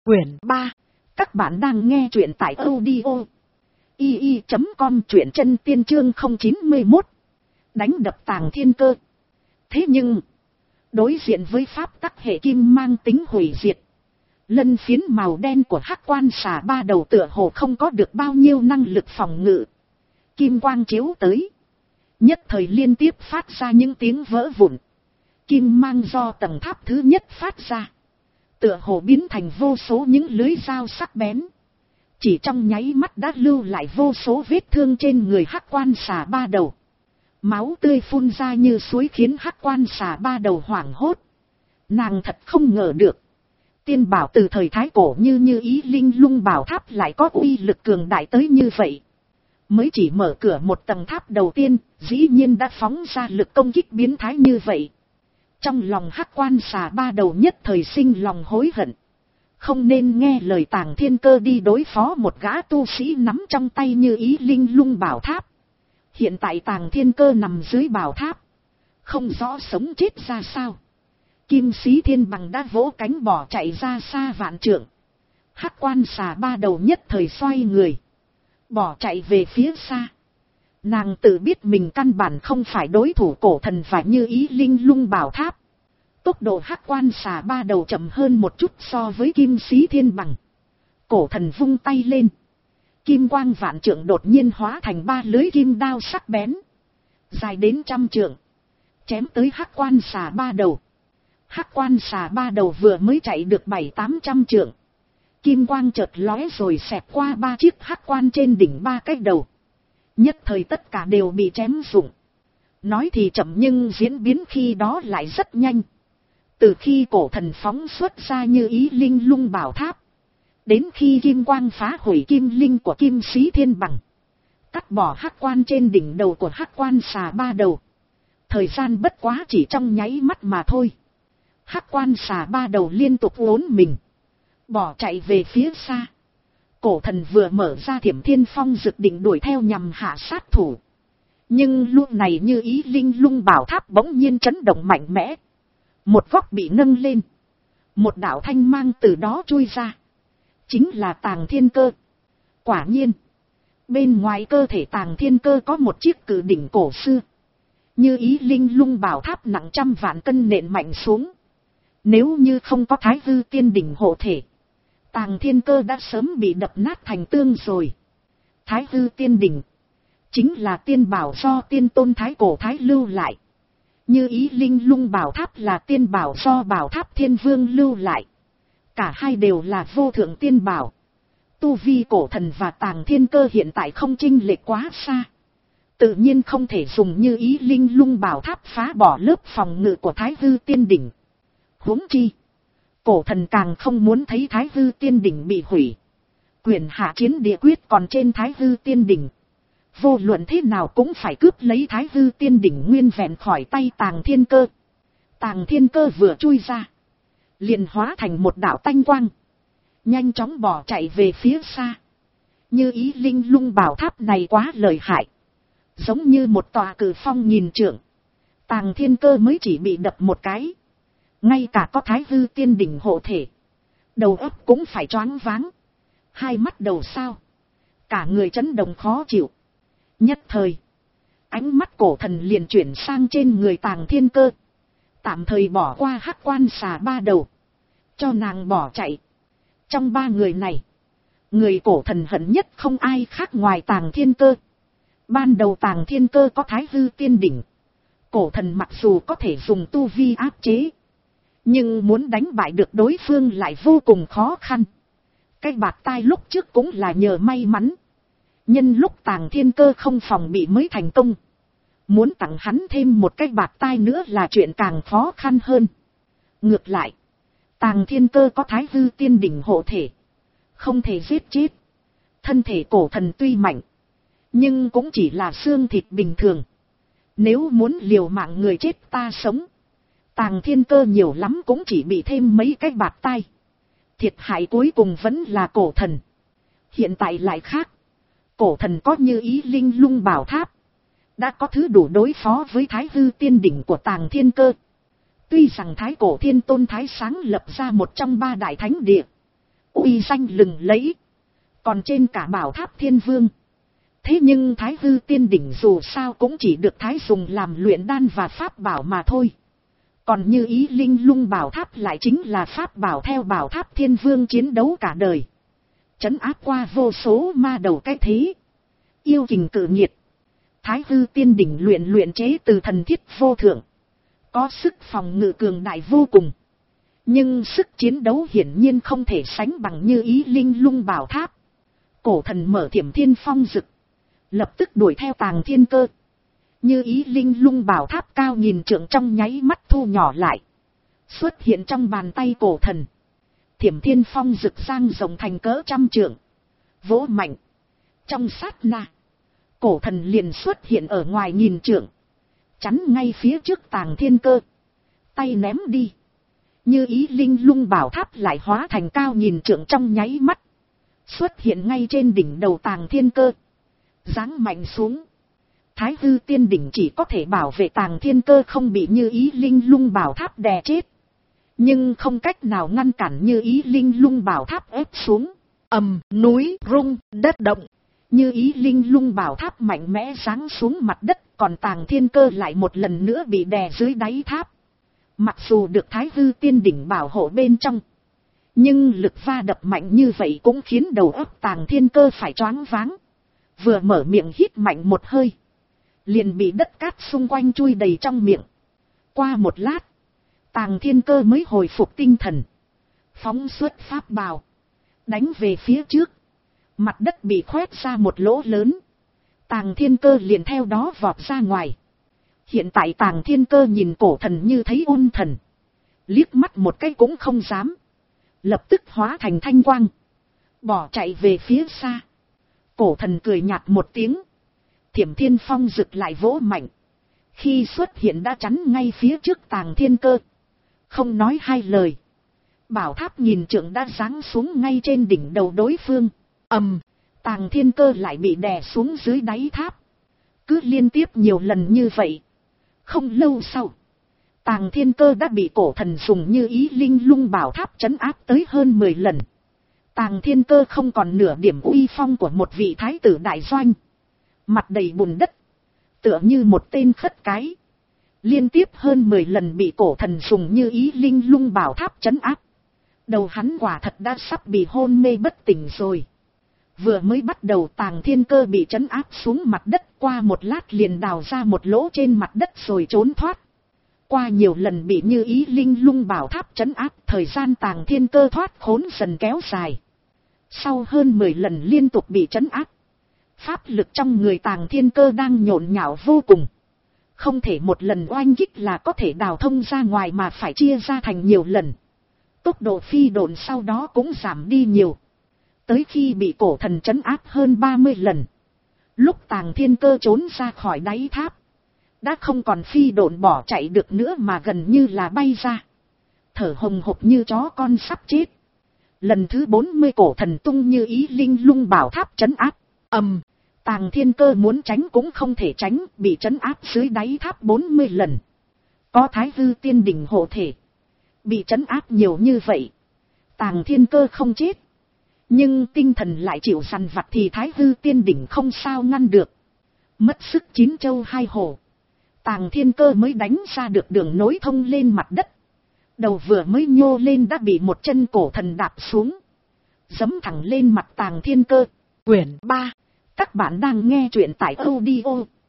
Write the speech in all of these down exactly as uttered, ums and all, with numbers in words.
Quyển ba. Các bạn đang nghe truyện tại audio i i chấm com, truyện chân tiên chương không chín mốt. Đánh đập Tàng Thiên Cơ. Thế nhưng, đối diện với pháp tắc hệ kim mang tính hủy diệt, lân phiến màu đen của hắc quan xà ba đầu tựa hồ không có được bao nhiêu năng lực phòng ngự. Kim quang chiếu tới, nhất thời liên tiếp phát ra những tiếng vỡ vụn. Kim mang do tầng tháp thứ nhất phát ra, tựa hồ biến thành vô số những lưới dao sắc bén. Chỉ trong nháy mắt đã lưu lại vô số vết thương trên người hắc quan xà ba đầu. Máu tươi phun ra như suối khiến hắc quan xà ba đầu hoảng hốt. Nàng thật không ngờ được, tiên bảo từ thời thái cổ như như ý linh lung bảo tháp lại có uy lực cường đại tới như vậy. Mới chỉ mở cửa một tầng tháp đầu tiên, dĩ nhiên đã phóng ra lực công kích biến thái như vậy. Trong lòng hắc quan xà ba đầu nhất thời sinh lòng hối hận. Không nên nghe lời Tàng Thiên Cơ đi đối phó một gã tu sĩ nắm trong tay như ý linh lung bảo tháp. Hiện tại Tàng Thiên Cơ nằm dưới bảo tháp, không rõ sống chết ra sao. Kim Sĩ Thiên Bằng đã vỗ cánh bỏ chạy ra xa vạn trượng. Hắc quan xà ba đầu nhất thời xoay người, bỏ chạy về phía xa. Nàng tự biết mình căn bản không phải đối thủ cổ thần và như ý linh lung bảo tháp. Tốc độ hắc quan xà ba đầu chậm hơn một chút so với Kim Sĩ Thiên Bằng. Cổ thần vung tay lên, kim quang vạn trượng đột nhiên hóa thành ba lưới kim đao sắc bén, dài đến trăm trượng, chém tới hắc quan xà ba đầu. Hắc quan xà ba đầu vừa mới chạy được bảy tám trăm trượng, kim quang chợt lóe rồi xẹt qua ba chiếc hắc quan trên đỉnh ba cái đầu. Nhất thời tất cả đều bị chém rụng. Nói thì chậm nhưng diễn biến khi đó lại rất nhanh. Từ khi cổ thần phóng xuất ra như ý linh lung bảo tháp, đến khi kim quang phá hủy kim linh của Kim Sĩ Thiên Bằng, cắt bỏ hắc quan trên đỉnh đầu của hắc quan xà ba đầu, thời gian bất quá chỉ trong nháy mắt mà thôi. Hắc quan xà ba đầu liên tục uốn mình, bỏ chạy về phía xa. Cổ thần vừa mở ra Thiểm Thiên Phong dực định đuổi theo nhằm hạ sát thủ. Nhưng lúc này như ý linh lung bảo tháp bỗng nhiên chấn động mạnh mẽ. Một góc bị nâng lên, một đạo thanh mang từ đó chui ra. Chính là Tàng Thiên Cơ. Quả nhiên, bên ngoài cơ thể Tàng Thiên Cơ có một chiếc cự đỉnh cổ xưa. Như ý linh lung bảo tháp nặng trăm vạn cân nện mạnh xuống. Nếu như không có Thái Hư Tiên Đỉnh hộ thể, Tàng Thiên Cơ đã sớm bị đập nát thành tương rồi. Thái Hư Tiên Đỉnh chính là tiên bảo do tiên tôn Thái Cổ Thái lưu lại. Như ý linh lung bảo tháp là tiên bảo do bảo tháp Thiên Vương lưu lại. Cả hai đều là vô thượng tiên bảo. Tu vi cổ thần và Tàng Thiên Cơ hiện tại không chênh lệch quá xa, tự nhiên không thể dùng như ý linh lung bảo tháp phá bỏ lớp phòng ngự của Thái Hư Tiên Đỉnh. Huống chi, cổ thần càng không muốn thấy Thái Hư Tiên Đỉnh bị hủy. Quyền hạ chiến địa quyết còn trên Thái Hư Tiên Đỉnh, vô luận thế nào cũng phải cướp lấy Thái Hư Tiên Đỉnh nguyên vẹn khỏi tay Tàng Thiên Cơ. Tàng Thiên Cơ vừa chui ra, liền hóa thành một đạo tanh quang, nhanh chóng bỏ chạy về phía xa. Như ý linh lung bảo tháp này quá lợi hại, giống như một tòa cử phong nghìn trượng. Tàng Thiên Cơ mới chỉ bị đập một cái, ngay cả có Thái Hư Tiên Đỉnh hộ thể, đầu óc cũng phải choáng váng, hai mắt đầu sao, cả người chấn động khó chịu. Nhất thời, ánh mắt cổ thần liền chuyển sang trên người Tàng Thiên Cơ, tạm thời bỏ qua hắc quan xà ba đầu, cho nàng bỏ chạy. Trong ba người này, người cổ thần hận nhất không ai khác ngoài Tàng Thiên Cơ. Ban đầu Tàng Thiên Cơ có Thái Hư Tiên Đỉnh, cổ thần mặc dù có thể dùng tu vi áp chế, nhưng muốn đánh bại được đối phương lại vô cùng khó khăn. Cái bạt tai lúc trước cũng là nhờ may mắn, nhân lúc Tàng Thiên Cơ không phòng bị mới thành công. Muốn tặng hắn thêm một cái bạt tai nữa là chuyện càng khó khăn hơn. Ngược lại, Tàng Thiên Cơ có Thái Hư Tiên Đỉnh hộ thể, không thể giết chết. Thân thể cổ thần tuy mạnh, nhưng cũng chỉ là xương thịt bình thường. Nếu muốn liều mạng người chết ta sống, Tàng Thiên Cơ nhiều lắm cũng chỉ bị thêm mấy cái bạt tai. Thiệt hại cuối cùng vẫn là cổ thần. Hiện tại lại khác, cổ thần có như ý linh lung bảo tháp, đã có thứ đủ đối phó với Thái Hư Tiên Đỉnh của Tàng Thiên Cơ. Tuy rằng Thái Cổ Thiên Tôn Thái sáng lập ra một trong ba đại thánh địa, uy danh lừng lẫy, còn trên cả bảo tháp thiên vương. Thế nhưng Thái Hư Tiên Đỉnh dù sao cũng chỉ được Thái dùng làm luyện đan và pháp bảo mà thôi. Còn Như Ý Linh Lung bảo tháp lại chính là pháp bảo theo bảo tháp thiên vương chiến đấu cả đời. Trấn áp qua vô số ma đầu cái thế. Yêu kình cự nhiệt. Thái Hư Tiên Đỉnh luyện luyện chế từ thần thiết vô thượng. Có sức phòng ngự cường đại vô cùng. Nhưng sức chiến đấu hiển nhiên không thể sánh bằng Như Ý Linh Lung bảo tháp. Cổ thần mở Thiểm Thiên Phong Dực. Lập tức đuổi theo Tàng Thiên Cơ. Như Ý Linh Lung bảo tháp cao nghìn trượng trong nháy mắt thu nhỏ lại. Xuất hiện trong bàn tay cổ thần. Thiểm Thiên Phong Dực sang rộng thành cỡ trăm trượng. Vỗ mạnh. Trong sát na. Cổ thần liền xuất hiện ở ngoài nghìn trượng. Chắn ngay phía trước Tàng Thiên Cơ. Tay ném đi. Như Ý Linh Lung bảo tháp lại hóa thành cao nghìn trượng trong nháy mắt. Xuất hiện ngay trên đỉnh đầu Tàng Thiên Cơ. Giáng mạnh xuống. Thái Hư Tiên Đỉnh chỉ có thể bảo vệ Tàng Thiên Cơ không bị Như Ý Linh Lung bảo tháp đè chết. Nhưng không cách nào ngăn cản Như Ý Linh Lung bảo tháp ép xuống. Ầm, núi rung, đất động. Như Ý Linh Lung bảo tháp mạnh mẽ giáng xuống mặt đất. Còn Tàng Thiên Cơ lại một lần nữa bị đè dưới đáy tháp. Mặc dù được Thái Hư Tiên Đỉnh bảo hộ bên trong. Nhưng lực va đập mạnh như vậy cũng khiến đầu óc Tàng Thiên Cơ phải choáng váng. Vừa mở miệng hít mạnh một hơi. Liền bị đất cát xung quanh chui đầy trong miệng. Qua một lát. Tàng Thiên Cơ mới hồi phục tinh thần. Phóng xuất pháp bào. Đánh về phía trước. Mặt đất bị khoét ra một lỗ lớn. Tàng Thiên Cơ liền theo đó vọt ra ngoài. Hiện tại Tàng Thiên Cơ nhìn cổ thần như thấy ôn thần. Liếc mắt một cái cũng không dám. Lập tức hóa thành thanh quang. Bỏ chạy về phía xa. Cổ thần cười nhạt một tiếng. Thiểm Thiên Phong Dực lại vỗ mạnh. Khi xuất hiện đã chắn ngay phía trước Tàng Thiên Cơ. Không nói hai lời. Bảo tháp nghìn trượng đã giáng xuống ngay trên đỉnh đầu đối phương. Ầm, Tàng Thiên Cơ lại bị đè xuống dưới đáy tháp. Cứ liên tiếp nhiều lần như vậy. Không lâu sau. Tàng Thiên Cơ đã bị cổ thần dùng Như Ý Linh Lung bảo tháp trấn áp tới hơn mười lần. Tàng Thiên Cơ không còn nửa điểm uy phong của một vị thái tử đại doanh. Mặt đầy bùn đất. Tựa như một tên khất cái. Liên tiếp hơn mười lần bị cổ thần dùng Như Ý Linh Lung bảo tháp trấn áp. Đầu hắn quả thật đã sắp bị hôn mê bất tỉnh rồi. Vừa mới bắt đầu Tàng Thiên Cơ bị trấn áp xuống mặt đất, qua một lát liền đào ra một lỗ trên mặt đất rồi trốn thoát. Qua nhiều lần bị Như Ý Linh Lung bảo tháp trấn áp, thời gian Tàng Thiên Cơ thoát khốn dần kéo dài. Sau hơn mười lần liên tục bị trấn áp, pháp lực trong người Tàng Thiên Cơ đang nhộn nhạo vô cùng. Không thể một lần oanh kích là có thể đào thông ra ngoài mà phải chia ra thành nhiều lần. Tốc độ phi độn sau đó cũng giảm đi nhiều. Tới khi bị cổ thần trấn áp hơn ba mươi lần. Lúc Tàng Thiên Cơ trốn ra khỏi đáy tháp. Đã không còn phi độn bỏ chạy được nữa mà gần như là bay ra. Thở hồng hộc như chó con sắp chết. Lần thứ bốn mươi cổ thần tung Như Ý Linh Lung bảo tháp trấn áp. Ầm, Tàng Thiên Cơ muốn tránh cũng không thể tránh, bị trấn áp dưới đáy tháp bốn mươi lần. Có Thái Hư Tiên Đỉnh hộ thể. Bị trấn áp nhiều như vậy. Tàng Thiên Cơ không chết. Nhưng tinh thần lại chịu sằn vặt thì Thái Hư Tiên Đỉnh không sao ngăn được. Mất sức chín châu hai hổ. Tàng Thiên Cơ mới đánh ra được đường nối thông lên mặt đất. Đầu vừa mới nhô lên đã bị một chân cổ thần đạp xuống. Giẫm thẳng lên mặt Tàng Thiên Cơ. Quyển ba. Các bạn đang nghe truyện tại audio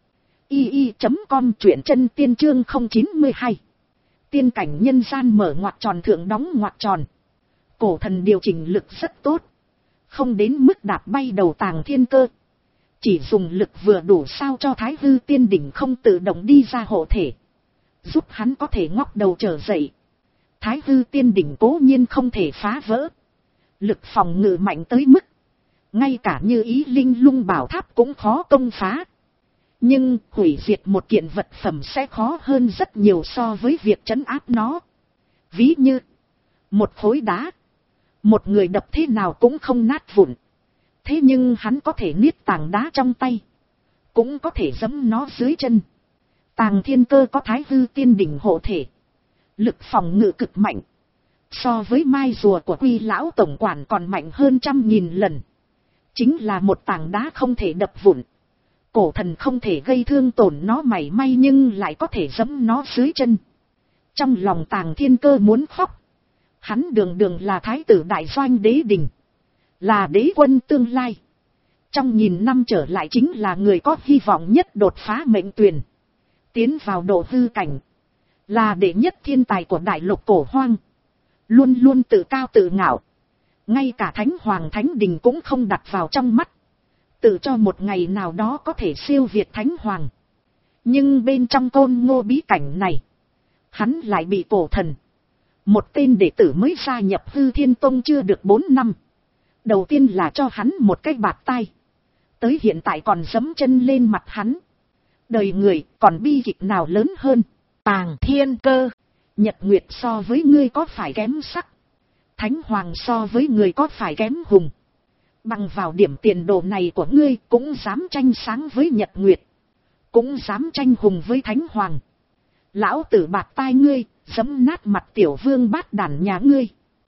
i i chấm com, truyện chân tiên chương không chín hai. Tiên cảnh nhân gian mở ngoặc tròn thượng đóng ngoặc tròn. Cổ thần điều chỉnh lực rất tốt. Không đến mức đạp bay đầu Tàng Thiên Cơ. Chỉ dùng lực vừa đủ sao cho Thái Hư Tiên Đỉnh không tự động đi ra hộ thể. Giúp hắn có thể ngóc đầu trở dậy. Thái Hư Tiên Đỉnh cố nhiên không thể phá vỡ. Lực phòng ngự mạnh tới mức. Ngay cả Như Ý Linh Lung bảo tháp cũng khó công phá. Nhưng hủy diệt một kiện vật phẩm sẽ khó hơn rất nhiều so với việc trấn áp nó. Ví như một khối đá. Một người đập thế nào cũng không nát vụn. Thế nhưng hắn có thể niết tảng đá trong tay. Cũng có thể giẫm nó dưới chân. Tàng Thiên Cơ có Thái Hư Tiên Đỉnh hộ thể. Lực phòng ngự cực mạnh. so với mai rùa của Quy lão tổng quản còn mạnh hơn trăm nghìn lần. Chính là một tảng đá không thể đập vụn. Cổ thần không thể gây thương tổn nó mảy may nhưng lại có thể giẫm nó dưới chân. Trong lòng Tàng Thiên Cơ muốn khóc. Hắn đường đường là thái tử đại doanh đế đình, là đế quân tương lai. Trong nghìn năm trở lại chính là người có hy vọng nhất đột phá mệnh tuyền, tiến vào độ hư cảnh. Là đệ nhất thiên tài của đại lục cổ hoang. Luôn luôn tự cao tự ngạo. Ngay cả Thánh Hoàng Thánh Đình cũng không đặt vào trong mắt. Tự cho một ngày nào đó có thể siêu việt Thánh Hoàng. Nhưng bên trong Côn Ngô bí cảnh này, hắn lại bị cổ thần, một tên đệ tử mới gia nhập Hư Thiên Tông chưa được bốn năm. Đầu tiên là cho hắn một cái bạt tai. Tới hiện tại còn giẫm chân lên mặt hắn. Đời người còn bi kịch nào lớn hơn. Tàng Thiên Cơ, Nhật Nguyệt so với ngươi có phải kém sắc? Thánh Hoàng so với người có phải kém hùng? Bằng vào điểm tiền đồ này của ngươi cũng dám tranh sáng với Nhật Nguyệt, cũng dám tranh hùng với Thánh Hoàng. Lão tử bạt tai ngươi, giẫm nát mặt tiểu vương bát đản nhà ngươi.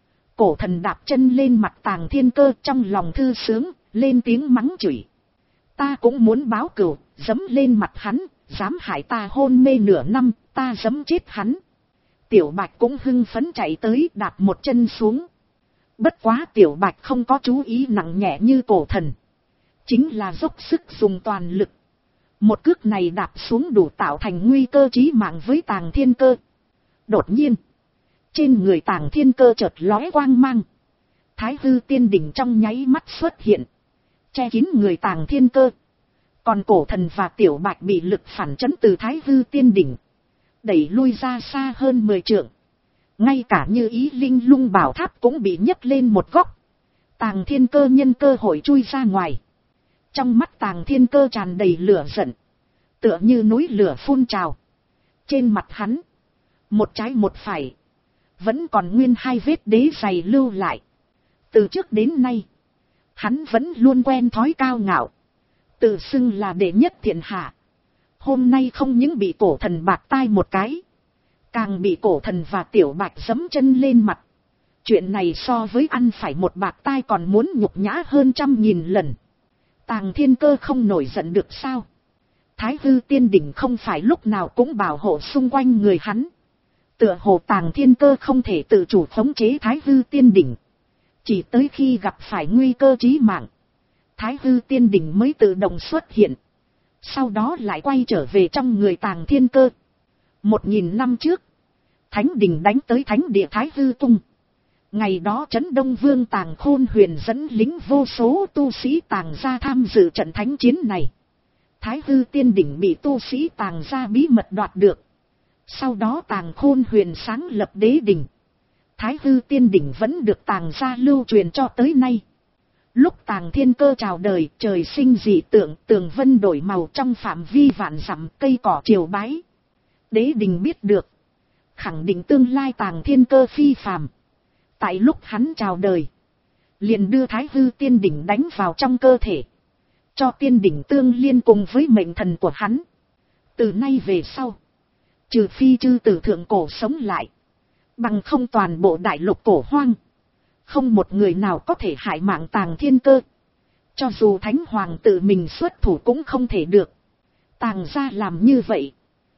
Cổ thần đạp chân lên mặt Tàng Thiên Cơ, trong lòng thư sướng, lên tiếng mắng chửi. Ta cũng muốn báo cừu, giẫm lên mặt hắn, dám hại ta hôn mê nửa năm, ta giẫm chết hắn. Tiểu Bạch cũng hưng phấn chạy tới đạp một chân xuống. Bất quá Tiểu Bạch không có chú ý nặng nhẹ như cổ thần. Chính là dốc sức dùng toàn lực. Một cước này đạp xuống đủ tạo thành nguy cơ chí mạng với Tàng Thiên Cơ. Đột nhiên, trên người Tàng Thiên Cơ chợt lóe quang mang. Thái Hư Tiên Đỉnh trong nháy mắt xuất hiện, che kín người Tàng Thiên Cơ. Còn cổ thần và Tiểu Bạch bị lực phản chấn từ Thái Hư Tiên Đỉnh đẩy lui ra xa hơn mười trượng. Ngay cả Như Ý Linh Lung bảo tháp cũng bị nhấc lên một góc. Tàng Thiên Cơ nhân cơ hội chui ra ngoài. Trong mắt Tàng Thiên Cơ tràn đầy lửa giận, tựa như núi lửa phun trào. Trên mặt hắn, một trái một phải, vẫn còn nguyên hai vết đế giày lưu lại. Từ trước đến nay, hắn vẫn luôn quen thói cao ngạo, tự xưng là đệ nhất thiên hạ. Hôm nay không những bị cổ thần bạt tai một cái, càng bị cổ thần và Tiểu Bạch giẫm chân lên mặt. Chuyện này so với ăn phải một bạt tai còn muốn nhục nhã hơn trăm nghìn lần. Tàng Thiên Cơ không nổi giận được sao? Thái Hư Tiên Đỉnh không phải lúc nào cũng bảo hộ xung quanh người hắn. Tựa hồ Tàng Thiên Cơ không thể tự chủ khống chế Thái Hư Tiên Đỉnh. Chỉ tới khi gặp phải nguy cơ chí mạng, Thái Hư Tiên Đỉnh mới tự động xuất hiện. Sau đó lại quay trở về trong người Tàng Thiên Cơ. Một nghìn năm trước, Thánh Đình đánh tới Thánh Địa Thái Hư Tung. Ngày đó Trấn Đông Vương Tàng Khôn Huyền dẫn lính vô số tu sĩ Tàng gia tham dự trận thánh chiến này. Thái Hư Tiên Đỉnh bị tu sĩ Tàng gia bí mật đoạt được. Sau đó Tàng Khôn Huyền sáng lập đế đình. Thái Hư Tiên Đỉnh vẫn được Tàng gia lưu truyền cho tới nay. Lúc Tàng Thiên Cơ chào đời, trời sinh dị tượng, tường vân đổi màu trong phạm vi vạn dặm, cây cỏ triều bái. Đế đình biết được, khẳng định tương lai Tàng Thiên Cơ phi phàm. Tại lúc hắn chào đời, liền đưa Thái Hư Tiên Đỉnh đánh vào trong cơ thể, cho tiên đỉnh tương liên cùng với mệnh thần của hắn. Từ nay về sau, trừ phi chư tử thượng cổ sống lại, bằng không toàn bộ đại lục cổ hoang, không một người nào có thể hại mạng Tàng Thiên Cơ. Cho dù Thánh Hoàng tự mình xuất thủ cũng không thể được. Tàng gia làm như vậy,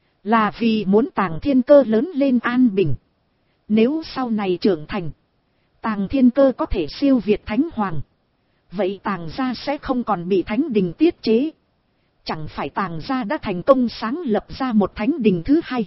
là vì muốn Tàng Thiên Cơ lớn lên an bình. Nếu sau này trưởng thành, Tàng Thiên Cơ có thể siêu việt Thánh Hoàng, vậy Tàng gia sẽ không còn bị Thánh Đình tiết chế. Chẳng phải Tàng gia đã thành công sáng lập ra một Thánh Đình thứ hai.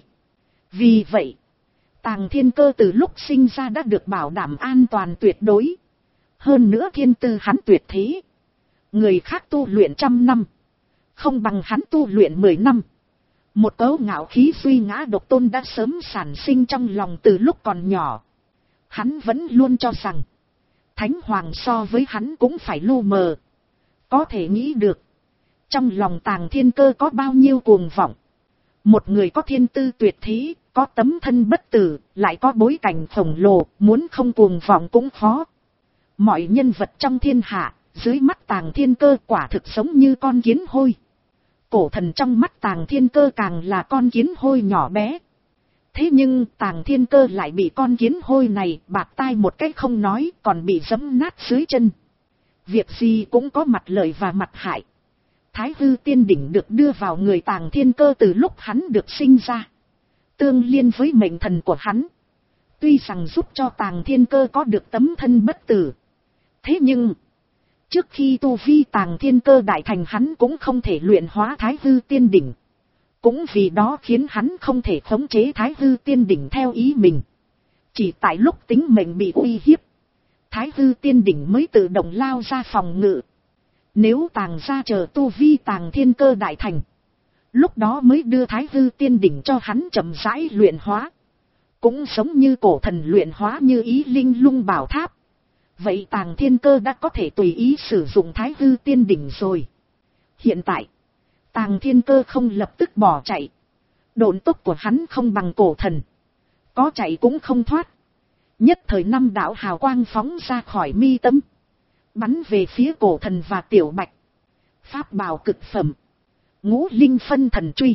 Vì vậy, Tàng Thiên Cơ từ lúc sinh ra đã được bảo đảm an toàn tuyệt đối. Hơn nữa thiên tư hắn tuyệt thế. Người khác tu luyện trăm năm, không bằng hắn tu luyện mười năm. Một cấu ngạo khí suy ngã độc tôn đã sớm sản sinh trong lòng từ lúc còn nhỏ. Hắn vẫn luôn cho rằng, Thánh Hoàng so với hắn cũng phải lu mờ. Có thể nghĩ được, trong lòng Tàng Thiên Cơ có bao nhiêu cuồng vọng. Một người có thiên tư tuyệt thế, có tấm thân bất tử, lại có bối cảnh khổng lồ, muốn không cuồng vọng cũng khó. Mọi nhân vật trong thiên hạ, dưới mắt Tàng Thiên Cơ quả thực giống như con kiến hôi. Cổ thần trong mắt Tàng Thiên Cơ càng là con kiến hôi nhỏ bé. Thế nhưng Tàng Thiên Cơ lại bị con kiến hôi này bạt tai một cách không nói, còn bị giẫm nát dưới chân. Việc gì cũng có mặt lợi và mặt hại. Thái Hư Tiên Đỉnh được đưa vào người Tàng Thiên Cơ từ lúc hắn được sinh ra, tương liên với mệnh thần của hắn. Tuy rằng giúp cho Tàng Thiên Cơ có được tấm thân bất tử, thế nhưng trước khi tu vi Tàng Thiên Cơ đại thành, hắn cũng không thể luyện hóa Thái Hư Tiên Đỉnh. Cũng vì đó khiến hắn không thể khống chế Thái Hư Tiên Đỉnh theo ý mình. Chỉ tại lúc tính mệnh bị uy hiếp, Thái Hư Tiên Đỉnh mới tự động lao ra phòng ngự. Nếu Tàng gia chờ tu vi Tàng Thiên Cơ đại thành, lúc đó mới đưa Thái Hư Tiên Đỉnh cho hắn chậm rãi luyện hóa. Cũng giống như cổ thần luyện hóa như ý linh lung bảo tháp. Vậy Tàng Thiên Cơ đã có thể tùy ý sử dụng Thái Hư Tiên Đỉnh rồi. Hiện tại, Tàng Thiên Cơ không lập tức bỏ chạy. Độn tốc của hắn không bằng cổ thần, có chạy cũng không thoát. Nhất thời năm đạo hào quang phóng ra khỏi mi tâm, bắn về phía cổ thần và Tiểu Bạch. Pháp bảo cực phẩm, Ngũ Linh Phân Thần Truy.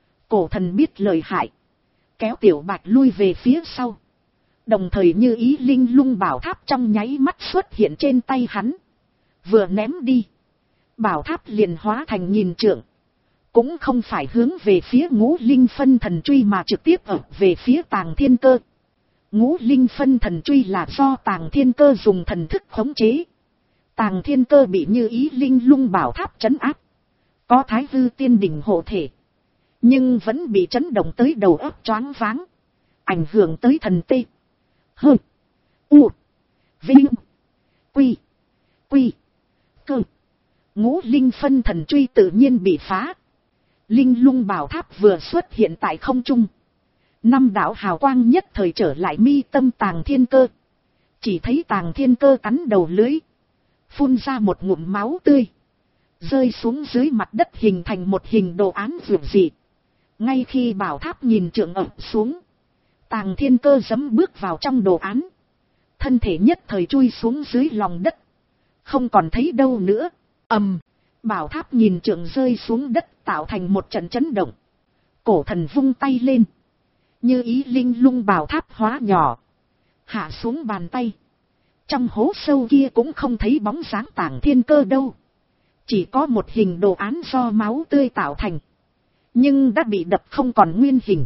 Cổ thần biết lời hại, kéo Tiểu Bạch lui về phía sau. Đồng thời như ý linh lung bảo tháp trong nháy mắt xuất hiện trên tay hắn. Vừa ném đi, bảo tháp liền hóa thành nghìn trượng. Cũng không phải hướng về phía Ngũ Linh Phân Thần Truy mà trực tiếp ở về phía Tàng Thiên Cơ. Ngũ Linh Phân Thần Truy là do Tàng Thiên Cơ dùng thần thức khống chế. Tàng Thiên Cơ bị như ý linh lung bảo tháp trấn áp, có Thái Hư Tiên Đỉnh hộ thể, nhưng vẫn bị chấn động tới đầu óc choáng váng, ảnh hưởng tới thần tê. Hơ, u, vinh, quy, quy, cơ. Ngũ Linh Phân Thần Truy tự nhiên bị phá. Linh lung bảo tháp vừa xuất hiện tại không trung, năm đạo hào quang nhất thời trở lại mi tâm Tàng Thiên Cơ. Chỉ thấy Tàng Thiên Cơ cắn đầu lưỡi, phun ra một ngụm máu tươi, rơi xuống dưới mặt đất hình thành một hình đồ án vượt dị. Ngay khi bảo tháp nhìn trượng ập xuống, Tàng Thiên Cơ giẫm bước vào trong đồ án, thân thể nhất thời chui xuống dưới lòng đất, không còn thấy đâu nữa. Ầm, bảo tháp nhìn trượng rơi xuống đất, tạo thành một trận chấn động. Cổ thần vung tay lên, như ý linh lung bảo tháp hóa nhỏ, hạ xuống bàn tay. Trong hố sâu kia cũng không thấy bóng dáng Tàng Thiên Cơ đâu, chỉ có một hình đồ án do máu tươi tạo thành, nhưng đã bị đập không còn nguyên hình.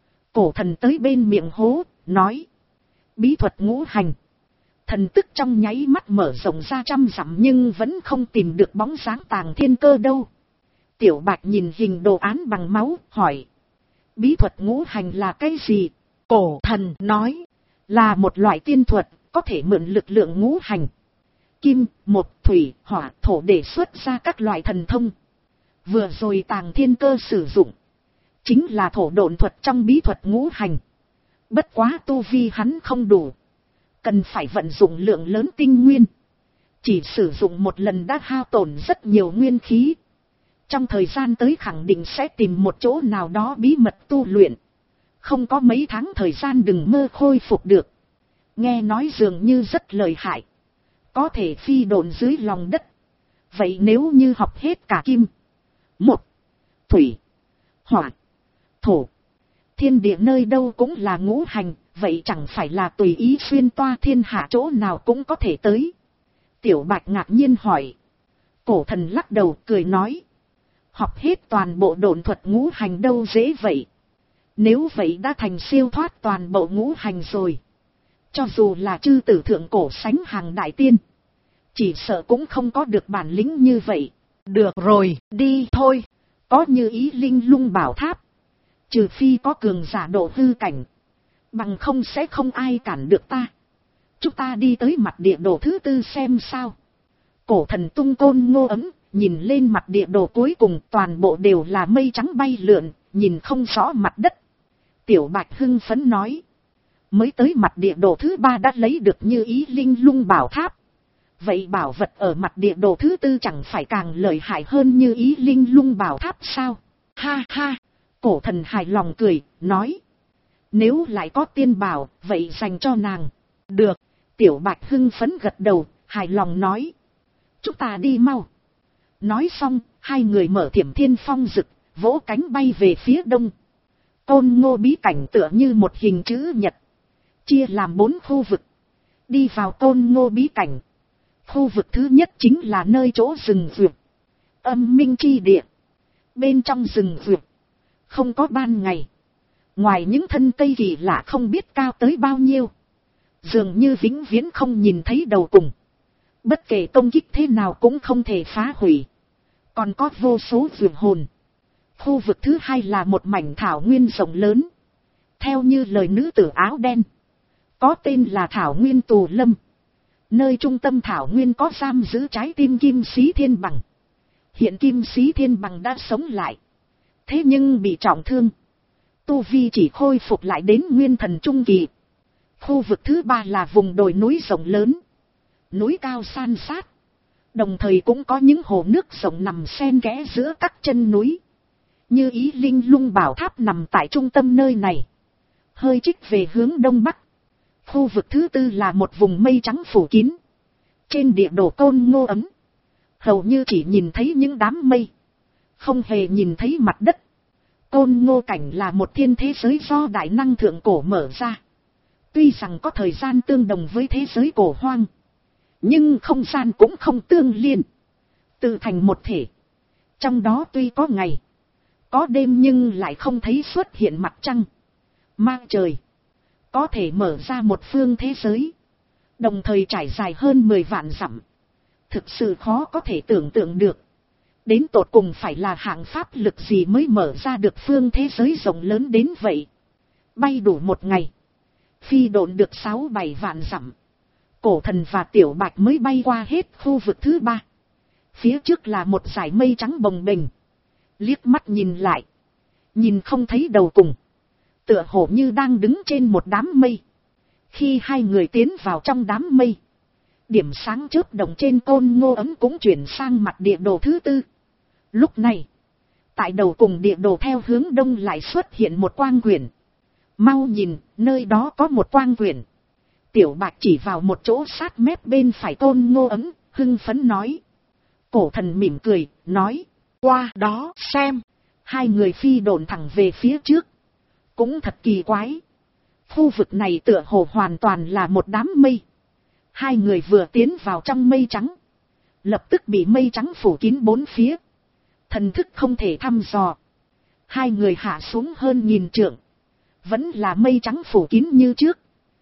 Cổ thần tới bên miệng hố, nói: bí thuật ngũ hành. Thần tức trong nháy mắt mở rộng ra trăm dặm nhưng vẫn không tìm được bóng dáng Tàng Thiên Cơ đâu. Tiểu Bạch nhìn hình đồ án bằng máu, hỏi: bí thuật ngũ hành là cái gì? Cổ thần nói: là một loại tiên thuật, có thể mượn lực lượng ngũ hành, kim, một, thủy, hỏa, thổ để xuất ra các loại thần thông. Vừa rồi Tàng Thiên Cơ sử dụng chính là thổ độn thuật trong bí thuật ngũ hành. Bất quá tu vi hắn không đủ, cần phải vận dụng lượng lớn tinh nguyên. Chỉ sử dụng một lần đã hao tổn rất nhiều nguyên khí. Trong thời gian tới khẳng định sẽ tìm một chỗ nào đó bí mật tu luyện. Không có mấy tháng thời gian đừng mơ khôi phục được. Nghe nói dường như rất lợi hại, có thể phi độn dưới lòng đất. Vậy nếu như học hết cả kim, một, thủy, hỏa, thổ, thiên địa nơi đâu cũng là ngũ hành, vậy chẳng phải là tùy ý xuyên toa thiên hạ chỗ nào cũng có thể tới? Tiểu Bạch ngạc nhiên hỏi. Cổ thần lắc đầu cười nói: học hết toàn bộ độn thuật ngũ hành đâu dễ vậy. Nếu vậy đã thành siêu thoát toàn bộ ngũ hành rồi. Cho dù là chư tử thượng cổ sánh hàng đại tiên, chỉ sợ cũng không có được bản lĩnh như vậy. Được rồi, đi thôi. Có như ý linh lung bảo tháp, trừ phi có cường giả độ hư cảnh, bằng không sẽ không ai cản được ta. Chúng ta đi tới mặt địa đồ thứ tư xem sao. Cổ thần tung côn ngô ấm, nhìn lên mặt địa đồ cuối cùng toàn bộ đều là mây trắng bay lượn, nhìn không rõ mặt đất. Tiểu Bạch hưng phấn nói: mới tới mặt địa đồ thứ ba đã lấy được như ý linh lung bảo tháp. Vậy bảo vật ở mặt địa đồ thứ tư chẳng phải càng lợi hại hơn như ý linh lung bảo tháp sao? Ha ha! Cổ thần hài lòng cười, nói: nếu lại có tiên bảo, vậy dành cho nàng. Được. Tiểu Bạch hưng phấn gật đầu, hài lòng nói: chúng ta đi mau. Nói xong, hai người mở Thiểm Thiên Phong Dực, vỗ cánh bay về phía đông. Côn Ngô bí cảnh tựa như một hình chữ nhật, chia làm bốn khu vực. Đi vào Côn Ngô bí cảnh, khu vực thứ nhất chính là nơi chỗ rừng vượt, âm minh chi địa. Bên trong rừng vượt, không có ban ngày, ngoài những thân cây kỳ lạ không biết cao tới bao nhiêu, dường như vĩnh viễn không nhìn thấy đầu cùng. Bất kể công kích thế nào cũng không thể phá hủy. Còn có vô số vượt hồn. Khu vực thứ hai là một mảnh thảo nguyên rộng lớn. Theo như lời nữ tử áo đen, có tên là Thảo Nguyên Tù Lâm. Nơi trung tâm thảo nguyên có giam giữ trái tim Kim Sĩ Thiên Bằng. Hiện Kim Sĩ Thiên Bằng đã sống lại, thế nhưng bị trọng thương, tu vi chỉ khôi phục lại đến nguyên thần trung kỳ. Khu vực thứ ba là vùng đồi núi rộng lớn, núi cao san sát, đồng thời cũng có những hồ nước rộng nằm xen kẽ giữa các chân núi. Như Ý Linh Lung Bảo Tháp nằm tại trung tâm nơi này, hơi trích về hướng đông bắc. Khu vực thứ tư là một vùng mây trắng phủ kín. Trên địa đồ Côn Ngô ấm, hầu như chỉ nhìn thấy những đám mây, không hề nhìn thấy mặt đất. Côn Ngô cảnh là một thiên thế giới do đại năng thượng cổ mở ra. Tuy rằng có thời gian tương đồng với thế giới cổ hoang, nhưng không gian cũng không tương liên, tự thành một thể. Trong đó tuy có ngày, có đêm nhưng lại không thấy xuất hiện mặt trăng, mang trời. Có thể mở ra một phương thế giới, đồng thời trải dài hơn mười vạn dặm. Thực sự khó có thể tưởng tượng được, đến tột cùng phải là hạng pháp lực gì mới mở ra được phương thế giới rộng lớn đến vậy. Bay đủ một ngày, phi độn được sáu bảy vạn dặm, Cổ Thần và Tiểu Bạch mới bay qua hết khu vực thứ ba. Phía trước là một dải mây trắng bồng bềnh, liếc mắt nhìn lại, nhìn không thấy đầu cùng, tựa hồ như đang đứng trên một đám mây. Khi hai người tiến vào trong đám mây, điểm sáng chớp động trên Côn Ngô ấm cũng chuyển sang mặt địa đồ thứ tư. Lúc này, tại đầu cùng địa đồ theo hướng đông lại xuất hiện một quang quyển. Mau nhìn, nơi đó có một quang quyển. Tiểu Bạch chỉ vào một chỗ sát mép bên phải Côn Ngô ấm, hưng phấn nói. Cổ Thần mỉm cười, nói, qua đó xem. Hai người phi độn thẳng về phía trước. Cũng thật kỳ quái, khu vực này tựa hồ hoàn toàn là một đám mây. Hai người vừa tiến vào trong mây trắng, lập tức bị mây trắng phủ kín bốn phía, thần thức không thể thăm dò. Hai người hạ xuống hơn nghìn trượng, vẫn là mây trắng phủ kín như trước.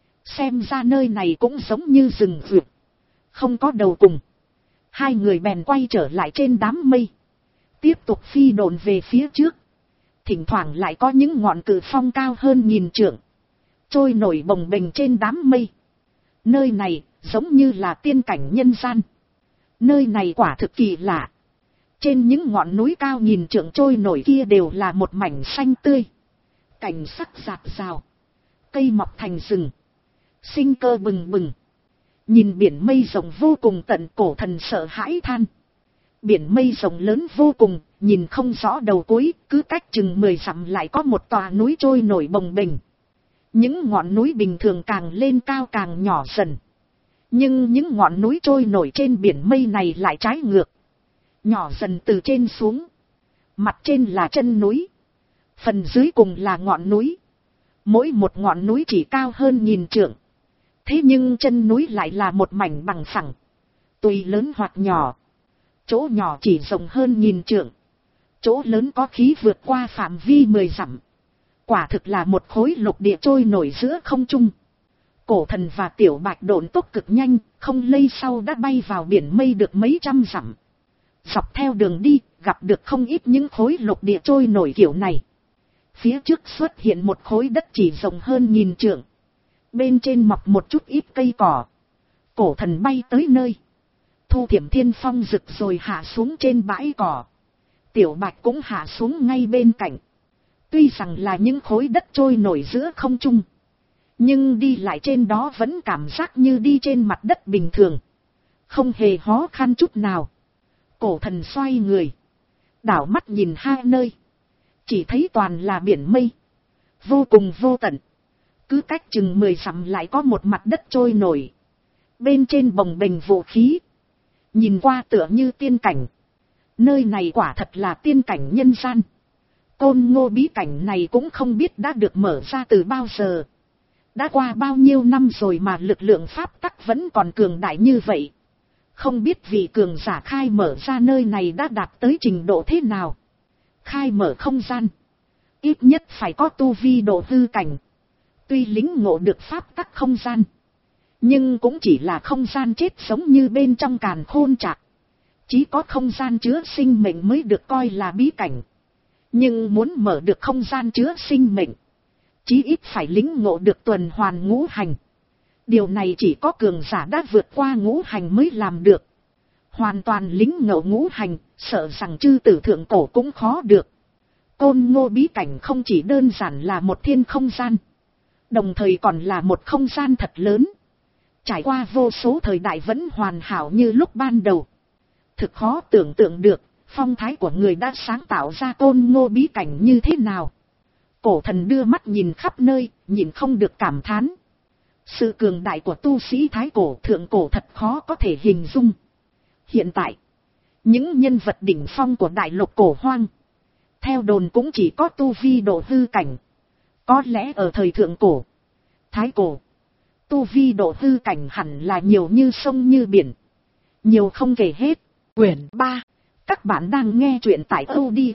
Xem ra nơi này cũng giống như rừng vượt, không có đầu cùng. Hai người bèn quay trở lại trên đám mây, tiếp tục phi độn về phía trước. Thỉnh thoảng lại có những ngọn cự phong cao hơn nghìn trượng, trôi nổi bồng bềnh trên đám mây. Nơi này giống như là tiên cảnh nhân gian. Nơi này quả thực kỳ lạ. Trên những ngọn núi cao nghìn trượng trôi nổi kia đều là một mảnh xanh tươi, cảnh sắc rạc rào, cây mọc thành rừng, sinh cơ bừng bừng. Nhìn biển mây rộng vô cùng tận, Cổ Thần sợ hãi than. Biển mây rộng lớn vô cùng, nhìn không rõ đầu cuối, cứ cách chừng mười dặm lại có một tòa núi trôi nổi bồng bềnh. Những ngọn núi bình thường càng lên cao càng nhỏ dần, nhưng những ngọn núi trôi nổi trên biển mây này lại trái ngược, nhỏ dần từ trên xuống. Mặt trên là chân núi, phần dưới cùng là ngọn núi. Mỗi một ngọn núi chỉ cao hơn nghìn trượng, thế nhưng chân núi lại là một mảnh bằng phẳng, tùy lớn hoặc nhỏ. Chỗ nhỏ chỉ rộng hơn nghìn trượng, chỗ lớn có khí vượt qua phạm vi mười dặm. Quả thực là một khối lục địa trôi nổi giữa không trung. Cổ Thần và Tiểu Bạch độn tốc cực nhanh, không lây sau đã bay vào biển mây được mấy trăm dặm. Dọc theo đường đi, gặp được không ít những khối lục địa trôi nổi kiểu này. Phía trước xuất hiện một khối đất chỉ rộng hơn nghìn trượng, bên trên mọc một chút ít cây cỏ. Cổ Thần bay tới nơi, Thu Thiểm Thiên Phong rực rồi hạ xuống trên bãi cỏ. Tiểu Bạch cũng hạ xuống ngay bên cạnh. Tuy rằng là những khối đất trôi nổi giữa không trung, nhưng đi lại trên đó vẫn cảm giác như đi trên mặt đất bình thường, không hề khó khăn chút nào. Cổ Thần xoay người, đảo mắt nhìn hai nơi, chỉ thấy toàn là biển mây, vô cùng vô tận. Cứ cách chừng mười dặm lại có một mặt đất trôi nổi, bên trên bồng bềnh vũ khí, nhìn qua tựa như tiên cảnh. Nơi này quả thật là tiên cảnh nhân gian. Côn Ngô bí cảnh này cũng không biết đã được mở ra từ bao giờ. Đã qua bao nhiêu năm rồi mà lực lượng pháp tắc vẫn còn cường đại như vậy. Không biết vị cường giả khai mở ra nơi này đã đạt tới trình độ thế nào. Khai mở không gian, ít nhất phải có tu vi độ hư cảnh. Tuy lĩnh ngộ được pháp tắc không gian, nhưng cũng chỉ là không gian chết sống như bên trong càn khôn trạc. Chỉ có không gian chứa sinh mệnh mới được coi là bí cảnh. Nhưng muốn mở được không gian chứa sinh mệnh, chí ít phải lĩnh ngộ được tuần hoàn ngũ hành. Điều này chỉ có cường giả đã vượt qua ngũ hành mới làm được. Hoàn toàn lĩnh ngộ ngũ hành, sợ rằng chư tử thượng cổ cũng khó được. Côn Ngô bí cảnh không chỉ đơn giản là một thiên không gian, đồng thời còn là một không gian thật lớn. Trải qua vô số thời đại vẫn hoàn hảo như lúc ban đầu. Thực khó tưởng tượng được, phong thái của người đã sáng tạo ra Côn Ngô bí cảnh như thế nào. Cổ thần đưa mắt nhìn khắp nơi, nhìn không được cảm thán. Sự cường đại của tu sĩ thái cổ thượng cổ thật khó có thể hình dung. Hiện tại, những nhân vật đỉnh phong của đại lục cổ hoang, theo đồn cũng chỉ có tu vi độ hư cảnh. Có lẽ ở thời thượng cổ, thái cổ, tu vi độ hư cảnh hẳn là nhiều như sông như biển. Nhiều không kể hết. Quyển ba. Các bạn đang nghe truyện tại audio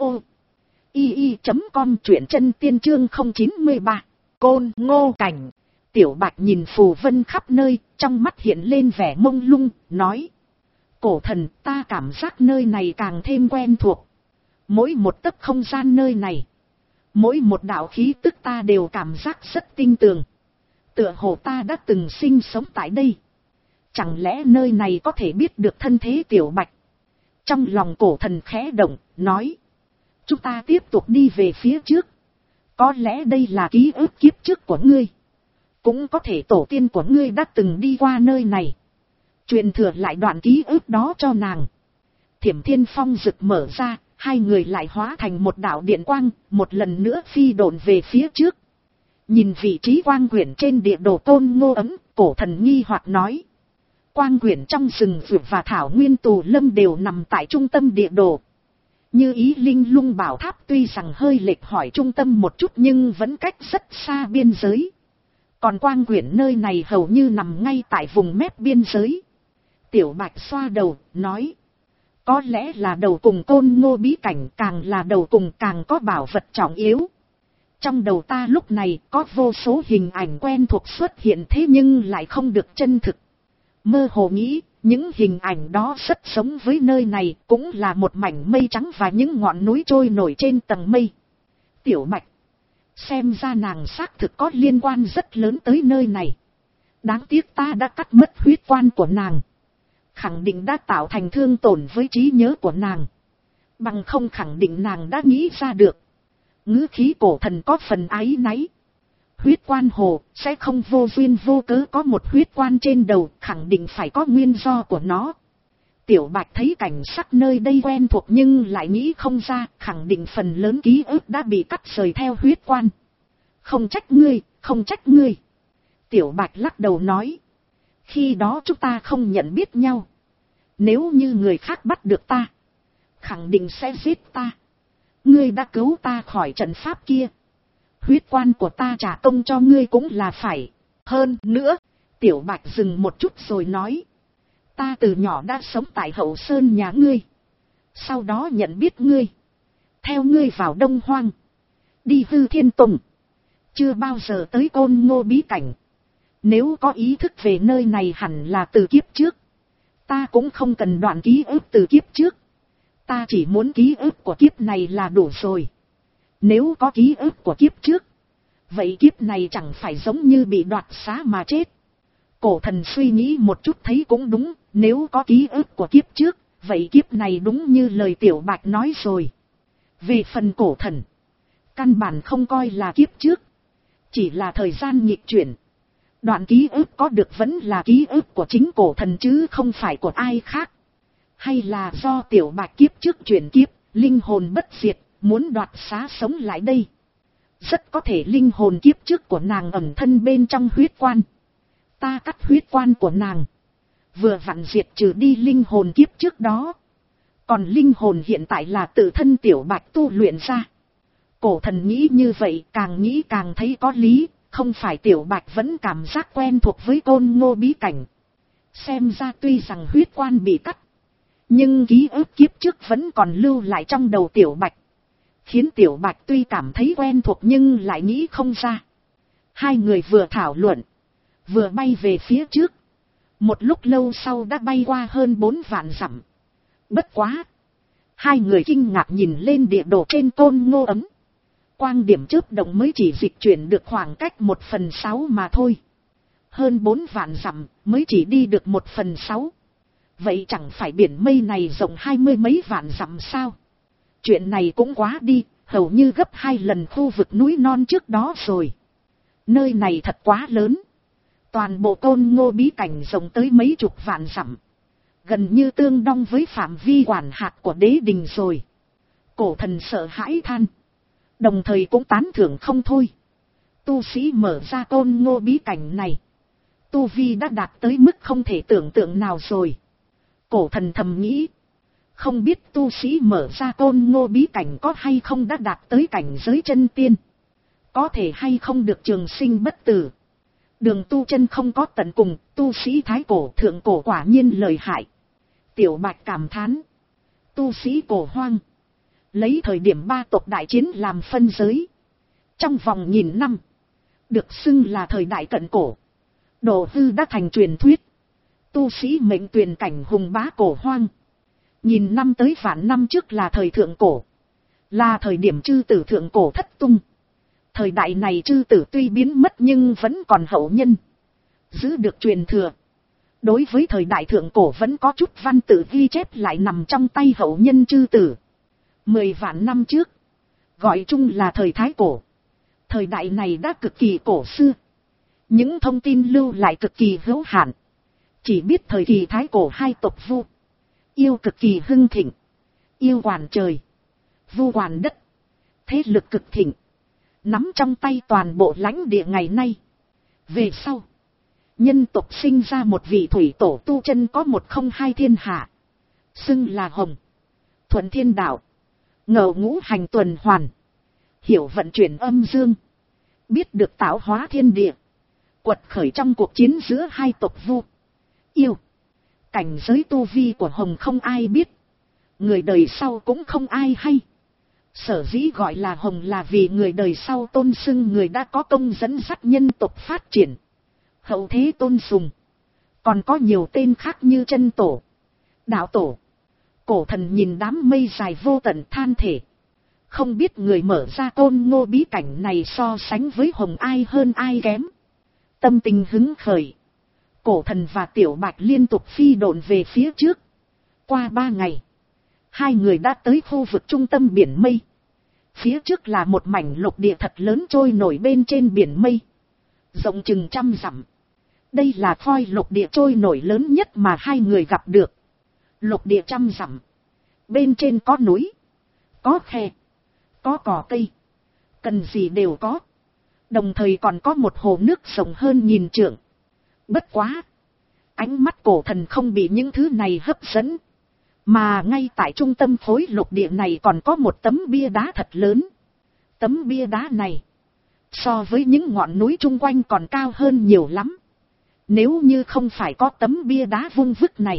i i chấm com, truyện chân tiên chương không chín ba. Côn Ngô cảnh. Tiểu Bạch nhìn phù vân khắp nơi, trong mắt hiện lên vẻ mông lung, nói. Cổ thần, ta cảm giác nơi này càng thêm quen thuộc. Mỗi một tấc không gian nơi này, mỗi một đạo khí tức ta đều cảm giác rất tinh tường. Tựa hồ ta đã từng sinh sống tại đây. Chẳng lẽ nơi này có thể biết được thân thế Tiểu Bạch? Trong lòng cổ thần khẽ động, nói. Chúng ta tiếp tục đi về phía trước. Có lẽ đây là ký ức kiếp trước của ngươi. Cũng có thể tổ tiên của ngươi đã từng đi qua nơi này. Truyền thừa lại đoạn ký ức đó cho nàng. Thiểm Thiên Phong rực mở ra, hai người lại hóa thành một đạo điện quang, một lần nữa phi độn về phía trước. Nhìn vị trí quang quyển trên địa đồ Côn Ngô ấm, cổ thần nghi hoặc nói. Quang quyển trong rừng vượt và thảo nguyên tù lâm đều nằm tại trung tâm địa đồ. Như ý linh lung bảo tháp tuy rằng hơi lệch hỏi trung tâm một chút nhưng vẫn cách rất xa biên giới. Còn quang quyển nơi này hầu như nằm ngay tại vùng mép biên giới. Tiểu Bạch xoa đầu, nói. Có lẽ là đầu cùng Côn Ngô bí cảnh, càng là đầu cùng càng có bảo vật trọng yếu. Trong đầu ta lúc này có vô số hình ảnh quen thuộc xuất hiện thế nhưng lại không được chân thực. Mơ hồ nghĩ, những hình ảnh đó rất giống với nơi này, cũng là một mảnh mây trắng và những ngọn núi trôi nổi trên tầng mây. Tiểu Bạch, xem ra nàng xác thực có liên quan rất lớn tới nơi này. Đáng tiếc ta đã cắt mất huyết quan của nàng. Khẳng định đã tạo thành thương tổn với trí nhớ của nàng. Bằng không khẳng định nàng đã nghĩ ra được. Ngữ khí cổ thần có phần áy náy. Huyết quan hồ sẽ không vô duyên vô cớ có một huyết quan trên đầu, khẳng định phải có nguyên do của nó. Tiểu Bạch thấy cảnh sắc nơi đây quen thuộc nhưng lại nghĩ không ra, khẳng định phần lớn ký ức đã bị cắt rời theo huyết quan. Không trách ngươi, không trách ngươi. Tiểu Bạch lắc đầu nói. Khi đó chúng ta không nhận biết nhau. Nếu như người khác bắt được ta, khẳng định sẽ giết ta. Ngươi đã cứu ta khỏi trận pháp kia. Huyết quan của ta trả công cho ngươi cũng là phải. Hơn nữa, Tiểu Bạch dừng một chút rồi nói. Ta từ nhỏ đã sống tại hậu sơn nhà ngươi. Sau đó nhận biết ngươi. Theo ngươi vào Đông Hoang. Đi Hư Thiên Tùng. Chưa bao giờ tới Côn Ngô bí cảnh. Nếu có ý thức về nơi này hẳn là từ kiếp trước. Ta cũng không cần đoạn ký ức từ kiếp trước. Ta chỉ muốn ký ức của kiếp này là đủ rồi. Nếu có ký ức của kiếp trước, vậy kiếp này chẳng phải giống như bị đoạt xá mà chết. Cổ thần suy nghĩ một chút thấy cũng đúng, nếu có ký ức của kiếp trước, vậy kiếp này đúng như lời Tiểu Bạch nói rồi. Về phần cổ thần, căn bản không coi là kiếp trước, chỉ là thời gian nghịch chuyển. Đoạn ký ức có được vẫn là ký ức của chính cổ thần chứ không phải của ai khác. Hay là do Tiểu Bạch kiếp trước chuyển kiếp, linh hồn bất diệt, muốn đoạt xá sống lại đây. Rất có thể linh hồn kiếp trước của nàng ẩn thân bên trong huyết quan. Ta cắt huyết quan của nàng, vừa vặn diệt trừ đi linh hồn kiếp trước đó. Còn linh hồn hiện tại là tự thân Tiểu Bạch tu luyện ra. Cổ thần nghĩ như vậy, càng nghĩ càng thấy có lý, không phải Tiểu Bạch vẫn cảm giác quen thuộc với Côn Ngô bí cảnh. Xem ra tuy rằng huyết quan bị cắt, nhưng ký ức kiếp trước vẫn còn lưu lại trong đầu Tiểu Bạch. Khiến Tiểu Bạch tuy cảm thấy quen thuộc nhưng lại nghĩ không ra. Hai người vừa thảo luận, vừa bay về phía trước. Một lúc lâu sau đã bay qua hơn bốn vạn dặm. Bất quá, hai người kinh ngạc nhìn lên địa đồ trên Côn Ngô ấm. Quang điểm chớp động mới chỉ dịch chuyển được khoảng cách một phần sáu mà thôi. Hơn bốn vạn dặm mới chỉ đi được một phần sáu. Vậy chẳng phải biển mây này rộng hai mươi mấy vạn dặm sao? Chuyện này cũng quá đi, hầu như gấp hai lần khu vực núi non trước đó rồi. Nơi này thật quá lớn. Toàn bộ Côn Ngô bí cảnh rộng tới mấy chục vạn dặm. Gần như tương đương với phạm vi quản hạt của đế đình rồi. Cổ thần sợ hãi than. Đồng thời cũng tán thưởng không thôi. Tu sĩ mở ra Côn Ngô bí cảnh này, tu vi đã đạt tới mức không thể tưởng tượng nào rồi. Cổ thần thầm nghĩ. Không biết tu sĩ mở ra Côn Ngô bí cảnh có hay không đã đạt tới cảnh giới chân tiên. Có thể hay không được trường sinh bất tử. Đường tu chân không có tận cùng, tu sĩ thái cổ thượng cổ quả nhiên lợi hại. Tiểu Bạch cảm thán. Tu sĩ cổ hoang, lấy thời điểm ba tộc đại chiến làm phân giới. Trong vòng nghìn năm, được xưng là thời đại cận cổ. Đồ hư đã thành truyền thuyết. Tu sĩ mệnh tuyền cảnh hùng bá cổ hoang. Nghìn năm tới vạn năm trước là thời thượng cổ. Là thời điểm chư tử thượng cổ thất tung. Thời đại này chư tử tuy biến mất nhưng vẫn còn hậu nhân. Giữ được truyền thừa. Đối với thời đại thượng cổ vẫn có chút văn tự ghi chép lại nằm trong tay hậu nhân chư tử. Mười vạn năm trước, gọi chung là thời thái cổ. Thời đại này đã cực kỳ cổ xưa. Những thông tin lưu lại cực kỳ hữu hạn. Chỉ biết thời kỳ thái cổ hai tộc Vu, Yêu cực kỳ hưng thịnh. Yêu quản trời, Vu quản đất. Thế lực cực thịnh, nắm trong tay toàn bộ lãnh địa ngày nay. Về sau, nhân tộc sinh ra một vị thủy tổ tu chân có một không hai thiên hạ. Xưng là Hồng. Thuận thiên đạo, ngầu ngũ hành tuần hoàn, hiểu vận chuyển âm dương, biết được tạo hóa thiên địa, quật khởi trong cuộc chiến giữa hai tộc Vu, Yêu. Cảnh giới tu vi của Hồng không ai biết, người đời sau cũng không ai hay. Sở dĩ gọi là Hồng là vì người đời sau tôn xưng người đã có công dẫn dắt nhân tộc phát triển, hậu thế tôn sùng. Còn có nhiều tên khác như chân tổ, đạo tổ. Cổ thần nhìn đám mây dài vô tận than thể. Không biết người mở ra Côn Ngô bí cảnh này so sánh với Hồng ai hơn ai kém. Tâm tình hứng khởi, cổ thần và Tiểu Bạch liên tục phi độn về phía trước. Qua ba ngày, hai người đã tới khu vực trung tâm biển mây. Phía trước là một mảnh lục địa thật lớn trôi nổi bên trên biển mây, rộng chừng trăm dặm. Đây là phoi lục địa trôi nổi lớn nhất mà hai người gặp được. Lục địa trăm dặm, bên trên có núi, có khe, có cỏ cây, cần gì đều có. Đồng thời còn có một hồ nước rộng hơn nghìn trượng. Bất quá, ánh mắt cổ thần không bị những thứ này hấp dẫn. Mà ngay tại trung tâm khối lục địa này còn có một tấm bia đá thật lớn. Tấm bia đá này, so với những ngọn núi chung quanh còn cao hơn nhiều lắm. Nếu như không phải có tấm bia đá vung vức này,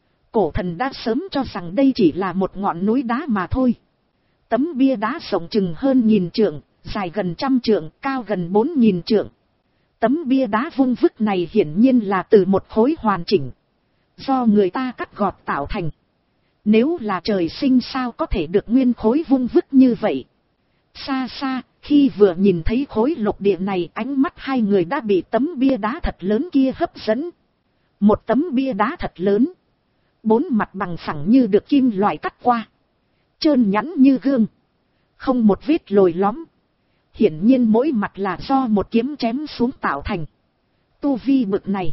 cổ thần đã sớm cho rằng đây chỉ là một ngọn núi đá mà thôi. Tấm bia đá rộng chừng hơn nghìn trượng, dài gần trăm trượng, cao gần bốn nghìn trượng. Tấm bia đá vung vức này hiển nhiên là từ một khối hoàn chỉnh, do người ta cắt gọt tạo thành. Nếu là trời sinh sao có thể được nguyên khối vung vức như vậy. Xa xa, khi vừa nhìn thấy khối lục địa này, ánh mắt hai người đã bị tấm bia đá thật lớn kia hấp dẫn. Một tấm bia đá thật lớn, bốn mặt bằng phẳng như được kim loại cắt qua, trơn nhẵn như gương, không một vết lồi lõm. Hiển nhiên mỗi mặt là do một kiếm chém xuống tạo thành. Tu vi bực này,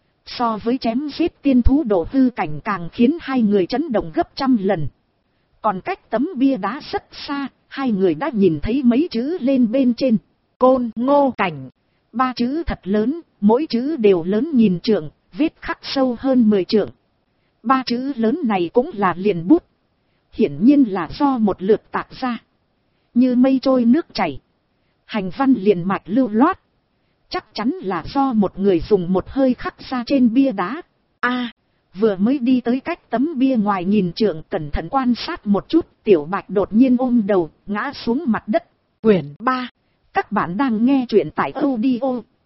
so với chém giết tiên thú độ hư cảnh càng khiến hai người chấn động gấp trăm lần. Còn cách tấm bia đá rất xa, hai người đã nhìn thấy mấy chữ lên bên trên. Côn Ngô cảnh. Ba chữ thật lớn, mỗi chữ đều lớn nghìn trượng, vết khắc sâu hơn mười trượng. Ba chữ lớn này cũng là liền bút. Hiển nhiên là do một lượt tạc ra. như mây trôi nước chảy, hành văn liền mạch lưu loát, chắc chắn là do một người dùng một hơi khắc ra trên bia đá. A, vừa mới đi tới cách tấm bia ngoài nghìn trượng, cẩn thận quan sát một chút, Tiểu Bạch đột nhiên ôm đầu, ngã xuống mặt đất. Quyển ba, các bạn đang nghe truyện tại audio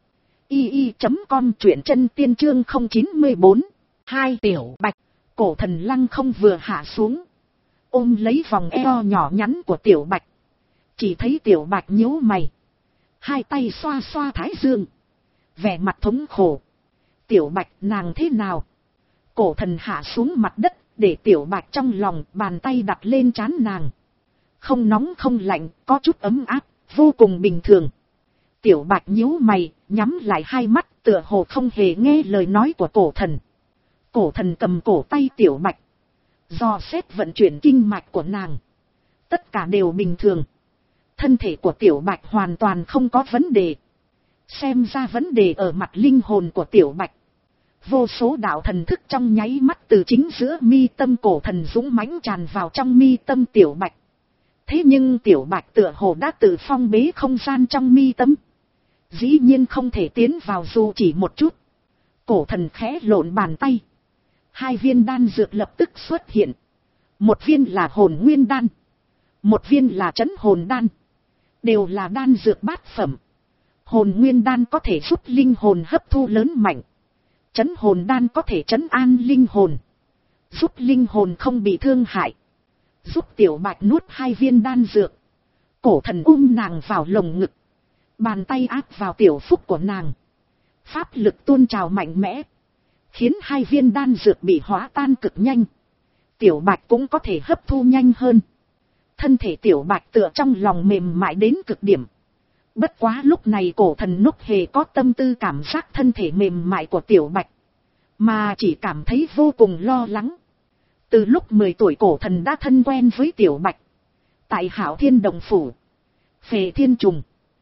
i i chấm com, truyện chân tiên chương không chín bốn. Hai, Tiểu Bạch, cổ thần lăng không vừa hạ xuống, ôm lấy vòng eo nhỏ nhắn của Tiểu Bạch. Chỉ thấy Tiểu Bạch nhíu mày, hai tay xoa xoa thái dương, vẻ mặt thống khổ. Tiểu Bạch, nàng thế nào? Cổ thần hạ xuống mặt đất, để Tiểu Bạch trong lòng, bàn tay đặt lên trán nàng. Không nóng không lạnh, có chút ấm áp, vô cùng bình thường. Tiểu Bạch nhíu mày, nhắm lại hai mắt, tựa hồ không hề nghe lời nói của cổ thần. Cổ thần cầm cổ tay Tiểu Bạch, dò xét vận chuyển kinh mạch của nàng. Tất cả đều bình thường. Thân thể của Tiểu Bạch hoàn toàn không có vấn đề. Xem ra vấn đề ở mặt linh hồn của Tiểu Bạch. Vô số đạo thần thức trong nháy mắt từ chính giữa mi tâm cổ thần dũng mãnh tràn vào trong mi tâm Tiểu Bạch. Thế nhưng Tiểu Bạch tựa hồ đã tự phong bế không gian trong mi tâm, dĩ nhiên không thể tiến vào dù chỉ một chút. Cổ thần khẽ lộn bàn tay, hai viên đan dược lập tức xuất hiện. Một viên là hồn nguyên đan, một viên là trấn hồn đan, đều là đan dược bát phẩm. Hồn nguyên đan có thể giúp linh hồn hấp thu lớn mạnh, trấn hồn đan có thể trấn an linh hồn, giúp linh hồn không bị thương hại. Giúp Tiểu Bạch nuốt hai viên đan dược, cổ thần ôm nàng vào lồng ngực, bàn tay áp vào tiểu phúc của nàng. Pháp lực tuôn trào mạnh mẽ, khiến hai viên đan dược bị hóa tan cực nhanh. Tiểu Bạch cũng có thể hấp thu nhanh hơn. Thân thể Tiểu Bạch tựa trong lòng mềm mại đến cực điểm. Bất quá lúc này cổ thần núc hề có tâm tư cảm giác thân thể mềm mại của Tiểu Bạch, mà chỉ cảm thấy vô cùng lo lắng. Từ lúc mười tuổi cổ thần đã thân quen với Tiểu Bạch. Tại Hạo Thiên Đồng Phủ, Phệ Thiên Trùng,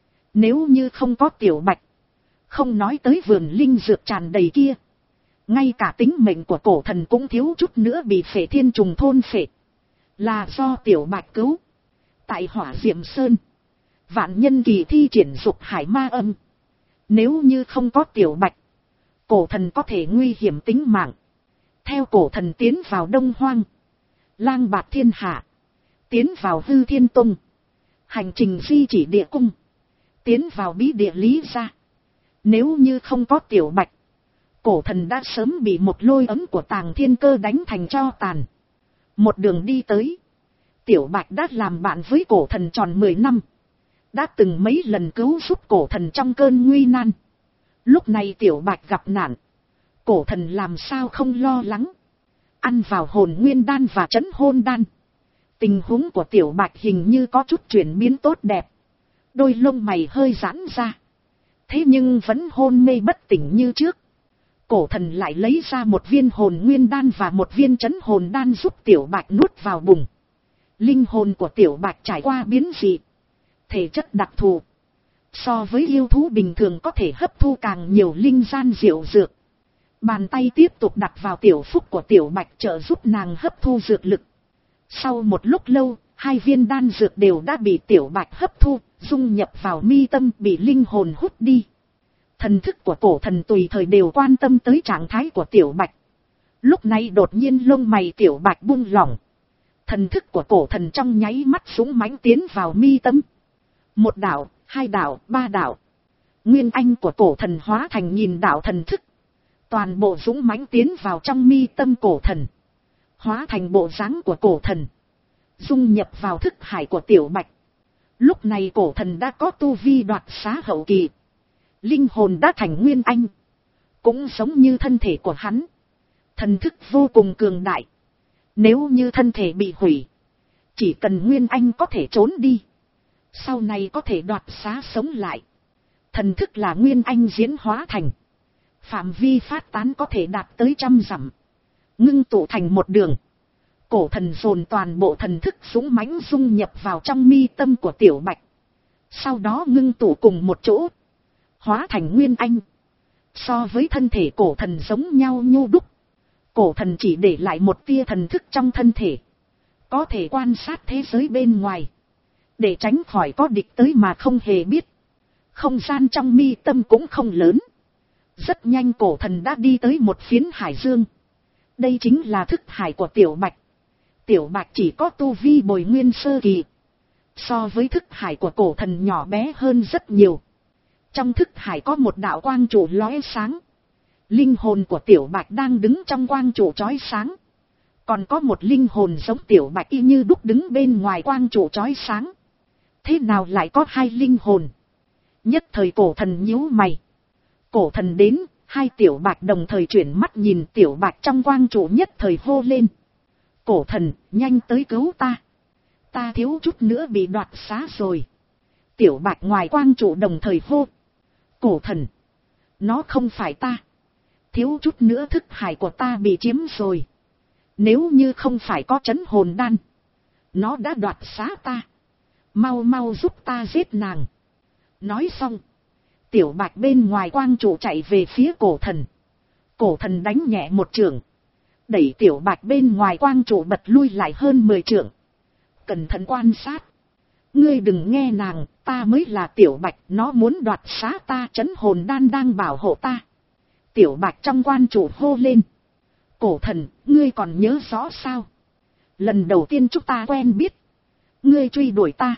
nếu như không có Tiểu Bạch, không nói tới vườn linh dược tràn đầy kia, ngay cả tính mệnh của cổ thần cũng thiếu chút nữa bị Phệ Thiên Trùng thôn phệ. Là do Tiểu Bạch cứu. Tại Hỏa Diệm Sơn, vạn nhân kỳ thi triển dục hải ma âm. Nếu như không có Tiểu Bạch, cổ thần có thể nguy hiểm tính mạng. Theo cổ thần tiến vào Đông Hoang, lang bạt thiên hạ, tiến vào Hư Thiên Tông, hành trình di chỉ địa cung, tiến vào bí địa Lý Gia. Nếu như không có Tiểu Bạch, cổ thần đã sớm bị một lôi ấm của Tàng Thiên Cơ đánh thành tro tàn. Một đường đi tới, Tiểu Bạch đã làm bạn với cổ thần tròn mười năm, đã từng mấy lần cứu giúp cổ thần trong cơn nguy nan. Lúc này Tiểu Bạch gặp nạn, cổ thần làm sao không lo lắng. Ăn vào hồn nguyên đan và trấn hôn đan, tình huống của Tiểu Bạch hình như có chút chuyển biến tốt đẹp. Đôi lông mày hơi giãn ra, thế nhưng vẫn hôn mê bất tỉnh như trước. Cổ thần lại lấy ra một viên hồn nguyên đan và một viên trấn hồn đan giúp Tiểu Bạch nuốt vào bụng. Linh hồn của Tiểu Bạch trải qua biến dị, thể chất đặc thù, so với yêu thú bình thường có thể hấp thu càng nhiều linh gian diệu dược. Bàn tay tiếp tục đặt vào tiểu phúc của Tiểu Bạch, trợ giúp nàng hấp thu dược lực. Sau một lúc lâu, hai viên đan dược đều đã bị Tiểu Bạch hấp thu, dung nhập vào mi tâm, bị linh hồn hút đi. Thần thức của cổ thần tùy thời đều quan tâm tới trạng thái của Tiểu Bạch. Lúc này đột nhiên lông mày Tiểu Bạch buông lỏng. Thần thức của cổ thần trong nháy mắt súng mãnh tiến vào mi tâm. Một đạo, hai đạo, ba đạo. Nguyên anh của cổ thần hóa thành nghìn đạo thần thức. Toàn bộ dũng mãnh tiến vào trong mi tâm cổ thần, hóa thành bộ dáng của cổ thần, dung nhập vào thức hải của Tiểu Bạch. Lúc này cổ thần đã có tu vi đoạt xá hậu kỳ, linh hồn đã thành nguyên anh, cũng giống như thân thể của hắn, thần thức vô cùng cường đại. Nếu như thân thể bị hủy, chỉ cần nguyên anh có thể trốn đi, sau này có thể đoạt xá sống lại. Thần thức là nguyên anh diễn hóa thành, phạm vi phát tán có thể đạt tới trăm dặm, ngưng tụ thành một đường. Cổ thần dồn toàn bộ thần thức dũng mãnh dung nhập vào trong mi tâm của Tiểu Bạch, sau đó ngưng tụ cùng một chỗ, hóa thành nguyên anh. So với thân thể cổ thần giống nhau như đúc, cổ thần chỉ để lại một tia thần thức trong thân thể, có thể quan sát thế giới bên ngoài, để tránh khỏi có địch tới mà không hề biết. Không gian trong mi tâm cũng không lớn. Rất nhanh cổ thần đã đi tới một phiến hải dương. Đây chính là thức hải của Tiểu Bạch. Tiểu Bạch chỉ có tu vi bồi nguyên sơ kỳ. So với thức hải của cổ thần nhỏ bé hơn rất nhiều. Trong thức hải có một đạo quang trụ lóe sáng. Linh hồn của Tiểu Bạch đang đứng trong quang trụ chói sáng. Còn có một linh hồn giống Tiểu Bạch y như đúc đứng bên ngoài quang trụ chói sáng. Thế nào lại có hai linh hồn? Nhất thời cổ thần nhíu mày. Cổ thần đến, hai Tiểu Bạch đồng thời chuyển mắt nhìn Tiểu Bạch trong quang trụ nhất thời hô lên. Cổ thần, nhanh tới cứu ta. Ta thiếu chút nữa bị đoạt xá rồi. Tiểu Bạch ngoài quang trụ đồng thời hô. Cổ thần, nó không phải ta. Thiếu chút nữa thức hải của ta bị chiếm rồi. Nếu như không phải có trấn hồn đan, nó đã đoạt xá ta. Mau mau giúp ta giết nàng. Nói xong, Tiểu Bạch bên ngoài quang trụ chạy về phía cổ thần. Cổ thần đánh nhẹ một chưởng, đẩy Tiểu Bạch bên ngoài quang trụ bật lui lại hơn mười trượng. Cẩn thận quan sát. Ngươi đừng nghe nàng, ta mới là Tiểu Bạch, nó muốn đoạt xá ta, trấn hồn đan đang bảo hộ ta. Tiểu Bạch trong quan trụ hô lên. Cổ thần, ngươi còn nhớ rõ sao? Lần đầu tiên chúng ta quen biết, ngươi truy đuổi ta,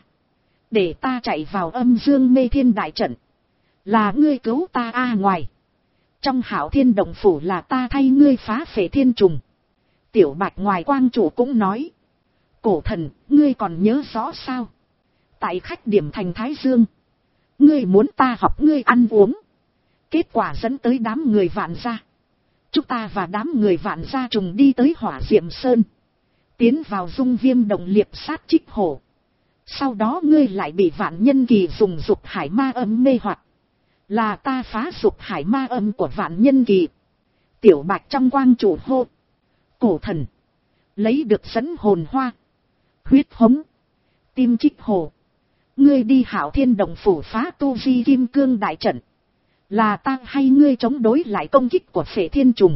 để ta chạy vào âm dương mê thiên đại trận. Là ngươi cứu ta a ngoài. Trong Hạo Thiên Động Phủ là ta thay ngươi phá phệ thiên trùng. Tiểu Bạch ngoài quang trụ cũng nói. Cổ thần, ngươi còn nhớ rõ sao? Tại khách điểm thành Thái Dương, ngươi muốn ta học ngươi ăn uống. Kết quả dẫn tới đám người Vạn Gia. Chúng ta và đám người Vạn Gia trùng đi tới Hỏa Diệm Sơn, tiến vào Dung Viêm Động liệp sát Trích Hổ. Sau đó ngươi lại bị Vạn Nhân Kỳ dùng dục hải ma âm mê hoặc. Là ta phá dục hải ma âm của Vạn Nhân Kỳ. Tiểu Bạch trong quang trụ hô. Cổ thần, lấy được dẫn hồn hoa, huyết hống, tim Trích Hổ. Ngươi đi Hạo Thiên Động Phủ phá tu vi kim cương đại trận. Là ta hay ngươi chống đối lại công kích của phệ thiên trùng.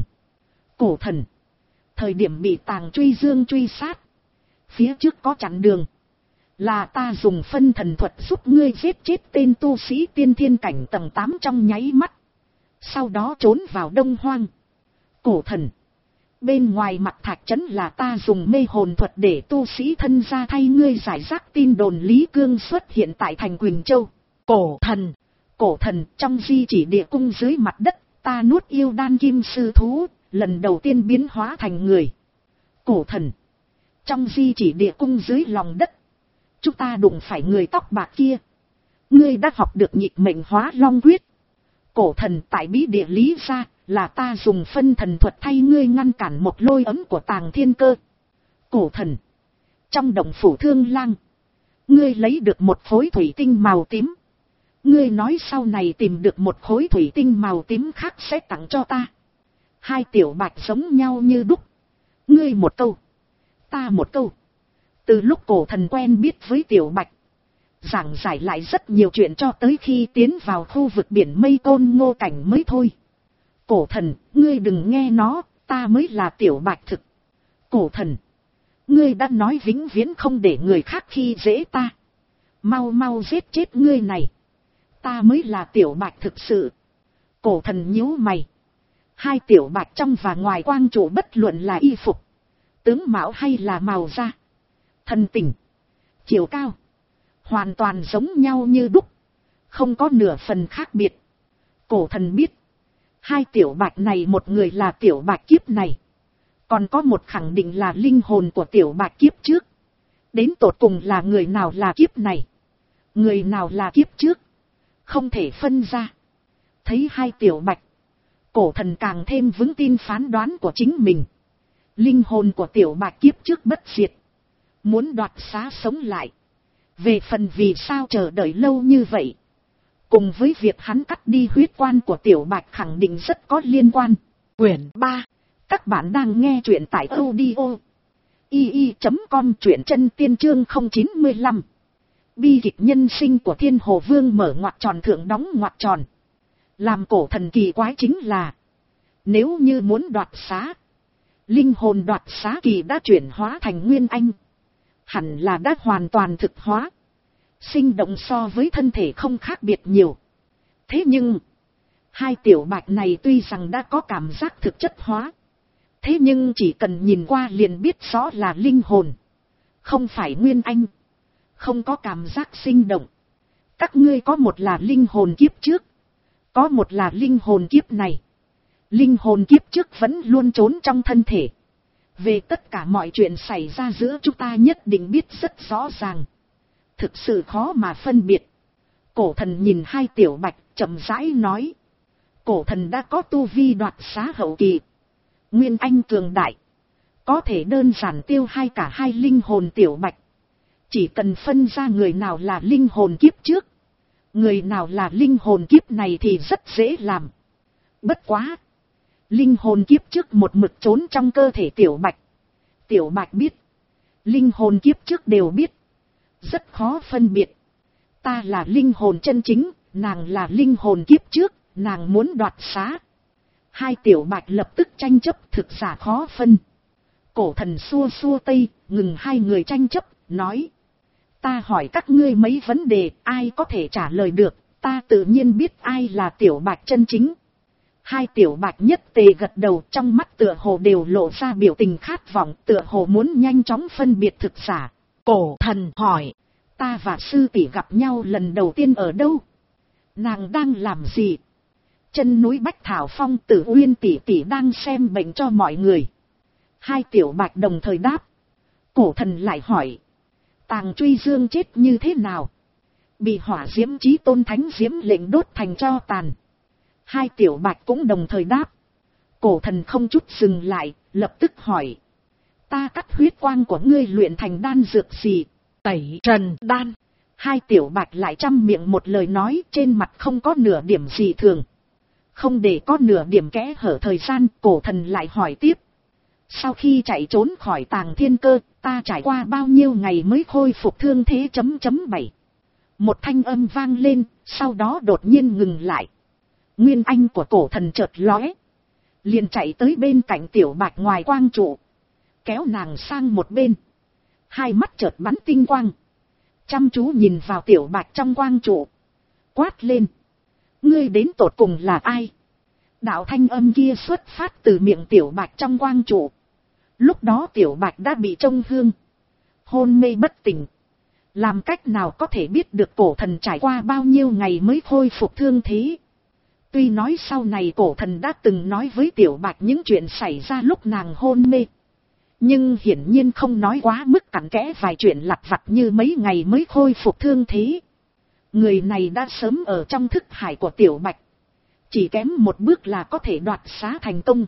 Cổ thần, thời điểm bị Tàng Truy Dương truy sát, phía trước có chặn đường. Là ta dùng phân thần thuật giúp ngươi giết chết tên tu sĩ tiên thiên cảnh tầng tám trong nháy mắt. Sau đó trốn vào Đông Hoang. Cổ thần, bên ngoài mặt thạch trấn là ta dùng mê hồn thuật để tu sĩ thân ra thay ngươi giải rác tin đồn Lý Cương xuất hiện tại thành Quỳnh Châu. Cổ thần, cổ thần, trong di chỉ địa cung dưới mặt đất, ta nuốt yêu đan kim sư thú, lần đầu tiên biến hóa thành người. Cổ thần, trong di chỉ địa cung dưới lòng đất, chúng ta đụng phải người tóc bạc kia. Ngươi đã học được nhịp mệnh hóa long quyết. Cổ thần, tại bí địa Lý gia, là ta dùng phân thần thuật thay ngươi ngăn cản một lôi ấm của Tàng Thiên Cơ. Cổ thần, trong động phủ Thương Lang, ngươi lấy được một khối thủy tinh màu tím. Ngươi nói sau này tìm được một khối thủy tinh màu tím khác sẽ tặng cho ta. Hai Tiểu Bạch giống nhau như đúc. Ngươi một câu, ta một câu. Từ lúc cổ thần quen biết với Tiểu Bạch, giảng giải lại rất nhiều chuyện cho tới khi tiến vào khu vực biển Mây Côn Ngô Cảnh mới thôi. Cổ thần, ngươi đừng nghe nó, ta mới là Tiểu Bạch thực. Cổ thần, ngươi đã nói vĩnh viễn không để người khác khi dễ ta. Mau mau giết chết ngươi này. Ta mới là Tiểu Bạch thực sự. Cổ thần nhíu mày. Hai Tiểu Bạch trong và ngoài quang trụ bất luận là y phục, tướng mạo hay là màu da, thân tình, chiều cao, hoàn toàn giống nhau như đúc, không có nửa phần khác biệt. Cổ thần biết, hai Tiểu Bạch này một người là Tiểu Bạch kiếp này, còn có một khẳng định là linh hồn của Tiểu Bạch kiếp trước. Đến tột cùng là người nào là kiếp này, người nào là kiếp trước, không thể phân ra. Thấy hai Tiểu Bạch, cổ thần càng thêm vững tin phán đoán của chính mình. Linh hồn của Tiểu Bạch kiếp trước bất diệt, muốn đoạt xá sống lại. Về phần vì sao chờ đợi lâu như vậy, cùng với việc hắn cắt đi huyết quan của Tiểu Bạch khẳng định rất có liên quan. Quyển ba, các bạn đang nghe truyện tại audio i i chấm com, truyện chân tiên chương không chín mươi lăm. Bi kịch nhân sinh của Thiên Hồ Vương mở ngoặc tròn thượng đóng ngoặc tròn. Làm cổ thần kỳ quái chính là, nếu như muốn đoạt xá, linh hồn đoạt xá kỳ đã chuyển hóa thành Nguyên Anh, hẳn là đã hoàn toàn thực hóa. sinh động so với thân thể không khác biệt nhiều. Thế nhưng, hai tiểu bạch này tuy rằng đã có cảm giác thực chất hóa, thế nhưng chỉ cần nhìn qua liền biết rõ là linh hồn, không phải nguyên anh, không có cảm giác sinh động. Các ngươi có một là linh hồn kiếp trước, có một là linh hồn kiếp này. Linh hồn kiếp trước vẫn luôn trốn trong thân thể, về tất cả mọi chuyện xảy ra giữa chúng ta nhất định biết rất rõ ràng, thực sự khó mà phân biệt. Cổ thần nhìn hai tiểu bạch chậm rãi nói, cổ thần đã có tu vi đoạt xá hậu kỳ, nguyên anh cường đại, có thể đơn giản tiêu hai cả hai linh hồn tiểu bạch. Chỉ cần phân ra người nào là linh hồn kiếp trước, người nào là linh hồn kiếp này thì rất dễ làm. Bất quá, linh hồn kiếp trước một mực trốn trong cơ thể tiểu bạch. Tiểu bạch biết, linh hồn kiếp trước đều biết, rất khó phân biệt. Ta là linh hồn chân chính, nàng là linh hồn kiếp trước, nàng muốn đoạt xá. Hai tiểu bạch lập tức tranh chấp, thực giả khó phân. Cổ thần xua xua tay, ngừng hai người tranh chấp, nói, ta hỏi các ngươi mấy vấn đề, ai có thể trả lời được, ta tự nhiên biết ai là tiểu bạch chân chính. Hai tiểu bạch nhất tề gật đầu, trong mắt tựa hồ đều lộ ra biểu tình khát vọng, tựa hồ muốn nhanh chóng phân biệt thực giả. Cổ thần hỏi, ta và sư tỷ gặp nhau lần đầu tiên ở đâu? Nàng đang làm gì? Chân núi Bách Thảo Phong, Tử Uyên tỷ tỷ đang xem bệnh cho mọi người. Hai tiểu bạch đồng thời đáp. Cổ thần lại hỏi, Tàng Truy Dương chết như thế nào? Bị hỏa diễm chí tôn thánh diễm lệnh đốt thành tro tàn. Hai tiểu bạch cũng đồng thời đáp. Cổ thần không chút dừng lại, lập tức hỏi, ta cắt huyết quang của ngươi luyện thành đan dược gì? Tẩy trần đan. Hai tiểu bạch lại trăm miệng một lời nói, trên mặt không có nửa điểm gì thường. Không để có nửa điểm kẽ hở thời gian, cổ thần lại hỏi tiếp. Sau khi chạy trốn khỏi Tàng Thiên Cơ, ta trải qua bao nhiêu ngày mới khôi phục thương thế chấm chấm bảy. Một thanh âm vang lên, sau đó đột nhiên ngừng lại. Nguyên anh của cổ thần chợt lóe, liền chạy tới bên cạnh tiểu bạch ngoài quang trụ, kéo nàng sang một bên. Hai mắt chợt bắn tinh quang, chăm chú nhìn vào tiểu bạch trong quang trụ, quát lên, ngươi đến tột cùng là ai? Đạo thanh âm kia xuất phát từ miệng tiểu bạch trong quang trụ. Lúc đó tiểu bạch đã bị trông hương, hôn mê bất tỉnh, làm cách nào có thể biết được cổ thần trải qua bao nhiêu ngày mới khôi phục thương thế. Tuy nói sau này cổ thần đã từng nói với tiểu bạch những chuyện xảy ra lúc nàng hôn mê, nhưng hiển nhiên không nói quá mức cặn kẽ vài chuyện lặt vặt như mấy ngày mới khôi phục thương thế. Người này đã sớm ở trong thức hải của tiểu bạch, chỉ kém một bước là có thể đoạt xá thành công.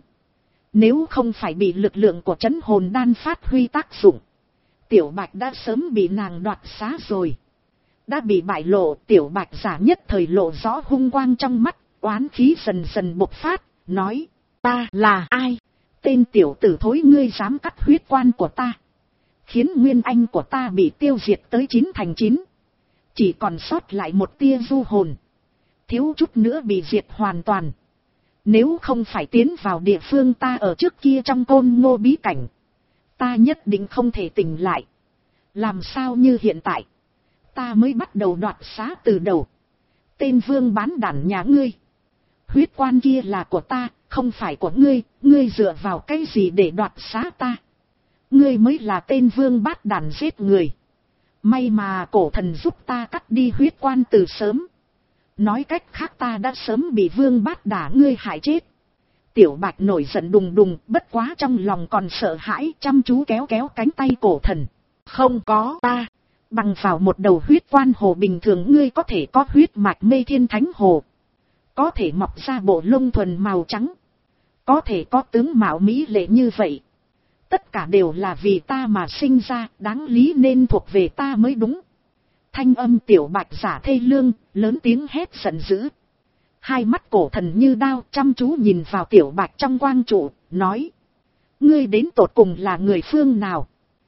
Nếu không phải bị lực lượng của trấn hồn đan phát huy tác dụng, tiểu bạch đã sớm bị nàng đoạt xá rồi. Đã bị bại lộ, tiểu bạch giả nhất thời lộ rõ hung quang trong mắt, oán khí dần dần bộc phát, nói, ta là ai? Tên tiểu tử thối, ngươi dám cắt huyết quan của ta, khiến nguyên anh của ta bị tiêu diệt tới chín thành chín, chỉ còn sót lại một tia du hồn, thiếu chút nữa bị diệt hoàn toàn. Nếu không phải tiến vào địa phương ta ở trước kia trong Côn Ngô bí cảnh, ta nhất định không thể tỉnh lại. Làm sao như hiện tại, ta mới bắt đầu đoạt xá từ đầu. Tên vương bán đản nhà ngươi, huyết quan kia là của ta, không phải của ngươi, ngươi dựa vào cái gì để đoạt xá ta? Ngươi mới là tên vương bát đản giết người. May mà cổ thần giúp ta cắt đi huyết quan từ sớm. Nói cách khác ta đã sớm bị vương bát đả ngươi hại chết. Tiểu bạch nổi giận đùng đùng, bất quá trong lòng còn sợ hãi, chăm chú kéo kéo cánh tay cổ thần. Không có ta, bằng vào một đầu huyết quan hồ bình thường ngươi có thể có huyết mạch mê thiên thánh hồ, có thể mọc ra bộ lông thuần màu trắng, có thể có tướng mạo mỹ lệ như vậy. Tất cả đều là vì ta mà sinh ra, đáng lý nên thuộc về ta mới đúng. Thanh âm tiểu bạch giả thê lương, lớn tiếng hét giận dữ. Hai mắt cổ thần như đao chăm chú nhìn vào tiểu bạch trong quang trụ, nói. Ngươi đến tột cùng là người phương nào?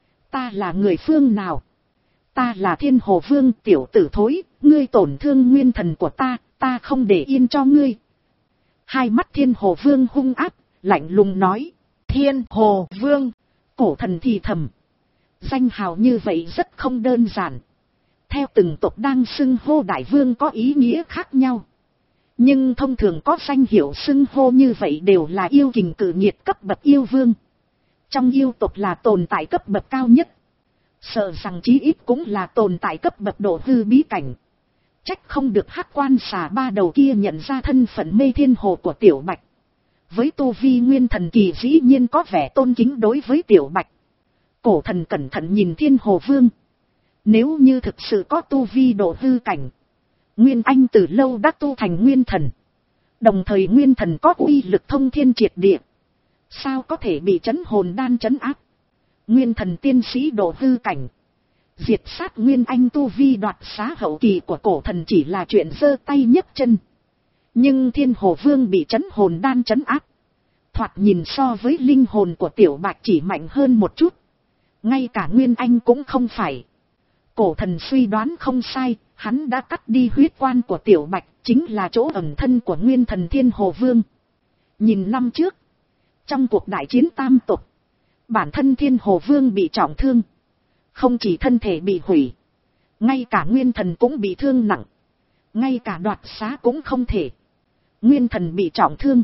Ta là người phương nào? Ta là Thiên Hồ Vương, tiểu tử thối, ngươi tổn thương nguyên thần của ta, ta không để yên cho ngươi. Hai mắt Thiên Hồ Vương hung ác, lạnh lùng nói. Thiên Hồ Vương, cổ thần thì thầm. Danh hào như vậy rất không đơn giản. Theo từng tộc đang xưng hô đại vương có ý nghĩa khác nhau. Nhưng thông thường có danh hiệu xưng hô như vậy đều là yêu kình cử nhiệt cấp bậc yêu vương. Trong yêu tộc là tồn tại cấp bậc cao nhất. Sợ rằng chí ít cũng là tồn tại cấp bậc độ hư bí cảnh. Trách không được hắc quan xà ba đầu kia nhận ra thân phận mê thiên hồ của Tiểu Bạch. Với tu vi nguyên thần kỳ dĩ nhiên có vẻ tôn kính đối với Tiểu Bạch. Cổ thần cẩn thận nhìn thiên hồ vương. Nếu như thực sự có tu vi độ hư cảnh, Nguyên Anh từ lâu đã tu thành nguyên thần. Đồng thời nguyên thần có uy lực thông thiên triệt địa. Sao có thể bị trấn hồn đan trấn áp? Nguyên thần tiên sĩ độ hư cảnh, diệt sát Nguyên Anh tu vi đoạt xá hậu kỳ của cổ thần chỉ là chuyện giơ tay nhấc chân. Nhưng thiên hồ vương bị trấn hồn đan trấn áp, thoạt nhìn so với linh hồn của Tiểu Bạch chỉ mạnh hơn một chút. Ngay cả Nguyên Anh cũng không phải. Cổ thần suy đoán không sai, hắn đã cắt đi huyết quan của Tiểu Bạch, chính là chỗ ẩn thân của nguyên thần thiên hồ vương. Nhìn năm trước, trong cuộc đại chiến tam tộc, bản thân thiên hồ vương bị trọng thương. Không chỉ thân thể bị hủy, ngay cả nguyên thần cũng bị thương nặng. Ngay cả đoạt xá cũng không thể. Nguyên thần bị trọng thương,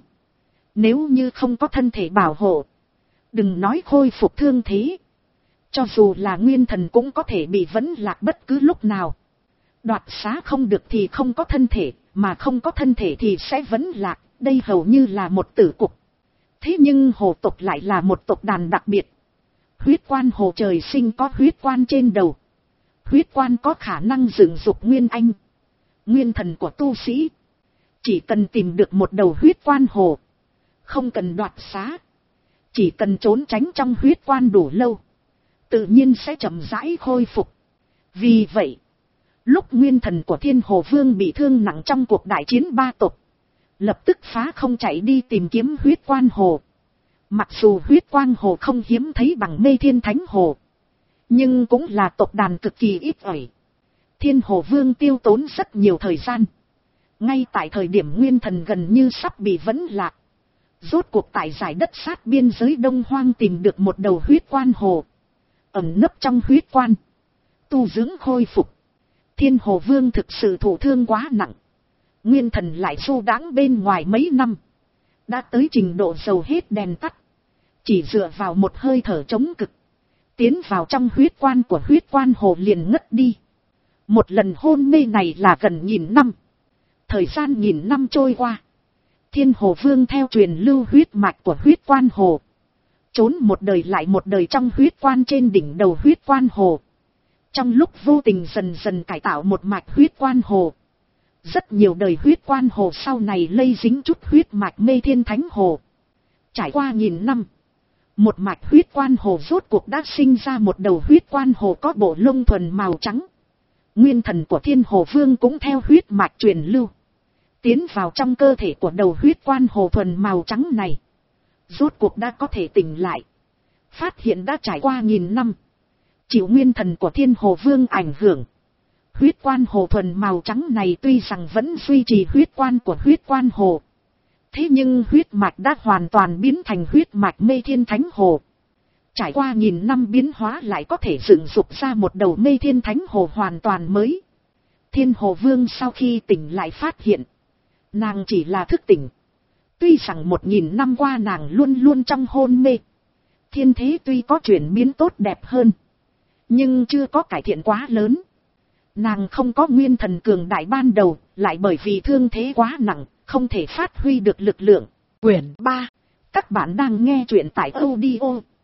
nếu như không có thân thể bảo hộ, đừng nói khôi phục thương thế, cho dù là nguyên thần cũng có thể bị vấn lạc bất cứ lúc nào. Đoạt xá không được thì không có thân thể, mà không có thân thể thì sẽ vấn lạc. Đây hầu như là một tử cục. Thế nhưng hồ tộc lại là một tộc đàn đặc biệt. Huyết quan hồ trời sinh có huyết quan trên đầu. Huyết quan có khả năng dựng dục nguyên anh, nguyên thần của tu sĩ. Chỉ cần tìm được một đầu huyết quan hồ, không cần đoạt xá, chỉ cần trốn tránh trong huyết quan đủ lâu, tự nhiên sẽ chậm rãi khôi phục. Vì vậy, lúc nguyên thần của thiên hồ vương bị thương nặng trong cuộc đại chiến ba tộc, lập tức phá không chạy đi tìm kiếm huyết quan hồ. Mặc dù huyết quan hồ không hiếm thấy bằng mê thiên thánh hồ, nhưng cũng là tộc đàn cực kỳ ít ỏi. Thiên hồ vương tiêu tốn rất nhiều thời gian. Ngay tại thời điểm nguyên thần gần như sắp bị vấn lạc, rốt cuộc tại giải đất sát biên giới Đông Hoang tìm được một đầu huyết quan hồ, ẩn nấp trong huyết quan, tu dưỡng khôi phục. Thiên hồ vương thực sự thụ thương quá nặng, nguyên thần lại du đãng bên ngoài mấy năm, đã tới trình độ dầu hết đèn tắt, chỉ dựa vào một hơi thở chống cực, tiến vào trong huyết quan của huyết quan hồ liền ngất đi. Một lần hôn mê này là gần nghìn năm. Thời gian nghìn năm trôi qua, thiên hồ vương theo truyền lưu huyết mạch của huyết quan hồ, trốn một đời lại một đời trong huyết quan trên đỉnh đầu huyết quan hồ. Trong lúc vô tình dần dần cải tạo một mạch huyết quan hồ, rất nhiều đời huyết quan hồ sau này lây dính chút huyết mạch mê thiên thánh hồ. Trải qua nghìn năm, một mạch huyết quan hồ rốt cuộc đã sinh ra một đầu huyết quan hồ có bộ lông thuần màu trắng. Nguyên thần của thiên hồ vương cũng theo huyết mạch truyền lưu, tiến vào trong cơ thể của đầu huyết quan hồ thuần màu trắng này. Rốt cuộc đã có thể tỉnh lại, phát hiện đã trải qua nghìn năm, chịu nguyên thần của thiên hồ vương ảnh hưởng. Huyết quan hồ thuần màu trắng này tuy rằng vẫn duy trì huyết quan của huyết quan hồ, thế nhưng huyết mạch đã hoàn toàn biến thành huyết mạch mê thiên thánh hồ. Trải qua nghìn năm biến hóa lại có thể dựng dục ra một đầu mê thiên thánh hồ hoàn toàn mới. Thiên hồ vương sau khi tỉnh lại phát hiện, nàng chỉ là thức tỉnh. Tuy rằng một nghìn năm qua nàng luôn luôn trong hôn mê, thiên thế tuy có chuyển biến tốt đẹp hơn, nhưng chưa có cải thiện quá lớn. Nàng không có nguyên thần cường đại ban đầu, lại bởi vì thương thế quá nặng, không thể phát huy được lực lượng. Quyển ba, các bạn đang nghe truyện tại audio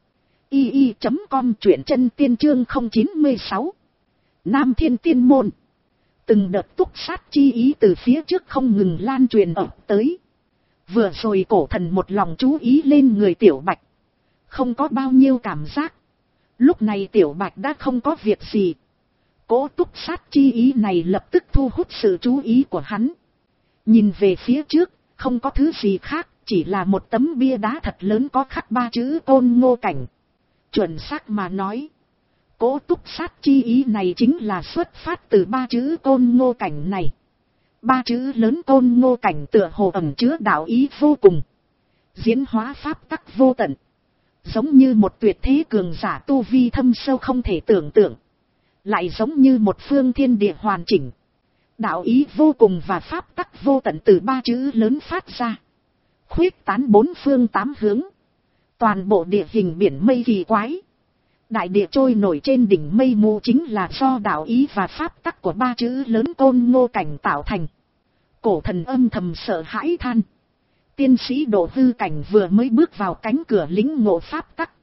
i i chấm com, truyện chân tiên chương không chín sáu. Nam Thiên Tiên Môn. Từng đợt túc sát chi ý từ phía trước không ngừng lan truyền ập tới. Vừa rồi cổ thần một lòng chú ý lên người Tiểu Bạch, không có bao nhiêu cảm giác. Lúc này Tiểu Bạch đã không có việc gì, cỗ túc sát chi ý này lập tức thu hút sự chú ý của hắn. Nhìn về phía trước, không có thứ gì khác, chỉ là một tấm bia đá thật lớn có khắc ba chữ Côn Ngô Cảnh. Chuẩn xác mà nói, cỗ túc sát chi ý này chính là xuất phát từ ba chữ Côn Ngô Cảnh này. Ba chữ lớn Côn Ngô Cảnh tựa hồ ẩn chứa đạo ý vô cùng, diễn hóa pháp tắc vô tận, giống như một tuyệt thế cường giả tu vi thâm sâu không thể tưởng tượng, lại giống như một phương thiên địa hoàn chỉnh. Đạo ý vô cùng và pháp tắc vô tận từ ba chữ lớn phát ra, khuyết tán bốn phương tám hướng. Toàn bộ địa hình biển mây kỳ quái, đại địa trôi nổi trên đỉnh mây mù chính là do đạo ý và pháp tắc của ba chữ lớn Côn Ngô Cảnh tạo thành. Cổ thần âm thầm sợ hãi than. Tiên sĩ độ hư cảnh vừa mới bước vào cánh cửa lĩnh ngộ pháp tắc,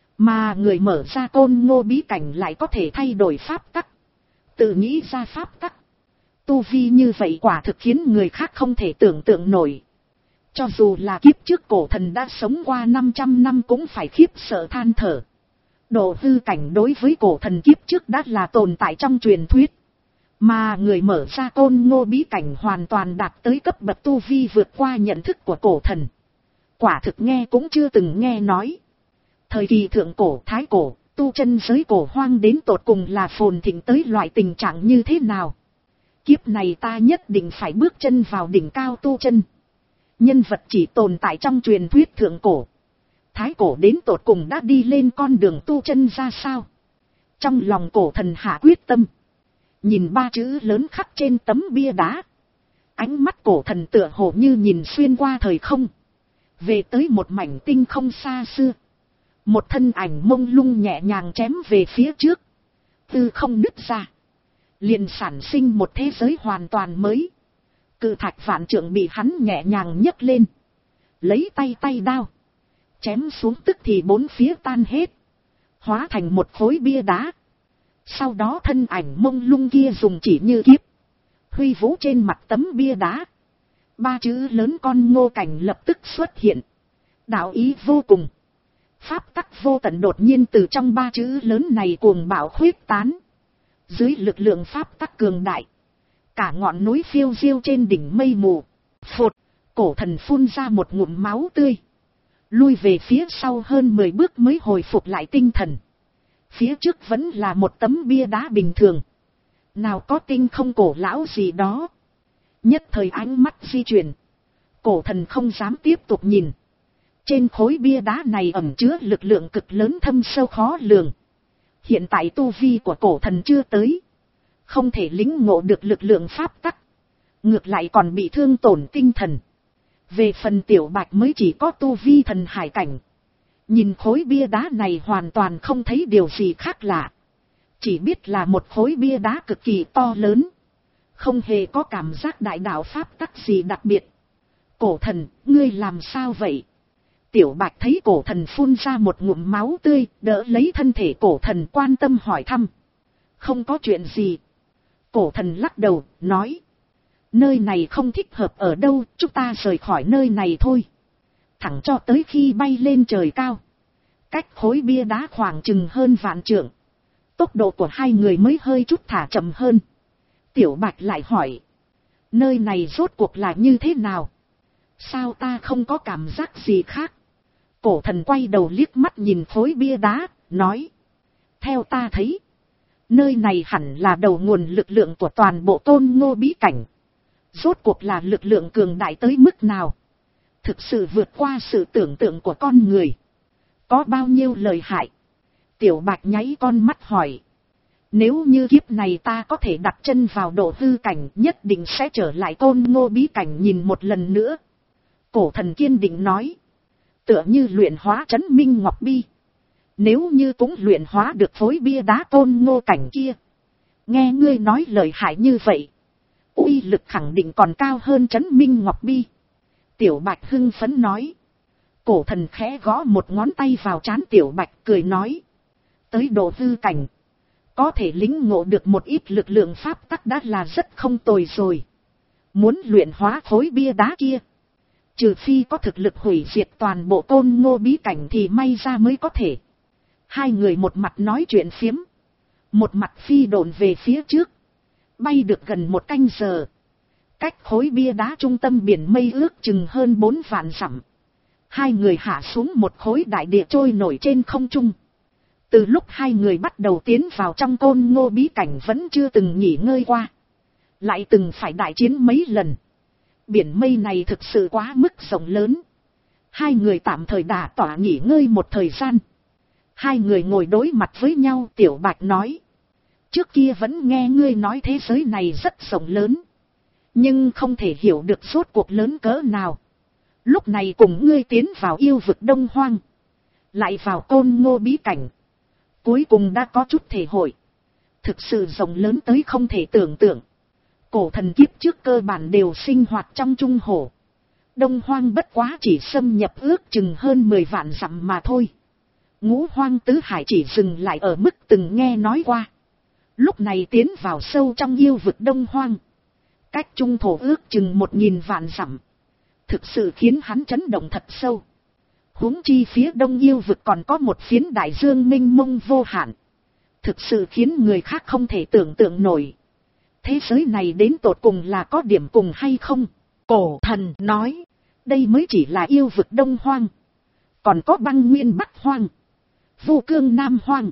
mà người mở ra Côn Ngô bí cảnh lại có thể thay đổi pháp tắc, tự nghĩ ra pháp tắc. Tu vi như vậy quả thực khiến người khác không thể tưởng tượng nổi. Cho dù là kiếp trước cổ thần đã sống qua năm trăm năm cũng phải khiếp sợ than thở. Độ hư cảnh đối với cổ thần kiếp trước đã là tồn tại trong truyền thuyết. Mà người mở ra Côn Ngô bí cảnh hoàn toàn đạt tới cấp bậc tu vi vượt qua nhận thức của cổ thần. Quả thực nghe cũng chưa từng nghe nói. Thời kỳ thượng cổ thái cổ, tu chân giới cổ hoang đến tột cùng là phồn thịnh tới loại tình trạng như thế nào. Kiếp này ta nhất định phải bước chân vào đỉnh cao tu chân. Nhân vật chỉ tồn tại trong truyền thuyết thượng cổ, thái cổ đến tột cùng đã đi lên con đường tu chân ra sao. Trong lòng cổ thần hạ quyết tâm, nhìn ba chữ lớn khắc trên tấm bia đá, ánh mắt cổ thần tựa hồ như nhìn xuyên qua thời không, về tới một mảnh tinh không xa xưa. Một thân ảnh mông lung nhẹ nhàng chém về phía trước, tư không nứt ra, liền sản sinh một thế giới hoàn toàn mới. Cự thạch vạn trượng bị hắn nhẹ nhàng nhấc lên, lấy tay tay đao chém xuống, tức thì bốn phía tan hết, hóa thành một khối bia đá. Sau đó thân ảnh mông lung kia dùng chỉ như kiếp, huy vũ trên mặt tấm bia đá. Ba chữ lớn Con Ngô Cảnh lập tức xuất hiện. Đạo ý vô cùng, pháp tắc vô tận đột nhiên từ trong ba chữ lớn này cuồng bạo khuyết tán. Dưới lực lượng pháp tắc cường đại, cả ngọn núi phiêu diêu trên đỉnh mây mù. Phụt, cổ thần phun ra một ngụm máu tươi, lui về phía sau hơn mười bước mới hồi phục lại tinh thần. Phía trước vẫn là một tấm bia đá bình thường, nào có tinh không cổ lão gì đó. Nhất thời ánh mắt di chuyển, cổ thần không dám tiếp tục nhìn. Trên khối bia đá này ẩn chứa lực lượng cực lớn thâm sâu khó lường. Hiện tại tu vi của cổ thần chưa tới, không thể lĩnh ngộ được lực lượng pháp tắc, ngược lại còn bị thương tổn tinh thần. Về phần Tiểu Bạch mới chỉ có tu vi thần hải cảnh, nhìn khối bia đá này hoàn toàn không thấy điều gì khác lạ, chỉ biết là một khối bia đá cực kỳ to lớn, không hề có cảm giác đại đạo pháp tắc gì đặc biệt. Cổ thần, ngươi làm sao vậy? Tiểu Bạch thấy cổ thần phun ra một ngụm máu tươi, đỡ lấy thân thể cổ thần quan tâm hỏi thăm. Không có chuyện gì. Cổ thần lắc đầu, nói. Nơi này không thích hợp ở đâu, chúng ta rời khỏi nơi này thôi. Thẳng cho tới khi bay lên trời cao, cách khối bia đá khoảng chừng hơn vạn trượng, tốc độ của hai người mới hơi chút thả chậm hơn. Tiểu Bạch lại hỏi. Nơi này rốt cuộc là như thế nào? Sao ta không có cảm giác gì khác? Cổ thần quay đầu liếc mắt nhìn khối bia đá, nói. Theo ta thấy, nơi này hẳn là đầu nguồn lực lượng của toàn bộ Côn Ngô bí cảnh. Rốt cuộc là lực lượng cường đại tới mức nào? Thực sự vượt qua sự tưởng tượng của con người. Có bao nhiêu lợi hại? Tiểu Bạch nháy con mắt hỏi. Nếu như kiếp này ta có thể đặt chân vào độ hư cảnh, nhất định sẽ trở lại Côn Ngô bí cảnh nhìn một lần nữa. Cổ thần kiên định nói. Tựa như luyện hóa Trấn Minh Ngọc Bi. Nếu như cũng luyện hóa được khối bia đá Côn Ngô cảnh kia. Nghe ngươi nói lời hại như vậy, uy lực khẳng định còn cao hơn Trấn Minh Ngọc Bi. Tiểu Bạch hưng phấn nói. Cổ thần khẽ gõ một ngón tay vào trán Tiểu Bạch, cười nói. Tới độ hư cảnh, có thể lĩnh ngộ được một ít lực lượng pháp tắc đã là rất không tồi rồi. Muốn luyện hóa khối bia đá kia, trừ phi có thực lực hủy diệt toàn bộ Côn Ngô bí cảnh thì may ra mới có thể. Hai người một mặt nói chuyện phiếm, một mặt phi độn về phía trước. Bay được gần một canh giờ, cách khối bia đá trung tâm biển mây ước chừng hơn bốn vạn dặm. Hai người hạ xuống một khối đại địa trôi nổi trên không trung. Từ lúc hai người bắt đầu tiến vào trong Côn Ngô bí cảnh vẫn chưa từng nghỉ ngơi qua, lại từng phải đại chiến mấy lần. Biển mây này thực sự quá mức rộng lớn. Hai người tạm thời đả tỏa nghỉ ngơi một thời gian. Hai người ngồi đối mặt với nhau. Tiểu Bạch nói. Trước kia vẫn nghe ngươi nói thế giới này rất rộng lớn, nhưng không thể hiểu được rốt cuộc lớn cỡ nào. Lúc này cùng ngươi tiến vào yêu vực Đông Hoang, lại vào Côn Ngô bí cảnh, cuối cùng đã có chút thể hội. Thực sự rộng lớn tới không thể tưởng tượng. Cổ thần kiếp trước cơ bản đều sinh hoạt trong trung hồ. Đông Hoang bất quá chỉ xâm nhập ước chừng hơn mười vạn dặm mà thôi. Ngũ Hoang tứ hải chỉ dừng lại ở mức từng nghe nói qua. Lúc này tiến vào sâu trong yêu vực Đông Hoang, cách trung thổ ước chừng một nghìn vạn dặm, thực sự khiến hắn chấn động thật sâu. Huống chi phía đông yêu vực còn có một phiến đại dương mênh mông vô hạn, thực sự khiến người khác không thể tưởng tượng nổi. Thế giới này đến tột cùng là có điểm cùng hay không? Cổ thần nói, đây mới chỉ là yêu vực Đông Hoang, còn có băng nguyên Bắc Hoang, vô cương Nam Hoang,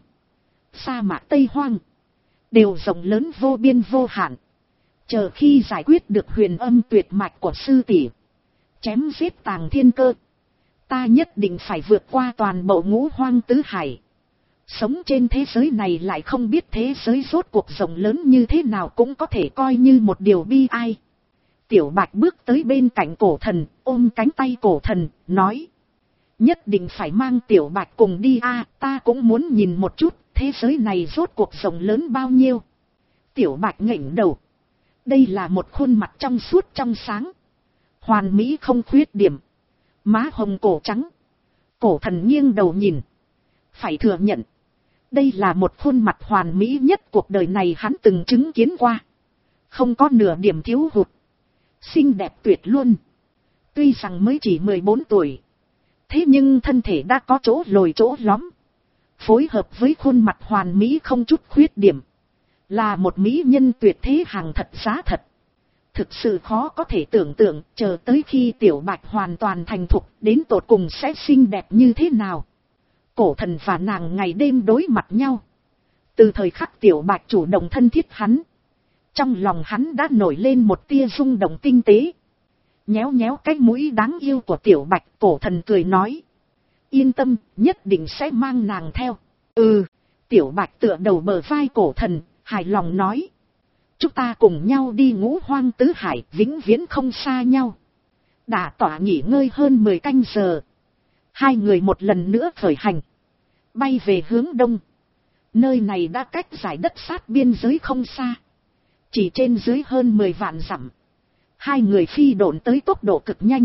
sa mạc Tây Hoang, đều rộng lớn vô biên vô hạn. Chờ khi giải quyết được huyền âm tuyệt mạch của sư tỷ, chém giết Tàng Thiên Cơ, ta nhất định phải vượt qua toàn bộ Ngũ Hoang tứ hải. Sống trên thế giới này lại không biết thế giới rốt cuộc rộng lớn như thế nào cũng có thể coi như một điều bi ai. Tiểu Bạch bước tới bên cạnh cổ thần, ôm cánh tay cổ thần, nói. Nhất định phải mang Tiểu Bạch cùng đi a, ta cũng muốn nhìn một chút, thế giới này rốt cuộc rộng lớn bao nhiêu. Tiểu Bạch ngẩng đầu. Đây là một khuôn mặt trong suốt trong sáng, hoàn mỹ không khuyết điểm, má hồng cổ trắng. Cổ thần nghiêng đầu nhìn. Phải thừa nhận, đây là một khuôn mặt hoàn mỹ nhất cuộc đời này hắn từng chứng kiến qua. Không có nửa điểm thiếu hụt. Xinh đẹp tuyệt luôn. Tuy rằng mới chỉ mười bốn tuổi, thế nhưng thân thể đã có chỗ lồi chỗ lõm, phối hợp với khuôn mặt hoàn mỹ không chút khuyết điểm, là một mỹ nhân tuyệt thế hàng thật giá thật. Thực sự khó có thể tưởng tượng, chờ tới khi Tiểu Bạch hoàn toàn thành thục, đến tột cùng sẽ xinh đẹp như thế nào. Cổ thần và nàng ngày đêm đối mặt nhau. Từ thời khắc Tiểu Bạch chủ động thân thiết hắn, trong lòng hắn đã nổi lên một tia rung động tinh tế. Nhéo nhéo cái mũi đáng yêu của Tiểu Bạch, cổ thần cười nói. Yên tâm, nhất định sẽ mang nàng theo. Ừ, Tiểu Bạch tựa đầu bờ vai cổ thần, hài lòng nói. Chúng ta cùng nhau đi Ngũ Hoang tứ hải, vĩnh viễn không xa nhau. Đã tỏa nghỉ ngơi hơn mười canh giờ. Hai người một lần nữa khởi hành, bay về hướng đông. Nơi này đã cách dải đất sát biên giới không xa, chỉ trên dưới hơn mười vạn dặm. Hai người phi độn tới tốc độ cực nhanh.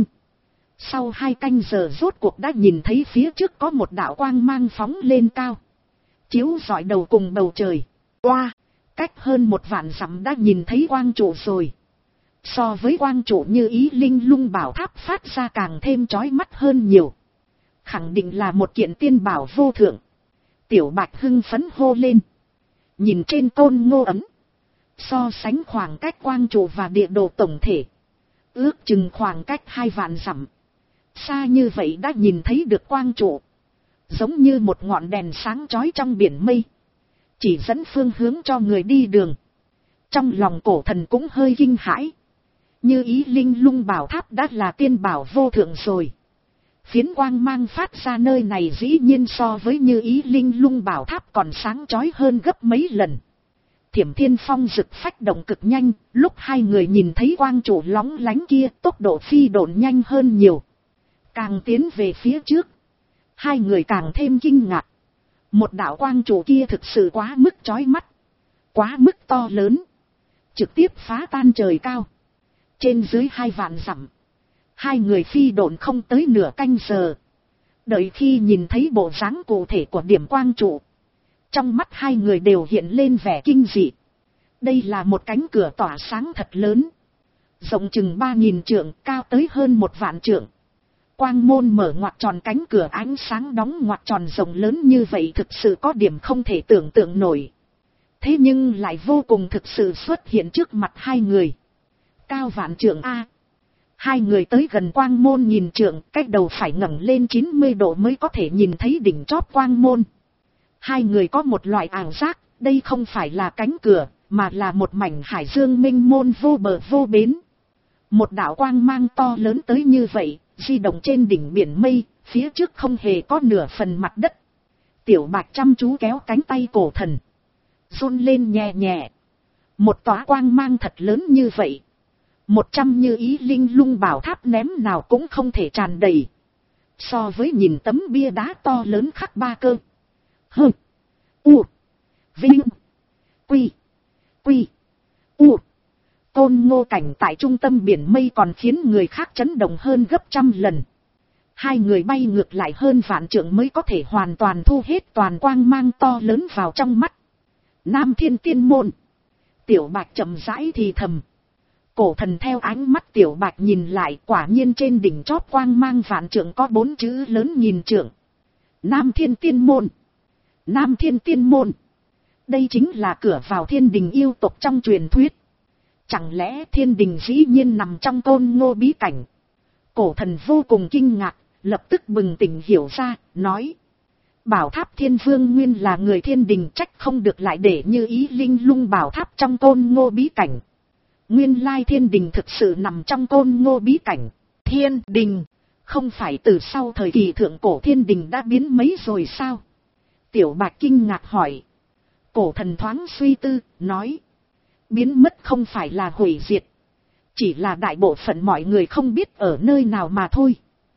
Sau hai canh giờ rốt cuộc đã nhìn thấy phía trước có một đạo quang mang phóng lên cao, chiếu rọi đầu cùng bầu trời. Oa, cách hơn một vạn dặm đã nhìn thấy quang trụ rồi. So với quang trụ như Ý Linh Lung Bảo Tháp phát ra càng thêm chói mắt hơn nhiều. Khẳng định là một kiện tiên bảo vô thượng. Tiểu Bạch hưng phấn hô lên. Nhìn trên Côn Ngô ấn, so sánh khoảng cách quang trụ và địa đồ tổng thể, ước chừng khoảng cách hai vạn dặm. Xa như vậy đã nhìn thấy được quang trụ, giống như một ngọn đèn sáng chói trong biển mây, chỉ dẫn phương hướng cho người đi đường. Trong lòng cổ thần cũng hơi kinh hãi. Như Ý Linh Lung Bảo Tháp đã là tiên bảo vô thượng rồi, phiến quang mang phát ra nơi này dĩ nhiên so với Như Ý Linh Lung Bảo Tháp còn sáng chói hơn gấp mấy lần. Thiểm Thiên Phong rực phách động cực nhanh, lúc hai người nhìn thấy quang trụ lóng lánh kia, tốc độ phi độn nhanh hơn nhiều. Càng tiến về phía trước, hai người càng thêm kinh ngạc. Một đạo quang trụ kia thực sự quá mức chói mắt, quá mức to lớn, trực tiếp phá tan trời cao. Trên dưới hai vạn dặm, hai người phi độn không tới nửa canh giờ. Đợi khi nhìn thấy bộ dáng cụ thể của điểm quang trụ, trong mắt hai người đều hiện lên vẻ kinh dị. Đây là một cánh cửa tỏa sáng thật lớn, rộng chừng ba nghìn trượng, cao tới hơn một vạn trượng. Quang môn mở ngoặt tròn, cánh cửa ánh sáng đóng ngoặt tròn rộng lớn như vậy thực sự có điểm không thể tưởng tượng nổi. Thế nhưng lại vô cùng thực sự xuất hiện trước mặt hai người. Cao vạn trượng A. Hai người tới gần quang môn nhìn trượng, cách đầu phải ngẩng lên chín mươi độ mới có thể nhìn thấy đỉnh chóp quang môn. Hai người có một loại ảo giác, đây không phải là cánh cửa, mà là một mảnh hải dương mênh môn vô bờ vô bến. Một đạo quang mang to lớn tới như vậy, di động trên đỉnh biển mây, phía trước không hề có nửa phần mặt đất. Tiểu Bạch chăm chú kéo cánh tay cổ thần, run lên nhẹ nhẹ. Một tòa quang mang thật lớn như vậy. Một trăm như ý linh lung bảo tháp ném nào cũng không thể tràn đầy. So với nhìn tấm bia đá to lớn khắc ba cơ. Hơ. U. Vinh. Quy. Quy. U. Côn Ngô cảnh tại trung tâm biển mây còn khiến người khác chấn động hơn gấp trăm lần. Hai người bay ngược lại hơn vạn trượng mới có thể hoàn toàn thu hết toàn quang mang to lớn vào trong mắt. Nam Thiên Tiên Môn. Tiểu Bạch chậm rãi thì thầm. Cổ thần theo ánh mắt Tiểu Bạch nhìn lại, quả nhiên trên đỉnh chóp quang mang vạn trượng có bốn chữ lớn nghìn trượng. Nam Thiên Tiên Môn. Nam Thiên Tiên Môn. Đây chính là cửa vào thiên đình yêu tộc trong truyền thuyết. Chẳng lẽ thiên đình dĩ nhiên nằm trong Côn Ngô bí cảnh? Cổ thần vô cùng kinh ngạc, lập tức bừng tỉnh hiểu ra, nói. Bảo tháp thiên vương nguyên là người thiên đình, trách không được lại để như ý linh lung bảo tháp trong Côn Ngô bí cảnh. Nguyên lai thiên đình thực sự nằm trong Côn Ngô bí cảnh. Thiên đình, không phải từ sau thời kỳ thượng cổ thiên đình đã biến mấy rồi sao? Tiểu Bạch kinh ngạc hỏi. Cổ thần thoáng suy tư, nói. Biến mất không phải là hủy diệt. Chỉ là đại bộ phận mọi người không biết ở nơi nào mà thôi.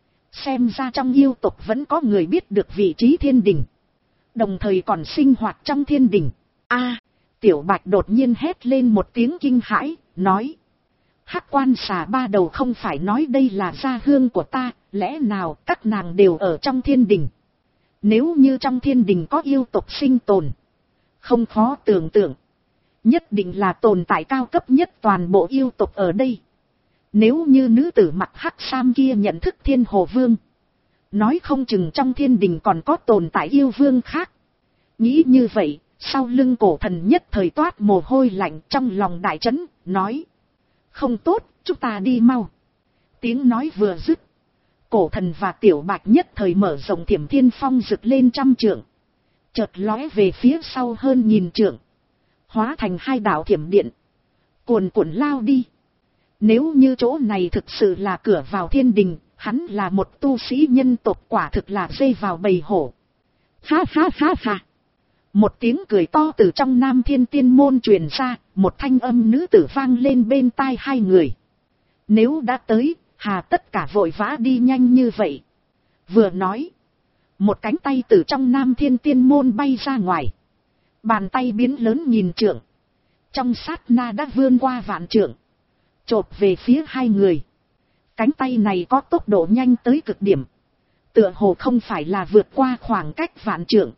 Xem ra trong yêu tộc vẫn có người biết được vị trí thiên đình. Đồng thời còn sinh hoạt trong thiên đình. A, Tiểu Bạch đột nhiên hét lên một tiếng kinh hãi, nói. Hắc quan xà ba đầu không phải nói đây là gia hương của ta, lẽ nào các nàng đều ở trong thiên đình? Nếu như trong thiên đình có yêu tộc sinh tồn, không khó tưởng tượng. Nhất định là tồn tại cao cấp nhất toàn bộ yêu tộc ở đây. Nếu như nữ tử mặt hắc sam kia nhận thức thiên hồ vương, nói không chừng trong thiên đình còn có tồn tại yêu vương khác. Nghĩ như vậy, sau lưng cổ thần nhất thời toát mồ hôi lạnh, trong lòng đại chấn, nói. Không tốt, chúng ta đi mau. Tiếng nói vừa dứt, cổ thần và Tiểu Bạch nhất thời mở rộng Thiểm Thiên Phong rực lên trăm trượng. Chợt lóe về phía sau hơn nghìn trượng. Hóa thành hai đạo thiểm điện. Cuồn cuộn lao đi. Nếu như chỗ này thực sự là cửa vào thiên đình, hắn là một tu sĩ nhân tộc, quả thực là dê vào bầy hổ. Ha ha ha ha. Một tiếng cười to từ trong Nam Thiên Tiên Môn truyền ra, một thanh âm nữ tử vang lên bên tai hai người. Nếu đã tới, hà tất cả vội vã đi nhanh như vậy. Vừa nói, một cánh tay từ trong Nam Thiên Tiên Môn bay ra ngoài. Bàn tay biến lớn nghìn trượng. Trong sát na đã vươn qua vạn trượng. Chộp về phía hai người. Cánh tay này có tốc độ nhanh tới cực điểm. Tựa hồ không phải là vượt qua khoảng cách vạn trượng,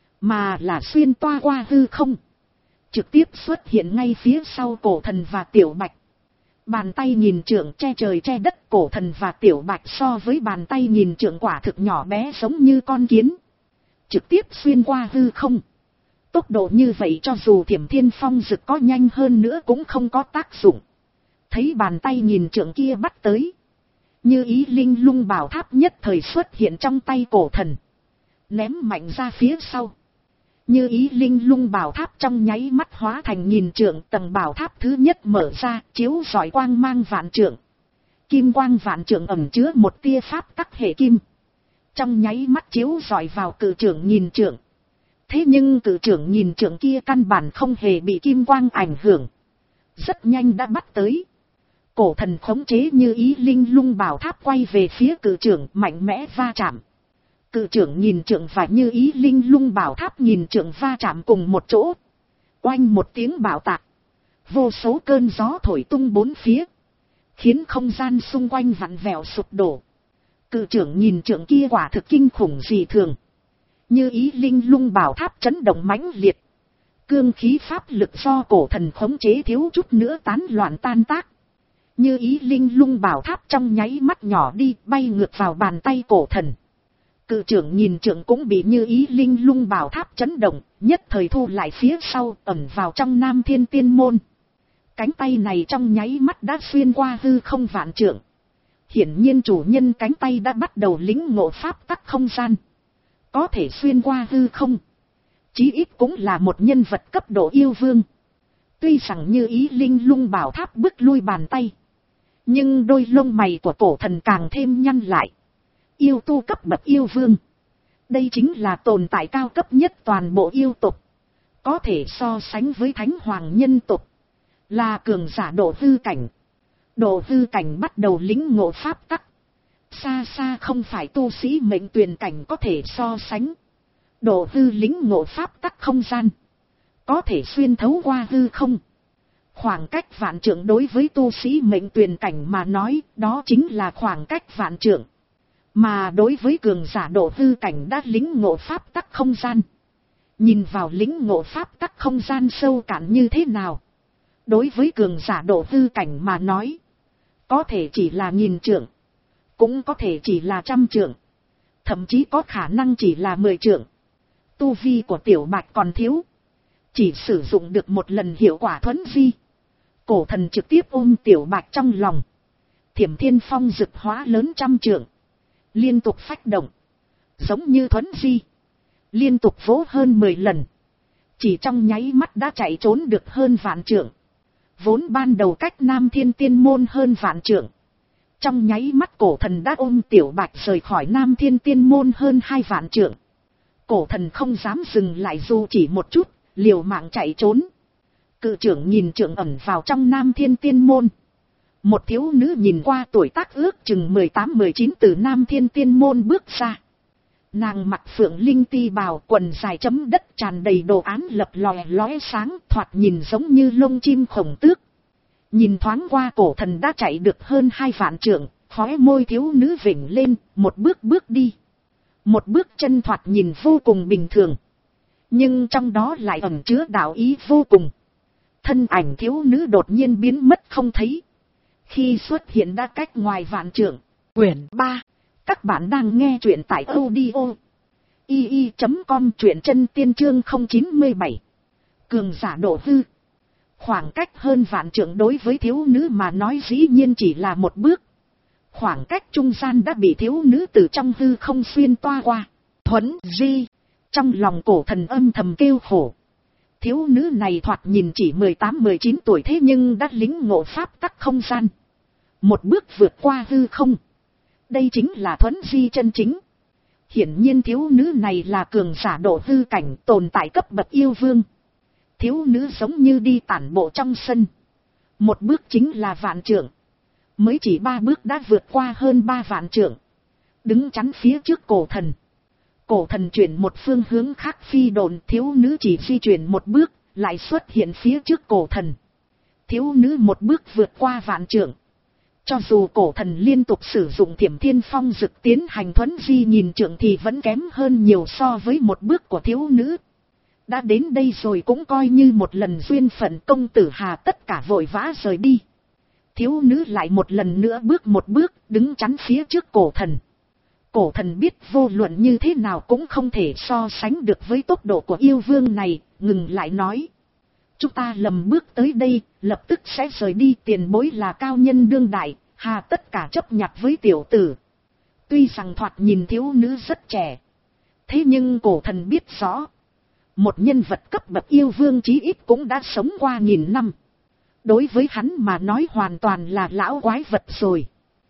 mà là xuyên toa qua hư không. Trực tiếp xuất hiện ngay phía sau cổ thần và Tiểu Bạch. Bàn tay nghìn trượng che trời che đất, cổ thần và Tiểu Bạch so với bàn tay nghìn trượng quả thực nhỏ bé giống như con kiến. Trực tiếp xuyên qua hư không. Tốc độ như vậy cho dù Thiểm Thiên Phong rực có nhanh hơn nữa cũng không có tác dụng. Thấy bàn tay nghìn trượng kia bắt tới, như ý linh lung bảo tháp nhất thời xuất hiện trong tay cổ thần. Ném mạnh ra phía sau. Như ý linh lung bảo tháp trong nháy mắt hóa thành nghìn trượng, tầng bảo tháp thứ nhất mở ra, chiếu rọi quang mang vạn trượng. Kim quang vạn trượng ẩn chứa một tia pháp tắc hệ kim. Trong nháy mắt chiếu rọi vào cự trưởng nghìn trượng. Thế nhưng cự trưởng nghìn trượng kia căn bản không hề bị kim quang ảnh hưởng. Rất nhanh đã bắt tới. Cổ thần khống chế như ý linh lung bảo tháp quay về phía cự trưởng, mạnh mẽ va chạm. Cự trưởng nghìn trượng và như ý linh lung bảo tháp nghìn trượng va chạm cùng một chỗ. Oanh một tiếng bạo tạc. Vô số cơn gió thổi tung bốn phía. Khiến không gian xung quanh vặn vẹo sụp đổ. Cự trưởng nghìn trượng kia quả thực kinh khủng dị thường. Như ý linh lung bảo tháp chấn động mãnh liệt. Cương khí pháp lực do cổ thần khống chế thiếu chút nữa tán loạn tan tác. Như ý linh lung bảo tháp trong nháy mắt nhỏ đi, bay ngược vào bàn tay cổ thần. Cự trưởng nhìn trượng cũng bị như ý linh lung bảo tháp chấn động, nhất thời thu lại phía sau, ẩn vào trong Nam Thiên Tiên Môn. Cánh tay này trong nháy mắt đã xuyên qua hư không vạn trượng. Hiển nhiên chủ nhân cánh tay đã bắt đầu lĩnh ngộ pháp tắc không gian. Có thể xuyên qua hư không. Chí ít cũng là một nhân vật cấp độ yêu vương. Tuy rằng như ý linh lung bảo tháp bước lui bàn tay, nhưng đôi lông mày của cổ thần càng thêm nhăn lại. Yêu tu cấp bậc yêu vương. Đây chính là tồn tại cao cấp nhất toàn bộ yêu tộc. có thể so sánh với thánh hoàng nhân tộc, là cường giả độ hư cảnh. Độ hư cảnh bắt đầu lĩnh ngộ pháp tắc, xa xa không phải tu sĩ mệnh tuyền cảnh có thể so sánh. Độ hư lĩnh ngộ pháp tắc không gian, có thể xuyên thấu qua hư không. Khoảng cách vạn trượng đối với tu sĩ mệnh tuyền cảnh mà nói, đó chính là khoảng cách vạn trượng. Mà đối với cường giả độ hư cảnh đã lĩnh ngộ pháp tắc không gian, nhìn vào lĩnh ngộ pháp tắc không gian sâu cạn như thế nào. Đối với cường giả độ hư cảnh mà nói, có thể chỉ là nghìn trượng, cũng có thể chỉ là trăm trượng, thậm chí có khả năng chỉ là mười trượng. Tu vi của Tiểu Bạch còn thiếu, chỉ sử dụng được một lần hiệu quả thuấn vi. Cổ thần trực tiếp ôm Tiểu Bạch trong lòng, Thiểm Thiên Phong rực hóa lớn trăm trượng, liên tục phách động, giống như thuấn vi, liên tục vỗ hơn mười lần, chỉ trong nháy mắt đã chạy trốn được hơn vạn trượng. Vốn ban đầu cách Nam Thiên Tiên Môn hơn vạn trượng, trong nháy mắt cổ thần đã ôm Tiểu Bạch rời khỏi Nam Thiên Tiên Môn hơn hai vạn trượng. Cổ thần không dám dừng lại dù chỉ một chút, liều mạng chạy trốn. Cự trưởng nhìn trượng ẩn vào trong Nam Thiên Tiên Môn. Một thiếu nữ nhìn qua tuổi tác ước chừng mười tám mười chín từ Nam Thiên Tiên Môn bước ra. Nàng mặc phượng linh ti bào, quần dài chấm đất tràn đầy đồ án lập lòe lóe sáng, thoạt nhìn giống như lông chim khổng tước. Nhìn thoáng qua cổ thần đã chạy được hơn hai vạn trượng, khóe môi thiếu nữ vểnh lên, một bước bước đi. Một bước chân thoạt nhìn vô cùng bình thường, nhưng trong đó lại ẩn chứa đạo ý vô cùng. Thân ảnh thiếu nữ đột nhiên biến mất không thấy, khi xuất hiện đã cách ngoài vạn trượng. Quyển ba. Các bạn đang nghe truyện tại audio i i chấm com, truyện chân tiên chương không chín bảy. Cường giả độ hư. Khoảng cách hơn vạn trượng đối với thiếu nữ mà nói dĩ nhiên chỉ là một bước. Khoảng cách trung gian đã bị thiếu nữ từ trong hư không xuyên toa qua. Thuấn di. Trong lòng cổ thần âm thầm kêu khổ. Thiếu nữ này thoạt nhìn chỉ mười tám mười chín tuổi thế nhưng đã lĩnh ngộ pháp tắc không gian. Một bước vượt qua hư không. Đây chính là thuấn di chân chính. Hiển nhiên thiếu nữ này là cường giả độ hư cảnh, tồn tại cấp bậc yêu vương. Thiếu nữ giống như đi tản bộ trong sân. Một bước chính là vạn trượng. Mới chỉ ba bước đã vượt qua hơn ba vạn trượng. Đứng chắn phía trước cổ thần. Cổ thần chuyển một phương hướng khác phi độn, thiếu nữ chỉ di chuyển một bước, lại xuất hiện phía trước cổ thần. Thiếu nữ một bước vượt qua vạn trượng. Cho dù cổ thần liên tục sử dụng Thiểm Thiên Phong dực tiến hành thuấn di nhìn trượng thì vẫn kém hơn nhiều so với một bước của thiếu nữ. Đã đến đây rồi cũng coi như một lần duyên phận, công tử hà tất cả vội vã rời đi. Thiếu nữ lại một lần nữa bước một bước, đứng chắn phía trước cổ thần. Cổ thần biết vô luận như thế nào cũng không thể so sánh được với tốc độ của yêu vương này, ngừng lại nói. Chúng ta lầm bước tới đây, lập tức sẽ rời đi, tiền bối là cao nhân đương đại, hà tất cả chấp nhặt với tiểu tử. Tuy rằng thoạt nhìn thiếu nữ rất trẻ, thế nhưng cổ thần biết rõ. Một nhân vật cấp bậc yêu vương chí ít cũng đã sống qua nghìn năm. Đối với hắn mà nói hoàn toàn là lão quái vật rồi.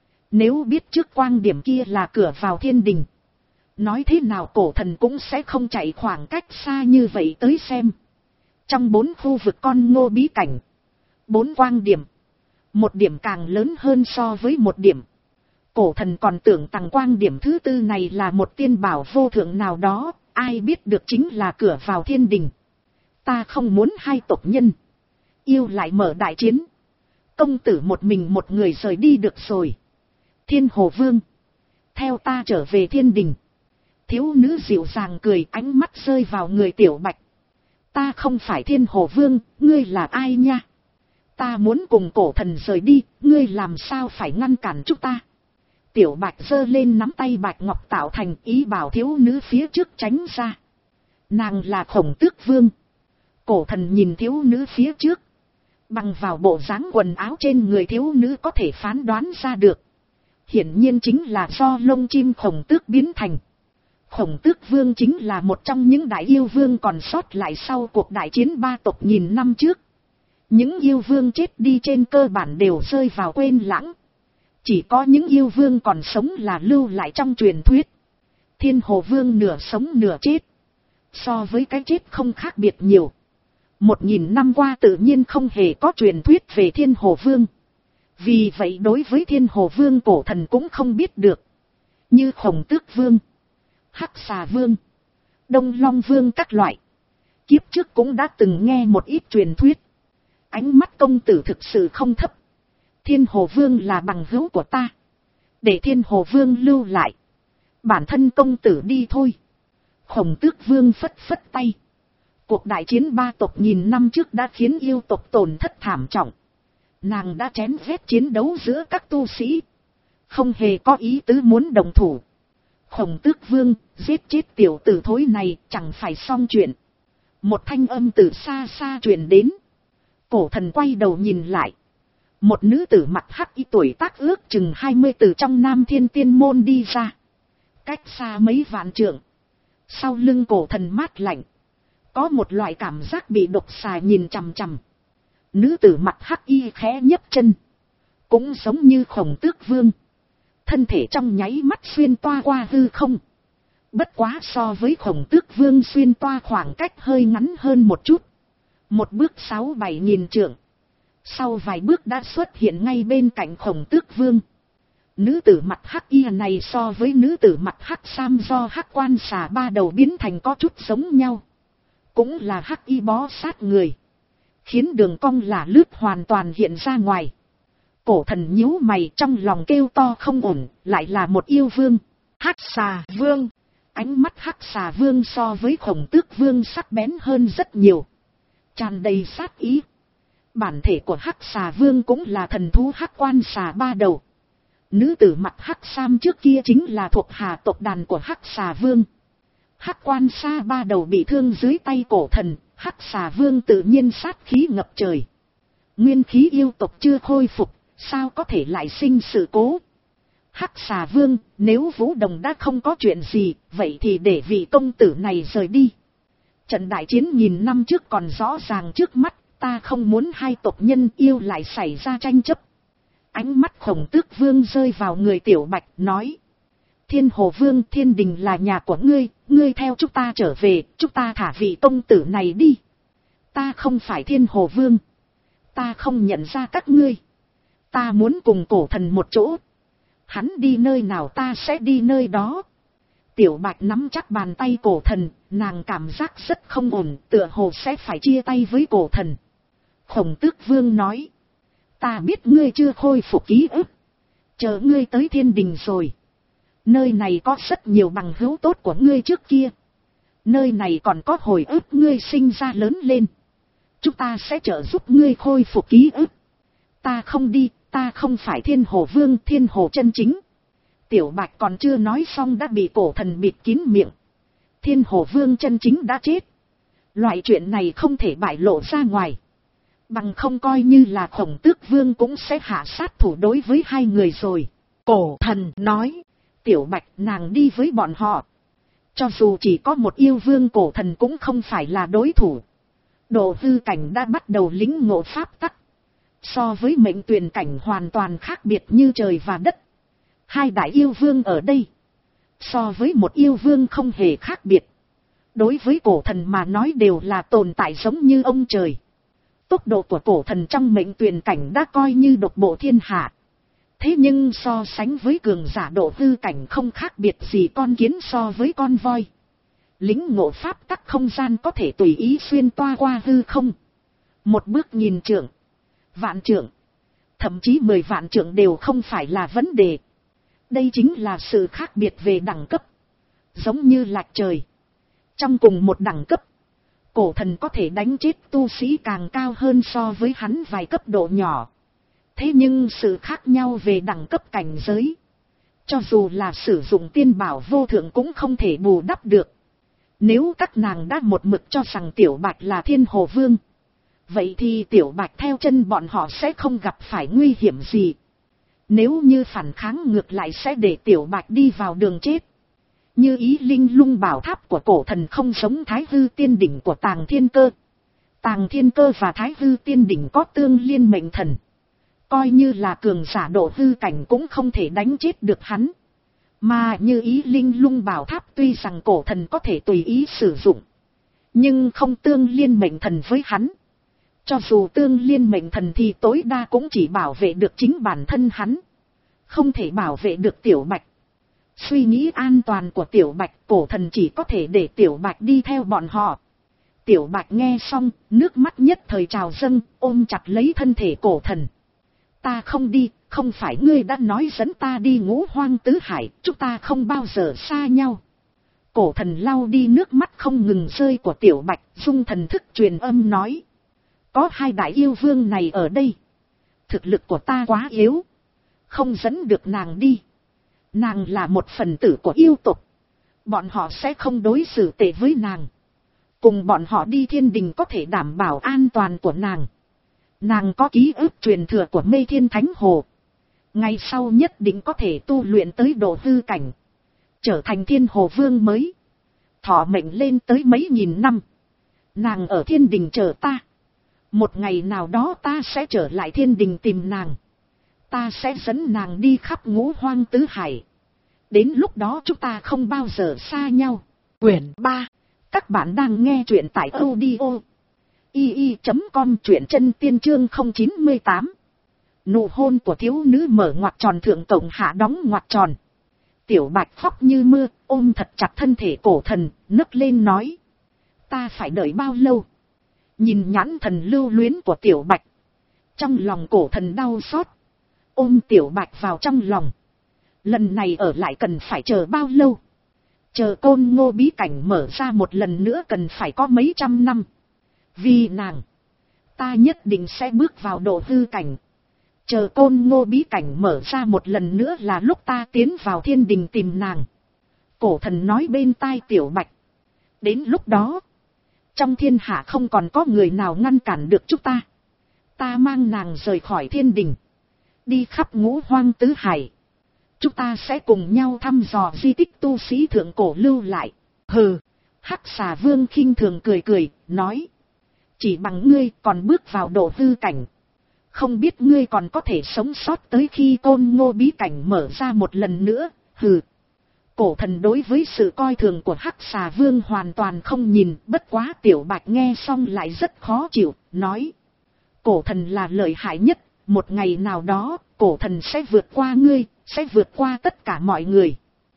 Nếu biết trước quang điểm kia là cửa vào thiên đình, nói thế nào cổ thần cũng sẽ không chạy khoảng cách xa như vậy tới xem. Trong bốn khu vực con ngô bí cảnh, bốn quang điểm, một điểm càng lớn hơn so với một điểm. Cổ thần còn tưởng tầng quang điểm thứ tư này là một tiên bảo vô thượng nào đó, ai biết được chính là cửa vào thiên đình. Ta không muốn hai tộc nhân yêu lại mở đại chiến. Công tử một mình một người rời đi được rồi. Thiên Hồ Vương, theo ta trở về thiên đình. Thiếu nữ dịu dàng cười, ánh mắt rơi vào người Tiểu Bạch. Ta không phải Thiên Hồ Vương, ngươi là ai nha? Ta muốn cùng cổ thần rời đi, ngươi làm sao phải ngăn cản chúng ta? Tiểu Bạch giơ lên nắm tay bạch ngọc tạo thành, ý bảo thiếu nữ phía trước tránh ra. Nàng là Khổng Tước Vương. Cổ thần nhìn thiếu nữ phía trước, bằng vào bộ dáng quần áo trên người thiếu nữ có thể phán đoán ra được. Hiển nhiên chính là do lông chim khổng tước biến thành. Khổng Tước Vương chính là một trong những đại yêu vương còn sót lại sau cuộc đại chiến ba tộc nghìn năm trước. Những yêu vương chết đi trên cơ bản đều rơi vào quên lãng. Chỉ có những yêu vương còn sống là lưu lại trong truyền thuyết. Thiên Hồ Vương nửa sống nửa chết. So với cái chết không khác biệt nhiều. Một nghìn năm qua tự nhiên không hề có truyền thuyết về Thiên Hồ Vương. Vì vậy đối với Thiên Hồ Vương cổ thần cũng không biết được. Như Khổng Tước Vương, Hắc Xà Vương, Đông Long Vương các loại. Kiếp trước cũng đã từng nghe một ít truyền thuyết. Ánh mắt công tử thực sự không thấp. Thiên Hồ Vương là bằng hữu của ta. Để Thiên Hồ Vương lưu lại. Bản thân công tử đi thôi. Khổng Tước Vương phất phất tay. Cuộc đại chiến ba tộc nghìn năm trước đã khiến yêu tộc tổn thất thảm trọng. Nàng đã chém giết chiến đấu giữa các tu sĩ. Không hề có ý tứ muốn đồng thủ. Khổng Tước Vương, giết chết tiểu tử thối này chẳng phải xong chuyện. Một thanh âm từ xa xa truyền đến. Cổ thần quay đầu nhìn lại. Một nữ tử mặc hắc y tuổi tác ước chừng hai mươi từ trong Nam Thiên Tiên Môn đi ra. Cách xa mấy vạn trượng. Sau lưng cổ thần mát lạnh. Có một loại cảm giác bị độc xà nhìn chằm chằm. Nữ tử mặc hắc y khẽ nhấc chân. Cũng giống như Khổng Tước Vương. Thân thể trong nháy mắt xuyên toa qua hư không. Bất quá so với Khổng Tước Vương xuyên toa khoảng cách hơi ngắn hơn một chút. Một bước sáu bảy nghìn trượng. Sau vài bước đã xuất hiện ngay bên cạnh Khổng Tước Vương. Nữ tử mặt hắc y này so với nữ tử mặt hắc sam do hắc quan xà ba đầu biến thành có chút giống nhau. Cũng là hắc y bó sát người. Khiến đường cong là lướt hoàn toàn hiện ra ngoài. Cổ thần nhíu mày trong lòng kêu to không ổn, lại là một yêu vương. Hắc xà vương. Ánh mắt hắc xà vương so với Khổng Tước Vương sắc bén hơn rất nhiều. Tràn đầy sát ý. Bản thể của hắc xà vương cũng là thần thú hắc quan xà ba đầu. Nữ tử mặt hắc sam trước kia chính là thuộc hạ tộc đàn của hắc xà vương. Hắc quan xà ba đầu bị thương dưới tay cổ thần, hắc xà vương tự nhiên sát khí ngập trời. Nguyên khí yêu tộc chưa khôi phục, sao có thể lại sinh sự cố. Hắc xà vương, nếu Vũ Đồng đã không có chuyện gì, vậy thì để vị công tử này rời đi. Trận đại chiến nghìn năm trước còn rõ ràng trước mắt, ta không muốn hai tộc nhân yêu lại xảy ra tranh chấp. Ánh mắt Khổng Tước Vương rơi vào người Tiểu Bạch, nói. Thiên Hồ Vương, thiên đình là nhà của ngươi, ngươi theo chúng ta trở về, chúng ta thả vị công tử này đi. Ta không phải Thiên Hồ Vương. Ta không nhận ra các ngươi. Ta muốn cùng cổ thần một chỗ. Hắn đi nơi nào ta sẽ đi nơi đó. Tiểu Bạch nắm chắc bàn tay cổ thần, nàng cảm giác rất không ổn, tựa hồ sẽ phải chia tay với cổ thần. Khổng Tước Vương nói. Ta biết ngươi chưa khôi phục ký ức. Chờ ngươi tới thiên đình rồi. Nơi này có rất nhiều bằng hữu tốt của ngươi trước kia. Nơi này còn có hồi ức ngươi sinh ra lớn lên. Chúng ta sẽ trợ giúp ngươi khôi phục ký ức. Ta không đi, ta không phải Thiên Hồ Vương, Thiên Hồ chân chính. Tiểu Bạch còn chưa nói xong đã bị cổ thần bịt kín miệng. Thiên Hồ Vương chân chính đã chết. Loại chuyện này không thể bại lộ ra ngoài. Bằng không coi như là Khổng Tước Vương cũng sẽ hạ sát thủ đối với hai người rồi. Cổ thần nói. Tiểu Bạch, nàng đi với bọn họ. Cho dù chỉ có một yêu vương, cổ thần cũng không phải là đối thủ. Độ hư cảnh đã bắt đầu lĩnh ngộ pháp tắc. So với mệnh tuyển cảnh hoàn toàn khác biệt như trời và đất. Hai đại yêu vương ở đây. So với một yêu vương không hề khác biệt. Đối với cổ thần mà nói đều là tồn tại giống như ông trời. Tốc độ của cổ thần trong mệnh tuyển cảnh đã coi như độc bộ thiên hạ. Thế nhưng so sánh với cường giả độ hư cảnh không khác biệt gì con kiến so với con voi. Lĩnh ngộ pháp tắc không gian có thể tùy ý xuyên toa qua hư không. Một bước nghìn trượng, vạn trượng, thậm chí mười vạn trượng đều không phải là vấn đề. Đây chính là sự khác biệt về đẳng cấp. Giống như lạch trời. Trong cùng một đẳng cấp, cổ thần có thể đánh chết tu sĩ càng cao hơn so với hắn vài cấp độ nhỏ. Thế nhưng sự khác nhau về đẳng cấp cảnh giới. Cho dù là sử dụng tiên bảo vô thượng cũng không thể bù đắp được. Nếu các nàng đã một mực cho rằng Tiểu Bạch là Thiên Hồ Vương. Vậy thì Tiểu Bạch theo chân bọn họ sẽ không gặp phải nguy hiểm gì. Nếu như phản kháng ngược lại sẽ để Tiểu Bạch đi vào đường chết. Như ý linh lung bảo tháp của cổ thần không giống Thái Hư Tiên Đỉnh của Tàng Thiên Cơ. Tàng Thiên Cơ và Thái Hư Tiên Đỉnh có tương liên mệnh thần. Coi như là cường giả độ hư cảnh cũng không thể đánh chết được hắn. Mà như ý linh lung bảo tháp tuy rằng cổ thần có thể tùy ý sử dụng. nhưng không tương liên mệnh thần với hắn. Cho dù tương liên mệnh thần thì tối đa cũng chỉ bảo vệ được chính bản thân hắn, không thể bảo vệ được Tiểu Bạch. Suy nghĩ an toàn của Tiểu Bạch, cổ thần chỉ có thể để Tiểu Bạch đi theo bọn họ. Tiểu Bạch nghe xong, nước mắt nhất thời trào dâng, ôm chặt lấy thân thể cổ thần. Ta không đi, không phải ngươi đã nói dẫn ta đi Ngũ Hoang Tứ Hải, chúng ta không bao giờ xa nhau. Cổ thần lau đi nước mắt không ngừng rơi của Tiểu Bạch, dung thần thức truyền âm nói. Có hai đại yêu vương này ở đây. Thực lực của ta quá yếu, không dẫn được nàng đi. Nàng là một phần tử của yêu tộc, bọn họ sẽ không đối xử tệ với nàng. Cùng bọn họ đi thiên đình có thể đảm bảo an toàn của nàng. Nàng có ký ức truyền thừa của Mê Thiên Thánh Hồ, ngày sau nhất định có thể tu luyện tới độ hư cảnh, trở thành Thiên Hồ Vương mới, thọ mệnh lên tới mấy nghìn năm. Nàng ở thiên đình chờ ta, một ngày nào đó ta sẽ trở lại thiên đình tìm nàng. Ta sẽ dẫn nàng đi khắp Ngũ Hoang Tứ Hải, đến lúc đó chúng ta không bao giờ xa nhau. Quyển ba. Các bạn đang nghe truyện tại audio i i chấm com, truyện chân tiên chương không chín mươi tám. Nụ hôn của thiếu nữ mở ngoặc tròn thượng cộng hạ đóng ngoặc tròn. Tiểu Bạch khóc như mưa, ôm thật chặt thân thể cổ thần, nấc lên nói. Ta phải đợi bao lâu? Nhìn nhãn thần lưu luyến của Tiểu Bạch, trong lòng cổ thần đau xót, ôm Tiểu Bạch vào trong lòng. Lần này ở lại cần phải chờ bao lâu? Chờ Côn Ngô bí cảnh mở ra một lần nữa cần phải có mấy trăm năm. Vì nàng, ta nhất định sẽ bước vào độ hư cảnh. Chờ Côn Ngô bí cảnh mở ra một lần nữa là lúc ta tiến vào thiên đình tìm nàng. Cổ thần nói bên tai Tiểu Bạch. Đến lúc đó, trong thiên hạ không còn có người nào ngăn cản được chúng ta. Ta mang nàng rời khỏi thiên đình, đi khắp Ngũ Hoang Tứ Hải. Chúng ta sẽ cùng nhau thăm dò di tích tu sĩ thượng cổ lưu lại. Hừ, Hắc Xà Vương khinh thường cười cười, nói. Chỉ bằng ngươi còn bước vào độ hư cảnh, không biết ngươi còn có thể sống sót tới khi Côn Ngô bí cảnh mở ra một lần nữa. Hừ. Cổ thần đối với sự coi thường của Hắc Xà Vương hoàn toàn không nhìn, bất quá Tiểu Bạch nghe xong lại rất khó chịu, nói. Cổ thần là lợi hại nhất, một ngày nào đó, cổ thần sẽ vượt qua ngươi, sẽ vượt qua tất cả mọi người.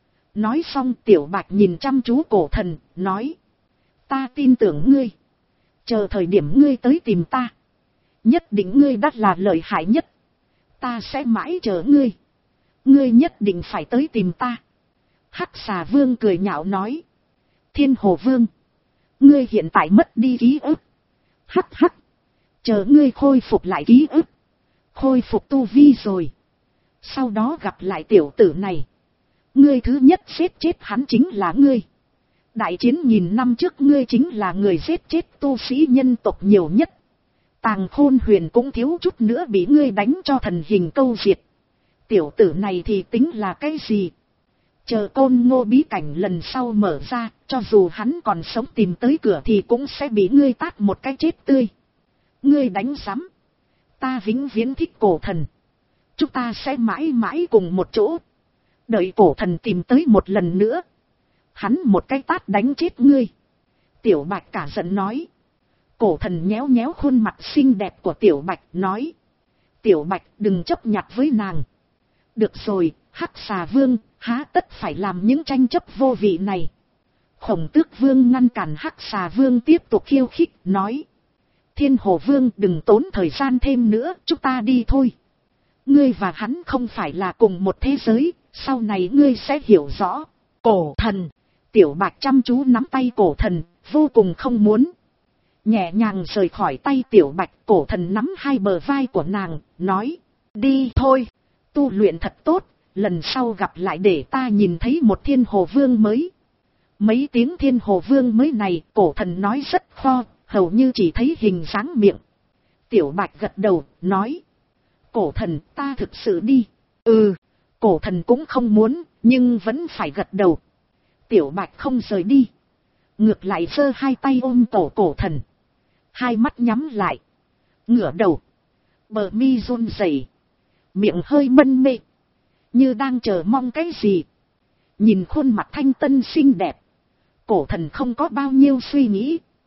Nói xong Tiểu Bạch nhìn chăm chú cổ thần, nói. Ta tin tưởng ngươi. Chờ thời điểm ngươi tới tìm ta, nhất định ngươi đã là lợi hại nhất. Ta sẽ mãi chờ ngươi. Ngươi nhất định phải tới tìm ta. Hắc Xà Vương cười nhạo nói. Thiên Hồ Vương, ngươi hiện tại mất đi ký ức. Hắc hắc. Chờ ngươi khôi phục lại ký ức, khôi phục tu vi rồi, sau đó gặp lại tiểu tử này, ngươi thứ nhất giết chết hắn chính là ngươi. Đại chiến nghìn năm trước ngươi chính là người giết chết tu sĩ nhân tộc nhiều nhất. Tàng Khôn Huyền cũng thiếu chút nữa bị ngươi đánh cho thần hình câu diệt. Tiểu tử này thì tính là cái gì? Chờ Côn Ngô bí cảnh lần sau mở ra, cho dù hắn còn sống tìm tới cửa thì cũng sẽ bị ngươi tát một cái chết tươi. Ngươi đánh rắm. Ta vĩnh viễn thích cổ thần. Chúng ta sẽ mãi mãi cùng một chỗ. Đợi cổ thần tìm tới một lần nữa, hắn một cái tát đánh chết ngươi. Tiểu Bạch cả giận nói. Cổ thần nhéo nhéo khuôn mặt xinh đẹp của Tiểu Bạch, nói. Tiểu Bạch đừng chấp nhặt với nàng. Được rồi, Hắc Xà Vương, há tất phải làm những tranh chấp vô vị này. Khổng Tước Vương ngăn cản Hắc Xà Vương tiếp tục khiêu khích, nói. Thiên Hồ Vương đừng tốn thời gian thêm nữa, chúng ta đi thôi. Ngươi và hắn không phải là cùng một thế giới, sau này ngươi sẽ hiểu rõ. Cổ thần. Tiểu Bạch chăm chú nắm tay cổ thần, vô cùng không muốn. Nhẹ nhàng rời khỏi tay Tiểu Bạch, cổ thần nắm hai bờ vai của nàng, nói. Đi thôi, tu luyện thật tốt, lần sau gặp lại để ta nhìn thấy một Thiên Hồ Vương mới. Mấy tiếng Thiên Hồ Vương mới này, cổ thần nói rất kho, hầu như chỉ thấy hình dáng miệng. Tiểu Bạch gật đầu, nói. Cổ thần, ta thực sự đi. Ừ, cổ thần cũng không muốn, nhưng vẫn phải gật đầu. Tiểu Bạch không rời đi, ngược lại giơ hai tay ôm cổ cổ thần, hai mắt nhắm lại, ngửa đầu, bờ mi run rẩy, miệng hơi mân mê, như đang chờ mong cái gì. Nhìn khuôn mặt thanh tân xinh đẹp, cổ thần không có bao nhiêu suy nghĩ,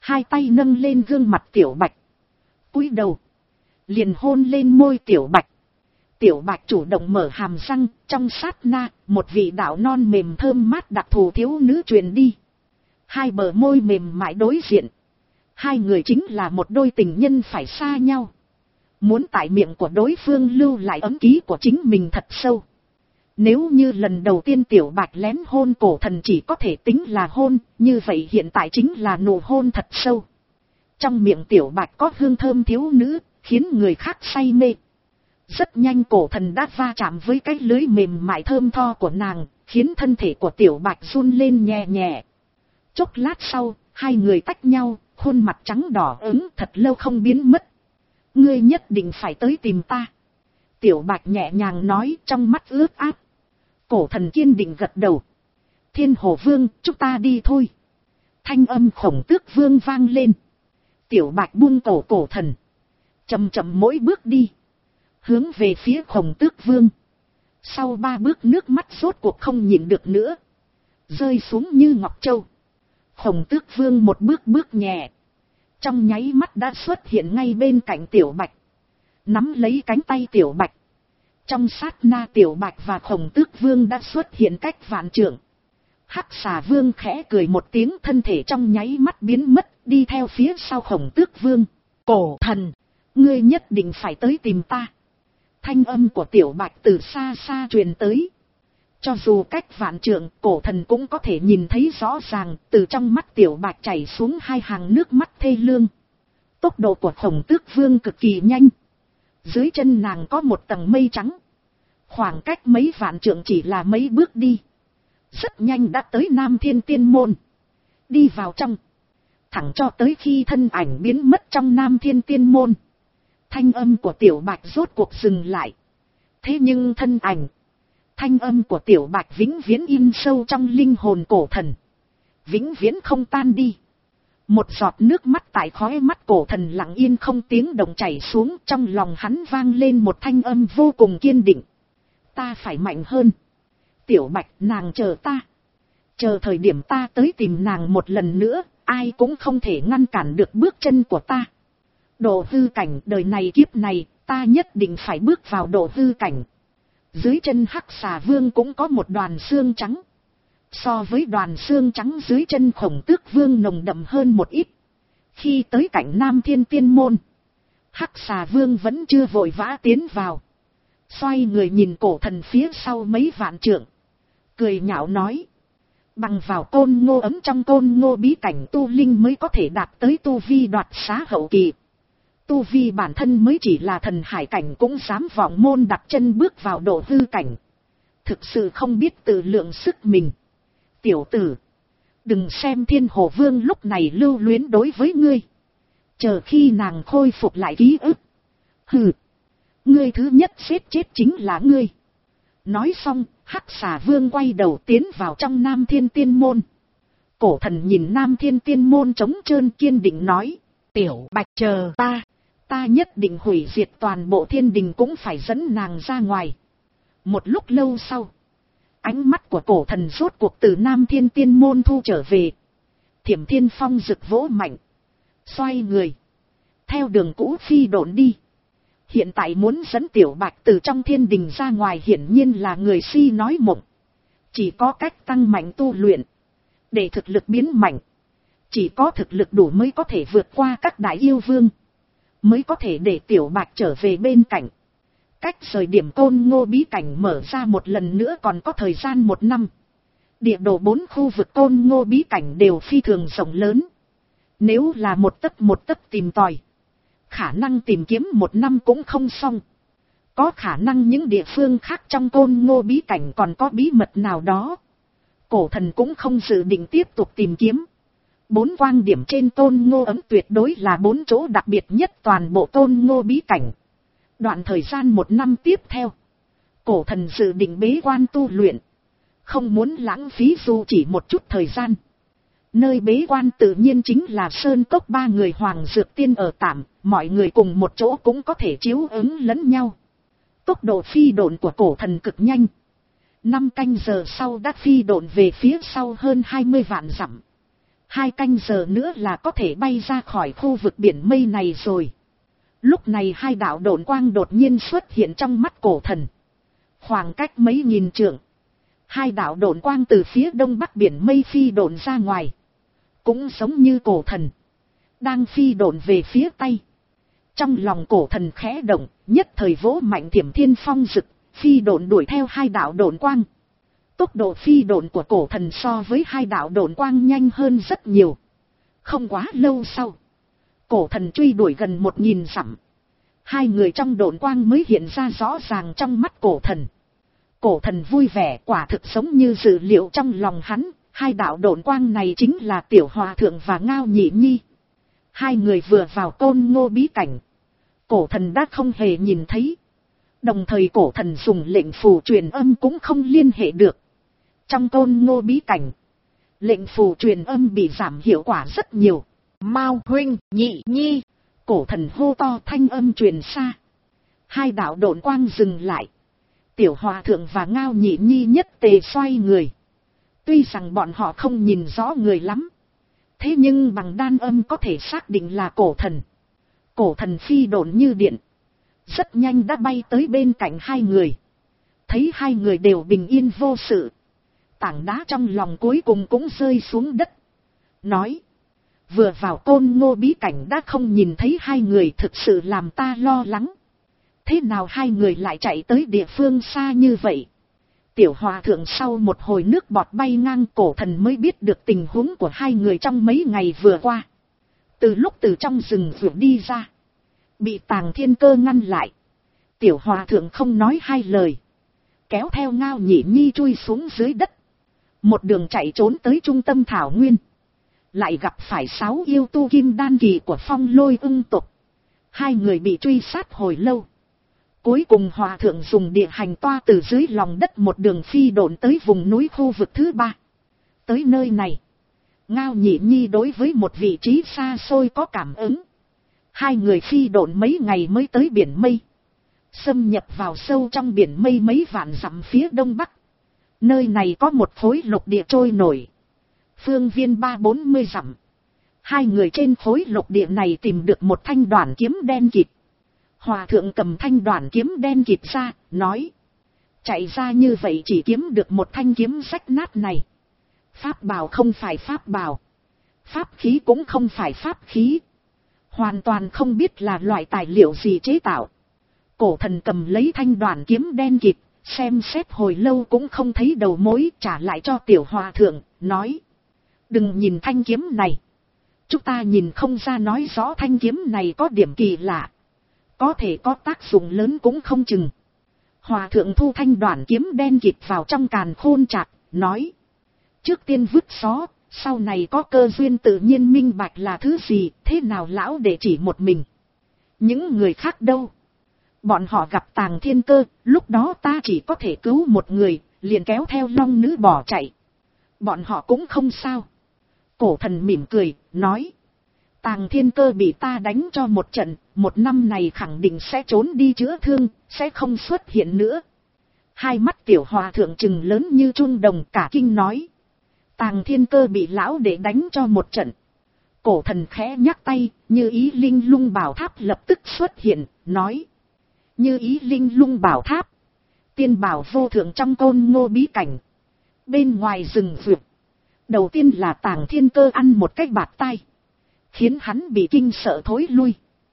hai tay nâng lên gương mặt Tiểu Bạch, cúi đầu, liền hôn lên môi Tiểu Bạch. Tiểu Bạch chủ động mở hàm răng, trong sát na, một vị đạo non mềm thơm mát đặc thù thiếu nữ truyền đi. Hai bờ môi mềm mại đối diện. Hai người chính là một đôi tình nhân phải xa nhau. Muốn tại miệng của đối phương lưu lại ấm ký của chính mình thật sâu. Nếu như lần đầu tiên Tiểu Bạch lén hôn Cổ Thần chỉ có thể tính là hôn, như vậy hiện tại chính là nụ hôn thật sâu. Trong miệng Tiểu Bạch có hương thơm thiếu nữ, khiến người khác say mê. Rất nhanh Cổ Thần đã va chạm với cái lưới mềm mại thơm tho của nàng, khiến thân thể của Tiểu Bạch run lên nhẹ nhẹ. Chốc lát sau, hai người tách nhau, khuôn mặt trắng đỏ ửng thật lâu không biến mất. Ngươi nhất định phải tới tìm ta. Tiểu Bạch nhẹ nhàng nói, trong mắt ướt át. Cổ Thần kiên định gật đầu. Thiên Hồ Vương, chúng ta đi thôi. Thanh âm Khổng Tước Vương vang lên. Tiểu Bạch buông cổ Cổ Thần, chậm chậm mỗi bước đi, hướng về phía Khổng Tước Vương. Sau ba bước nước mắt rốt cuộc không nhịn được nữa, rơi xuống như ngọc châu. Khổng Tước Vương một bước bước nhẹ, trong nháy mắt đã xuất hiện ngay bên cạnh Tiểu Bạch, nắm lấy cánh tay Tiểu Bạch. Trong sát na Tiểu Bạch và Khổng Tước Vương đã xuất hiện cách vạn trượng. Hắc Xà Vương khẽ cười một tiếng, thân thể trong nháy mắt biến mất, đi theo phía sau Khổng Tước Vương. Cổ Thần, ngươi nhất định phải tới tìm ta. Thanh âm của Tiểu Bạch từ xa xa truyền tới. Cho dù cách vạn trượng, Cổ Thần cũng có thể nhìn thấy rõ ràng, từ trong mắt Tiểu Bạch chảy xuống hai hàng nước mắt thê lương. Tốc độ của Khổng Tước Vương cực kỳ nhanh. Dưới chân nàng có một tầng mây trắng. Khoảng cách mấy vạn trượng chỉ là mấy bước đi. Rất nhanh đã tới Nam Thiên Tiên Môn. Đi vào trong. Thẳng cho tới khi thân ảnh biến mất trong Nam Thiên Tiên Môn. Thanh âm của Tiểu Bạch rốt cuộc dừng lại. Thế nhưng thân ảnh, thanh âm của Tiểu Bạch vĩnh viễn in sâu trong linh hồn Cổ Thần. Vĩnh viễn không tan đi. Một giọt nước mắt tại khóe mắt Cổ Thần lặng yên không tiếng động chảy xuống, trong lòng hắn vang lên một thanh âm vô cùng kiên định. Ta phải mạnh hơn. Tiểu Bạch, nàng chờ ta. Chờ thời điểm ta tới tìm nàng một lần nữa, ai cũng không thể ngăn cản được bước chân của ta. Độ hư cảnh, đời này kiếp này, ta nhất định phải bước vào độ hư cảnh. Dưới chân Hắc Xà Vương cũng có một đoàn xương trắng. So với đoàn xương trắng dưới chân Khổng Tước Vương nồng đậm hơn một ít. Khi tới cảnh Nam Thiên Tiên Môn, Hắc Xà Vương vẫn chưa vội vã tiến vào. Xoay người nhìn Cổ Thần phía sau mấy vạn trượng, cười nhạo nói. Bằng vào Côn Ngô ấm trong Côn Ngô bí cảnh tu linh mới có thể đạt tới tu vi đoạt xá hậu kỳ. Tu vi bản thân mới chỉ là thần hải cảnh cũng dám vọng môn đặt chân bước vào độ hư cảnh. Thực sự không biết tự lượng sức mình. Tiểu tử, đừng xem Thiên Hồ Vương lúc này lưu luyến đối với ngươi. Chờ khi nàng khôi phục lại ký ức. Hừ, ngươi thứ nhất giết chết chính là ngươi. Nói xong, Hắc Xà Vương quay đầu tiến vào trong Nam Thiên Tiên Môn. Cổ Thần nhìn Nam Thiên Tiên Môn trống trơn kiên định nói. Tiểu Bạch chờ ta. Ta nhất định hủy diệt toàn bộ thiên đình cũng phải dẫn nàng ra ngoài. Một lúc lâu sau, ánh mắt của Cổ Thần rốt cuộc từ Nam Thiên Tiên Môn thu trở về. Thiểm Thiên Phong rực vỗ mạnh, xoay người, theo đường cũ phi độn đi. Hiện tại muốn dẫn Tiểu Bạch từ trong thiên đình ra ngoài hiển nhiên là người si nói mộng. Chỉ có cách tăng mạnh tu luyện, để thực lực biến mạnh. Chỉ có thực lực đủ mới có thể vượt qua các đại yêu vương, mới có thể để Tiểu Bạch trở về bên cạnh. Cách rời điểm Côn Ngô bí cảnh mở ra một lần nữa còn có thời gian một năm. Địa đồ bốn khu vực Côn Ngô bí cảnh đều phi thường rộng lớn. Nếu là một tấc một tấc tìm tòi, khả năng tìm kiếm một năm cũng không xong. Có khả năng những địa phương khác trong Côn Ngô bí cảnh còn có bí mật nào đó. Cổ Thần cũng không dự định tiếp tục tìm kiếm. Bốn quang điểm trên Côn Ngô ấm tuyệt đối là bốn chỗ đặc biệt nhất toàn bộ Côn Ngô bí cảnh. Đoạn thời gian một năm tiếp theo, Cổ Thần dự định bế quan tu luyện, không muốn lãng phí dù chỉ một chút thời gian. Nơi bế quan tự nhiên chính là Sơn Cốc ba người Hoàng Dược Tiên ở tạm, mọi người cùng một chỗ cũng có thể chiếu ứng lẫn nhau. Tốc độ phi độn của Cổ Thần cực nhanh. Năm canh giờ sau đã phi độn về phía sau hơn hai mươi vạn dặm. Hai canh giờ nữa là có thể bay ra khỏi khu vực biển mây này rồi. Lúc này hai đạo độn quang đột nhiên xuất hiện trong mắt cổ thần. Khoảng cách mấy nghìn trượng. Hai đạo độn quang từ phía đông bắc biển mây phi độn ra ngoài. Cũng giống như cổ thần. Đang phi độn về phía tây. Trong lòng cổ thần khẽ động, nhất thời vỗ mạnh Thiểm Thiên Phong rực, phi độn đuổi theo hai đạo độn quang. Tốc độ phi độn của cổ thần so với hai đạo độn quang nhanh hơn rất nhiều. Không quá lâu sau, cổ thần truy đuổi gần một nghìn dặm. Hai người trong độn quang mới hiện ra rõ ràng trong mắt cổ thần. Cổ thần vui vẻ, quả thực giống như dự liệu trong lòng hắn, hai đạo độn quang này chính là Tiểu Hòa Thượng và Ngao Nhị Nhi. Hai người vừa vào Côn Ngô bí cảnh, cổ thần đã không hề nhìn thấy. Đồng thời cổ thần dùng lệnh phù truyền âm cũng không liên hệ được. Trong Côn Ngô bí cảnh, lệnh phù truyền âm bị giảm hiệu quả rất nhiều. Mao huynh, Nhị Nhi, cổ thần hô to, thanh âm truyền xa. Hai đạo độn quang dừng lại. Tiểu Hòa Thượng và Ngao Nhị Nhi nhất tề xoay người. Tuy rằng bọn họ không nhìn rõ người lắm, thế nhưng bằng đan âm có thể xác định là cổ thần. Cổ thần phi độn như điện, rất nhanh đã bay tới bên cạnh hai người. Thấy hai người đều bình yên vô sự, tảng đá trong lòng cuối cùng cũng rơi xuống đất. Nói, vừa vào Côn Ngô bí cảnh đã không nhìn thấy hai người, thực sự làm ta lo lắng. Thế nào hai người lại chạy tới địa phương xa như vậy? Tiểu Hòa Thượng sau một hồi nước bọt bay ngang, cổ thần mới biết được tình huống của hai người trong mấy ngày vừa qua. Từ lúc từ trong rừng vượt đi ra, bị Tàng Thiên Cơ ngăn lại. Tiểu Hòa Thượng không nói hai lời, kéo theo Ngao Nhị Nhi chui xuống dưới đất. Một đường chạy trốn tới trung tâm thảo nguyên. Lại gặp phải sáu yêu tu kim đan kỳ của Phong Lôi ưng tộc. Hai người bị truy sát hồi lâu. Cuối cùng Hòa Thượng dùng địa hành toa từ dưới lòng đất một đường phi độn tới vùng núi khu vực thứ ba. Tới nơi này, Ngao Nhị Nhi đối với một vị trí xa xôi có cảm ứng. Hai người phi độn mấy ngày mới tới biển mây. Xâm nhập vào sâu trong biển mây mấy vạn dặm phía đông bắc. Nơi này có một khối lục địa trôi nổi. Phương viên ba bốn mươi dặm. Hai người trên khối lục địa này tìm được một thanh đoản kiếm đen kịt. Hòa Thượng cầm thanh đoản kiếm đen kịt ra, nói. Chạy ra như vậy chỉ kiếm được một thanh kiếm rách nát này. Pháp bảo không phải pháp bảo. Pháp khí cũng không phải pháp khí. Hoàn toàn không biết là loại tài liệu gì chế tạo. Cổ thần cầm lấy thanh đoản kiếm đen kịt, xem xét hồi lâu cũng không thấy đầu mối, trả lại cho Tiểu Hòa Thượng, nói. Đừng nhìn thanh kiếm này. Chúng ta nhìn không ra, nói rõ thanh kiếm này có điểm kỳ lạ. Có thể có tác dụng lớn cũng không chừng. Hòa Thượng thu thanh đoản kiếm đen kịt vào trong càn khôn chạc, nói. Trước tiên vứt xó, sau này có cơ duyên tự nhiên minh bạch là thứ gì, thế nào lão để chỉ một mình. Những người khác đâu? Bọn họ gặp Tàng Thiên Cơ, lúc đó ta chỉ có thể cứu một người, liền kéo theo long nữ bỏ chạy. Bọn họ cũng không sao. Cổ thần mỉm cười, nói. Tàng Thiên Cơ bị ta đánh cho một trận, một năm này khẳng định sẽ trốn đi chữa thương, sẽ không xuất hiện nữa. Hai mắt Tiểu Hòa Thượng trừng lớn như chuông đồng, cả kinh nói. Tàng Thiên Cơ bị lão để đánh cho một trận. Cổ thần khẽ nhắc tay, Như Ý Linh Lung Bảo Tháp lập tức xuất hiện, nói. Như Ý Linh Lung Bảo Tháp, tiên bảo vô thượng trong Côn Ngô bí cảnh. Bên ngoài rừng vượt, đầu tiên là Tàng Thiên Cơ ăn một cái bạt tai, khiến hắn bị kinh sợ thối lui.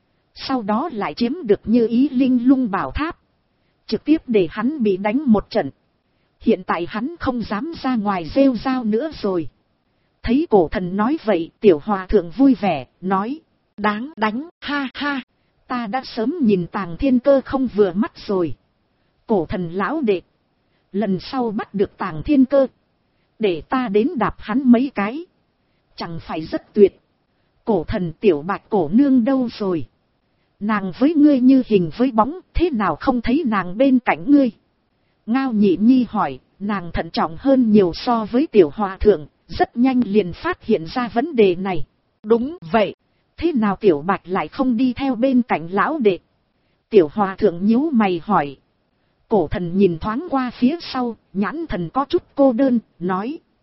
Sau đó lại chiếm được Như Ý Linh Lung Bảo Tháp, trực tiếp để hắn bị đánh một trận. Hiện tại hắn không dám ra ngoài rêu rao nữa rồi. Thấy cổ thần nói vậy, Tiểu Hòa Thượng vui vẻ, nói. Đáng đánh, ha ha. Ta đã sớm nhìn Tàng Thiên Cơ không vừa mắt rồi. Cổ thần lão đệ, lần sau bắt được Tàng Thiên Cơ, để ta đến đạp hắn mấy cái, chẳng phải rất tuyệt. Cổ thần, Tiểu Bạch cổ nương đâu rồi? Nàng với ngươi như hình với bóng, thế nào không thấy nàng bên cạnh ngươi? Ngao Nhị Nhi hỏi, nàng thận trọng hơn nhiều so với Tiểu Hòa Thượng, rất nhanh liền phát hiện ra vấn đề này. Đúng vậy, thế nào Tiểu Bạch lại không đi theo bên cạnh lão đệ? Tiểu Hòa Thượng nhíu mày hỏi. Cổ thần nhìn thoáng qua phía sau, nhãn thần có chút cô đơn, nói.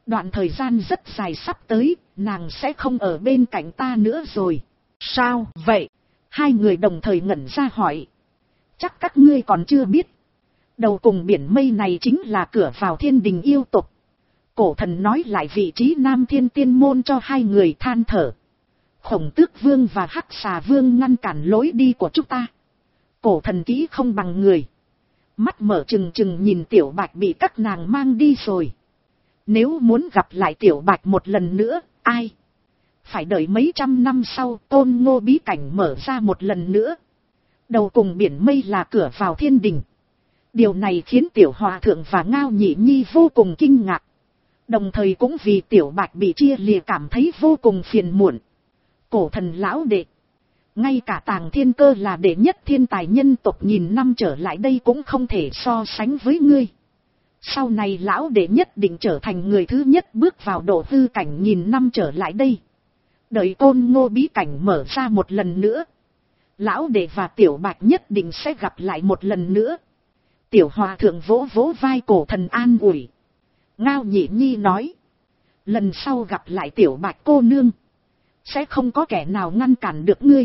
Đoạn thời gian rất dài sắp tới, nàng sẽ không ở bên cạnh ta nữa rồi. Sao vậy? Hai người đồng thời ngẩn ra hỏi. Chắc các ngươi còn chưa biết. Đầu cùng biển mây này chính là cửa vào thiên đình yêu tục. Cổ thần nói lại vị trí Nam Thiên Tiên Môn cho hai người, than thở. Khổng Tước Vương và Hắc Xà Vương ngăn cản lối đi của chúng ta. Cổ thần kỹ không bằng người. Mắt mở trừng trừng nhìn Tiểu Bạch bị các nàng mang đi rồi. Nếu muốn gặp lại Tiểu Bạch một lần nữa, ai? Phải đợi mấy trăm năm sau Tôn Ngô bí cảnh mở ra một lần nữa. Đầu cùng biển mây là cửa vào thiên đình. Điều này khiến Tiểu Hòa Thượng và Ngao Nhị Nhi vô cùng kinh ngạc. Đồng thời cũng vì Tiểu Bạch bị chia lìa cảm thấy vô cùng phiền muộn. Cổ thần lão đệ. Ngay cả Tàng Thiên Cơ là đệ nhất thiên tài nhân tộc nghìn năm trở lại đây cũng không thể so sánh với ngươi. Sau này lão đệ nhất định trở thành người thứ nhất bước vào độ hư cảnh nghìn năm trở lại đây. Đợi Côn Ngô bí cảnh mở ra một lần nữa. Lão đệ và Tiểu Bạch nhất định sẽ gặp lại một lần nữa. Tiểu Hòa Thượng vỗ vỗ vai cổ thần an ủi. Ngao Nhị Nhi nói. Lần sau gặp lại Tiểu Bạch cô nương. Sẽ không có kẻ nào ngăn cản được ngươi.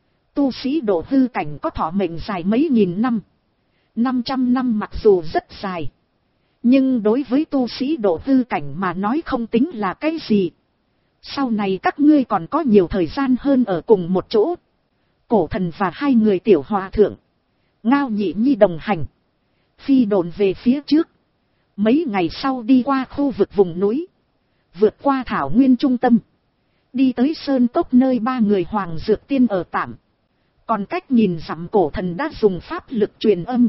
Tu sĩ độ hư cảnh có thọ mệnh dài mấy nghìn năm. Năm trăm năm mặc dù rất dài. Nhưng đối với tu sĩ độ hư cảnh mà nói không tính là cái gì. Sau này các ngươi còn có nhiều thời gian hơn ở cùng một chỗ. Cổ thần và hai người Tiểu Hòa Thượng. Ngao Nhị Nhi đồng hành. Phi độn về phía trước. Mấy ngày sau đi qua khu vực vùng núi. Vượt qua thảo nguyên trung tâm. Đi tới sơn cốc nơi ba người Hoàng Dược Tiên ở tạm. Còn cách nhìn dặm cổ thần đã dùng pháp lực truyền âm.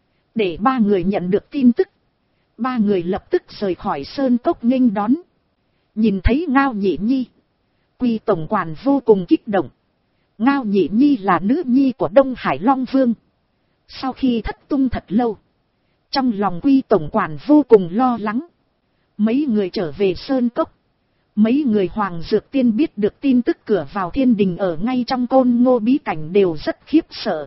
Để ba người nhận được tin tức. Ba người lập tức rời khỏi sơn cốc nghênh đón. Nhìn thấy Ngao Nhị Nhi. Quy tổng quản vô cùng kích động. Ngao Nhị Nhi là nữ nhi của Đông Hải Long Vương. Sau khi thất tung thật lâu. Trong lòng Quy tổng quản vô cùng lo lắng. Mấy người trở về sơn cốc. Mấy người Hoàng Dược Tiên biết được tin tức cửa vào thiên đình ở ngay trong Côn Ngô bí cảnh đều rất khiếp sợ.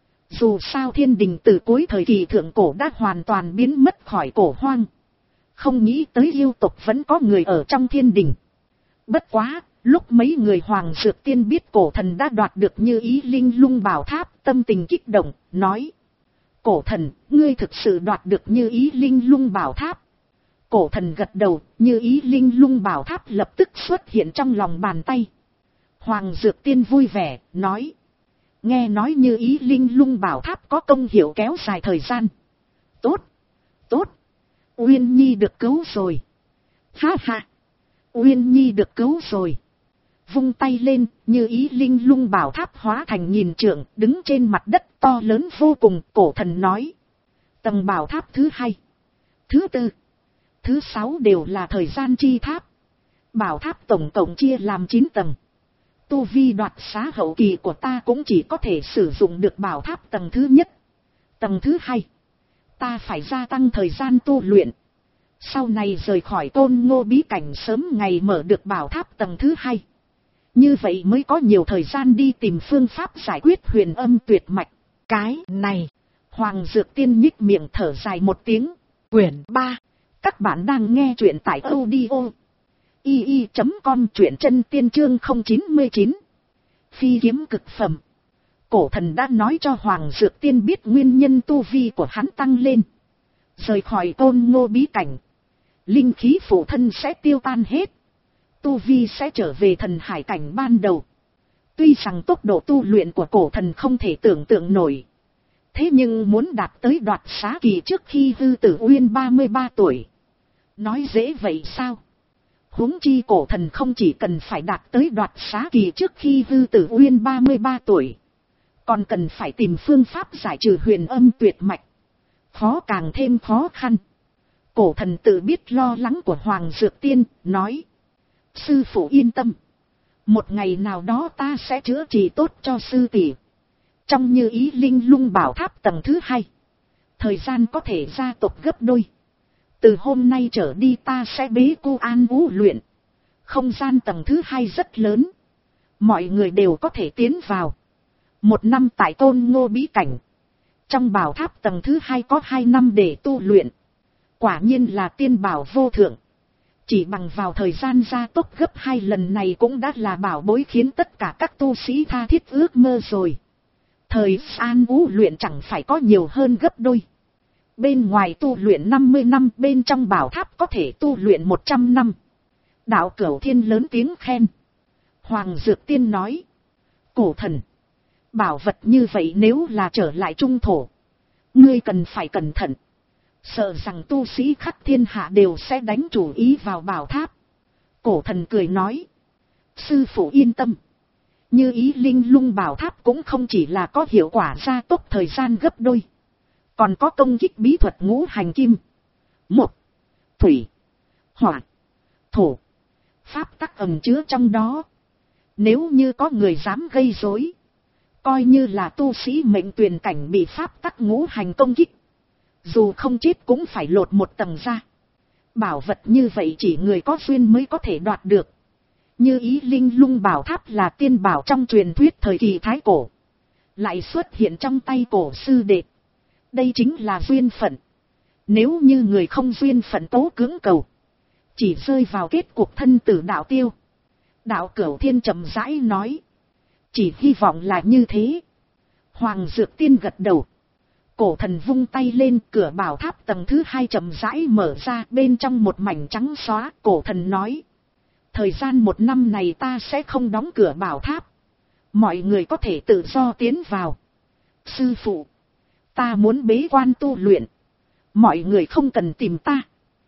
Dù sao thiên đình từ cuối thời kỳ thượng cổ đã hoàn toàn biến mất khỏi cổ hoang. Không nghĩ tới yêu tộc vẫn có người ở trong thiên đình. Bất quá, lúc mấy người Hoàng Dược Tiên biết cổ thần đã đoạt được Như Ý Linh Lung Bảo Tháp, tâm tình kích động, nói. Cổ thần, ngươi thực sự đoạt được Như Ý Linh Lung Bảo Tháp. Cổ thần gật đầu, Như Ý Linh Lung Bảo Tháp lập tức xuất hiện trong lòng bàn tay. Hoàng Dược Tiên vui vẻ, nói. Nghe nói Như Ý Linh Lung Bảo Tháp có công hiệu kéo dài thời gian. Tốt, tốt. Uyên Nhi được cứu rồi. Ha ha. Uyên Nhi được cứu rồi. Vung tay lên, Như Ý Linh Lung Bảo Tháp hóa thành nghìn trượng, đứng trên mặt đất to lớn vô cùng. Cổ thần nói. Tầng bảo tháp thứ hai, thứ tư, thứ sáu đều là thời gian chi tháp. Bảo tháp tổng cộng chia làm chín tầng. Tu vi đoạt xá hậu kỳ của ta cũng chỉ có thể sử dụng được bảo tháp tầng thứ nhất. Tầng thứ hai, ta phải gia tăng thời gian tu luyện. Sau này rời khỏi Côn Ngô bí cảnh sớm ngày mở được bảo tháp tầng thứ hai. Như vậy mới có nhiều thời gian đi tìm phương pháp giải quyết huyền âm tuyệt mạch. Cái này, Hoàng Dược Tiên nhích miệng thở dài một tiếng. Quyển ba. Các bạn đang nghe truyện tại audio i i chấm com, truyện chân tiên chương không chín chín. Phi kiếm cực phẩm. Cổ thần đã nói cho Hoàng Dược Tiên biết nguyên nhân tu vi của hắn tăng lên. Rời khỏi Côn Ngô bí cảnh, linh khí phụ thân sẽ tiêu tan hết. Tu vi sẽ trở về thần hải cảnh ban đầu. Tuy rằng tốc độ tu luyện của cổ thần không thể tưởng tượng nổi. Thế nhưng muốn đạt tới đoạt xá kỳ trước khi Hư Tử Uyên ba mươi ba tuổi. Nói dễ vậy sao? Huống chi cổ thần không chỉ cần phải đạt tới đoạt xá kỳ trước khi Hư Tử Uyên ba mươi ba tuổi. Còn cần phải tìm phương pháp giải trừ huyền âm tuyệt mạch. Khó càng thêm khó khăn. Cổ thần tự biết lo lắng của Hoàng Dược Tiên, nói. Sư phụ yên tâm. Một ngày nào đó ta sẽ chữa trị tốt cho sư tỷ. Trong Như Ý Linh Lung Bảo Tháp tầng thứ hai, thời gian có thể gia tốc gấp đôi. Từ hôm nay trở đi ta sẽ bế cô an vũ luyện. Không gian tầng thứ hai rất lớn. Mọi người đều có thể tiến vào. Một năm tại Côn Ngô bí cảnh. Trong bảo tháp tầng thứ hai có hai năm để tu luyện. Quả nhiên là tiên bảo vô thượng. Chỉ bằng vào thời gian gia tốc gấp hai lần này cũng đã là bảo bối khiến tất cả các tu sĩ tha thiết ước mơ rồi. Thời gian u luyện chẳng phải có nhiều hơn gấp đôi. Bên ngoài tu luyện năm mươi năm, bên trong bảo tháp có thể tu luyện một trăm năm. Đạo Cửu Thiên lớn tiếng khen. Hoàng Dược Tiên nói. Cổ thần. Bảo vật như vậy nếu là trở lại trung thổ, ngươi cần phải cẩn thận. Sợ rằng tu sĩ khắp thiên hạ đều sẽ đánh chủ ý vào bảo tháp. Cổ thần cười nói. Sư phụ yên tâm. Như ý linh lung bảo tháp cũng không chỉ là có hiệu quả gia tốc thời gian gấp đôi. Còn có công kích bí thuật ngũ hành kim. Một, thủy, hỏa, thổ. Pháp tắc ẩn chứa trong đó. Nếu như có người dám gây rối, coi như là tu sĩ mệnh tuyền cảnh bị pháp tắc ngũ hành công kích, dù không chết cũng phải lột một tầng ra. Bảo vật như vậy chỉ người có duyên mới có thể đoạt được. Như ý linh lung bảo tháp là tiên bảo trong truyền thuyết thời kỳ Thái Cổ, lại xuất hiện trong tay cổ sư đệ. Đây chính là duyên phận. Nếu như người không duyên phận tố cưỡng cầu, chỉ rơi vào kết cuộc thân tử đạo tiêu. Đạo Cửu Thiên chậm rãi nói. Chỉ hy vọng là như thế. Hoàng Dược Tiên gật đầu. Cổ thần vung tay lên, cửa bảo tháp tầng thứ hai chậm rãi mở ra, bên trong một mảnh trắng xóa. Cổ thần nói. Thời gian một năm này ta sẽ không đóng cửa bảo tháp. Mọi người có thể tự do tiến vào. Sư phụ, ta muốn bế quan tu luyện. Mọi người không cần tìm ta.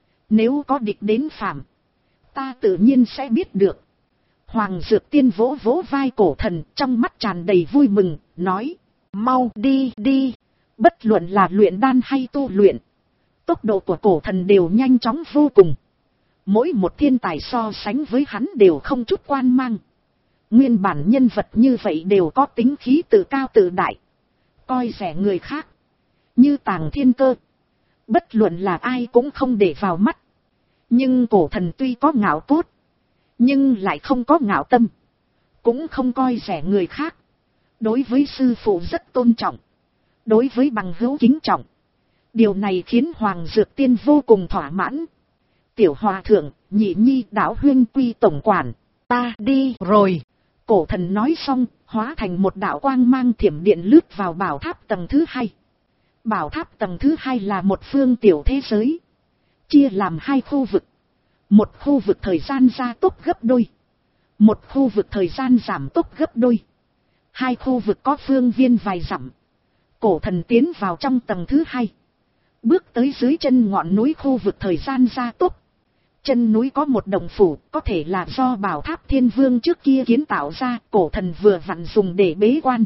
Nếu có địch đến phạm, ta tự nhiên sẽ biết được. Hoàng Dược Tiên vỗ vỗ vai cổ thần, trong mắt tràn đầy vui mừng, nói. Mau đi đi. Bất luận là luyện đan hay tu luyện, tốc độ của cổ thần đều nhanh chóng vô cùng. Mỗi một thiên tài so sánh với hắn đều không chút quan mang. Nguyên bản nhân vật như vậy đều có tính khí tự cao tự đại, coi rẻ người khác. Như Tàng Thiên Cơ, bất luận là ai cũng không để vào mắt. Nhưng cổ thần tuy có ngạo cốt, nhưng lại không có ngạo tâm, cũng không coi rẻ người khác. Đối với sư phụ rất tôn trọng, đối với bằng hữu kính trọng. Điều này khiến Hoàng Dược Tiên vô cùng thỏa mãn. Tiểu Hòa Thượng, Nhị Nhi, Đạo Huyên Quy tổng quản, ta đi rồi. Cổ thần nói xong, hóa thành một đạo quang mang thiểm điện lướt vào bảo tháp tầng thứ hai. Bảo tháp tầng thứ hai là một phương tiểu thế giới, chia làm hai khu vực. Một khu vực thời gian gia tốc gấp đôi, một khu vực thời gian giảm tốc gấp đôi. Hai khu vực có phương viên vài dặm. Cổ thần tiến vào trong tầng thứ hai, bước tới dưới chân ngọn núi khu vực thời gian gia tốc. Chân núi có một động phủ, có thể là do bảo tháp thiên vương trước kia kiến tạo ra, cổ thần vừa vặn dùng để bế quan.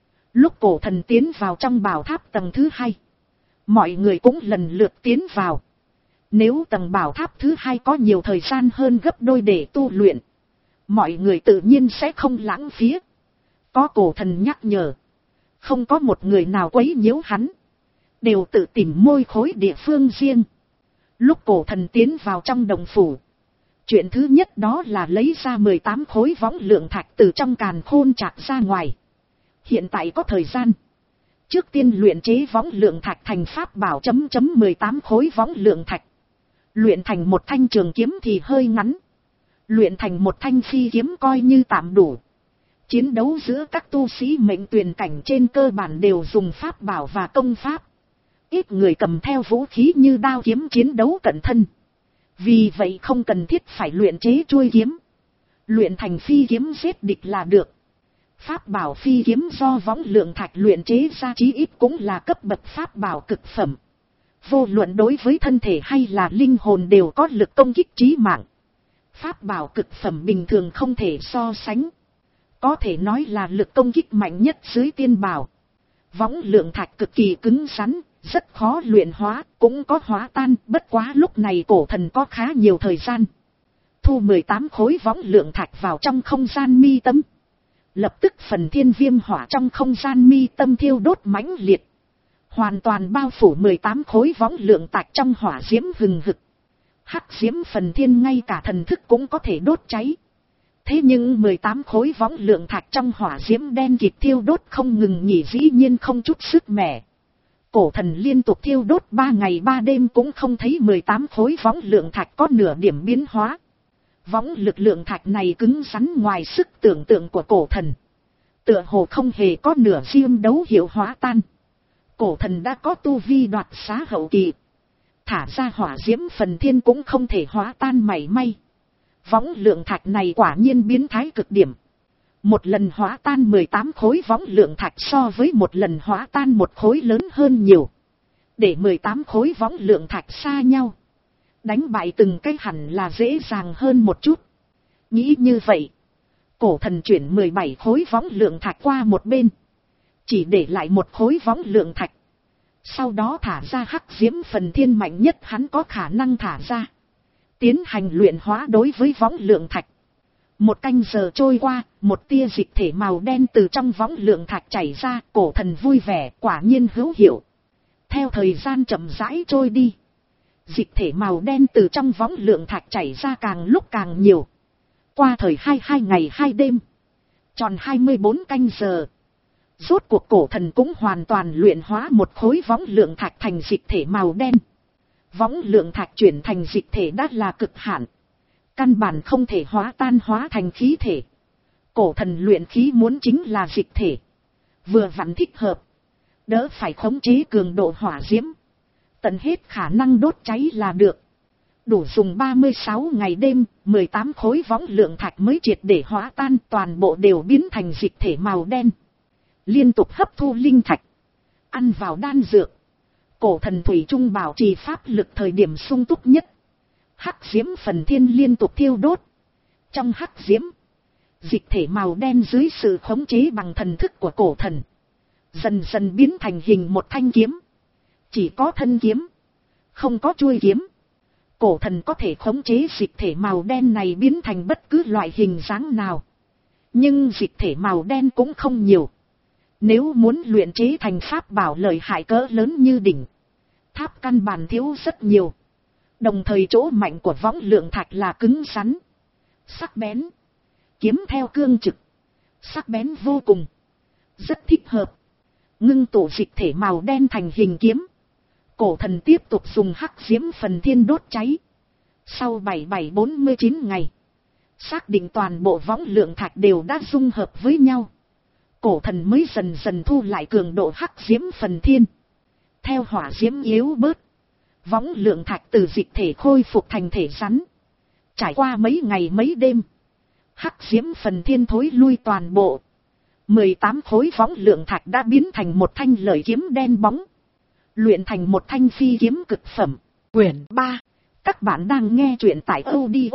Lúc cổ thần tiến vào trong bảo tháp tầng thứ hai, mọi người cũng lần lượt tiến vào. Nếu tầng bảo tháp thứ hai có nhiều thời gian hơn gấp đôi để tu luyện, mọi người tự nhiên sẽ không lãng phí. Có cổ thần nhắc nhở, không có một người nào quấy nhiễu hắn, đều tự tìm môi khối địa phương riêng. Lúc cổ thần tiến vào trong đồng phủ, chuyện thứ nhất đó là lấy ra mười tám khối võng lượng thạch từ trong càn khôn chạc ra ngoài. Hiện tại có thời gian, trước tiên luyện chế võng lượng thạch thành pháp bảo chấm chấm mười tám khối võng lượng thạch. Luyện thành một thanh trường kiếm thì hơi ngắn, luyện thành một thanh phi kiếm coi như tạm đủ. Chiến đấu giữa các tu sĩ mệnh tuyền cảnh trên cơ bản đều dùng pháp bảo và công pháp. Ít người cầm theo vũ khí như đao kiếm chiến đấu cận thân. Vì vậy không cần thiết phải luyện chế chuôi kiếm. Luyện thành phi kiếm giết địch là được. Pháp bảo phi kiếm do võng lượng thạch luyện chế ra chí ít cũng là cấp bậc pháp bảo cực phẩm. Vô luận đối với thân thể hay là linh hồn đều có lực công kích chí mạng. Pháp bảo cực phẩm bình thường không thể so sánh. Có thể nói là lực công kích mạnh nhất dưới tiên bảo. Võng lượng thạch cực kỳ cứng rắn, rất khó luyện hóa, cũng có hóa tan. Bất quá lúc này cổ thần có khá nhiều thời gian. Thu mười tám khối võng lượng thạch vào trong không gian mi tâm. Lập tức phần thiên viêm hỏa trong không gian mi tâm thiêu đốt mãnh liệt. Hoàn toàn bao phủ mười tám khối võng lượng thạch trong hỏa diễm hừng hực. Hắc diễm phần thiên ngay cả thần thức cũng có thể đốt cháy. Thế nhưng mười tám khối võng lượng thạch trong hỏa diễm đen kịt thiêu đốt không ngừng nghỉ dĩ nhiên không chút sức mẻ. Cổ thần liên tục thiêu đốt ba ngày ba đêm cũng không thấy mười tám khối võng lượng thạch có nửa điểm biến hóa. Võng lực lượng thạch này cứng rắn ngoài sức tưởng tượng của cổ thần. Tựa hồ không hề có nửa diêm đấu hiệu hóa tan. Cổ thần đã có tu vi đoạt xá hậu kỳ. Thả ra hỏa diễm phần thiên cũng không thể hóa tan mảy may. Võng lượng thạch này quả nhiên biến thái cực điểm. Một lần hóa tan mười tám khối võng lượng thạch so với một lần hóa tan một khối lớn hơn nhiều. Để mười tám khối võng lượng thạch xa nhau. Đánh bại từng cái hẳn là dễ dàng hơn một chút. Nghĩ như vậy. Cổ thần chuyển mười bảy khối võng lượng thạch qua một bên. Chỉ để lại một khối võng lượng thạch. Sau đó thả ra hắc diễm phần thiên mạnh nhất hắn có khả năng thả ra. Tiến hành luyện hóa đối với võng lượng thạch. Một canh giờ trôi qua, một tia dịch thể màu đen từ trong võng lượng thạch chảy ra, cổ thần vui vẻ, quả nhiên hữu hiệu. Theo thời gian chậm rãi trôi đi. Dịch thể màu đen từ trong võng lượng thạch chảy ra càng lúc càng nhiều. Qua thời hai hai ngày hai đêm. Tròn hai mươi bốn canh giờ. Rốt cuộc cổ thần cũng hoàn toàn luyện hóa một khối võng lượng thạch thành dịch thể màu đen. Võng lượng thạch chuyển thành dịch thể đã là cực hạn. Căn bản không thể hóa tan hóa thành khí thể. Cổ thần luyện khí muốn chính là dịch thể. Vừa vặn thích hợp. Đỡ phải khống chế cường độ hỏa diễm. Tận hết khả năng đốt cháy là được. Đủ dùng ba mươi sáu ngày đêm, mười tám khối võng lượng thạch mới triệt để hóa tan, toàn bộ đều biến thành dịch thể màu đen. Liên tục hấp thu linh thạch. Ăn vào đan dược. Cổ thần thủy trung bảo trì pháp lực thời điểm sung túc nhất. Hắc diễm phần thiên liên tục thiêu đốt. Trong hắc diễm, dịch thể màu đen dưới sự khống chế bằng thần thức của cổ thần. Dần dần biến thành hình một thanh kiếm. Chỉ có thân kiếm. Không có chuôi kiếm. Cổ thần có thể khống chế dịch thể màu đen này biến thành bất cứ loại hình dáng nào. Nhưng dịch thể màu đen cũng không nhiều. Nếu muốn luyện chế thành pháp bảo lợi hại cỡ lớn như đỉnh. Tháp căn bản thiếu rất nhiều. Đồng thời chỗ mạnh của võng lượng thạch là cứng rắn. Sắc bén. Kiếm theo cương trực. Sắc bén vô cùng. Rất thích hợp. Ngưng tụ dịch thể màu đen thành hình kiếm. Cổ thần tiếp tục dùng hắc diễm phần thiên đốt cháy. Sau bảy bảy bốn mươi chín ngày. Xác định toàn bộ võng lượng thạch đều đã dung hợp với nhau. Cổ thần mới dần dần thu lại cường độ hắc diễm phần thiên. Theo hỏa diễm yếu bớt. Võng lượng thạch từ dịch thể khôi phục thành thể rắn. Trải qua mấy ngày mấy đêm. Hắc diễm phần thiên thối lui toàn bộ. mười tám khối võng lượng thạch đã biến thành một thanh lợi kiếm đen bóng. Luyện thành một thanh phi kiếm cực phẩm. Quyển ba. Các bạn đang nghe truyện tại audio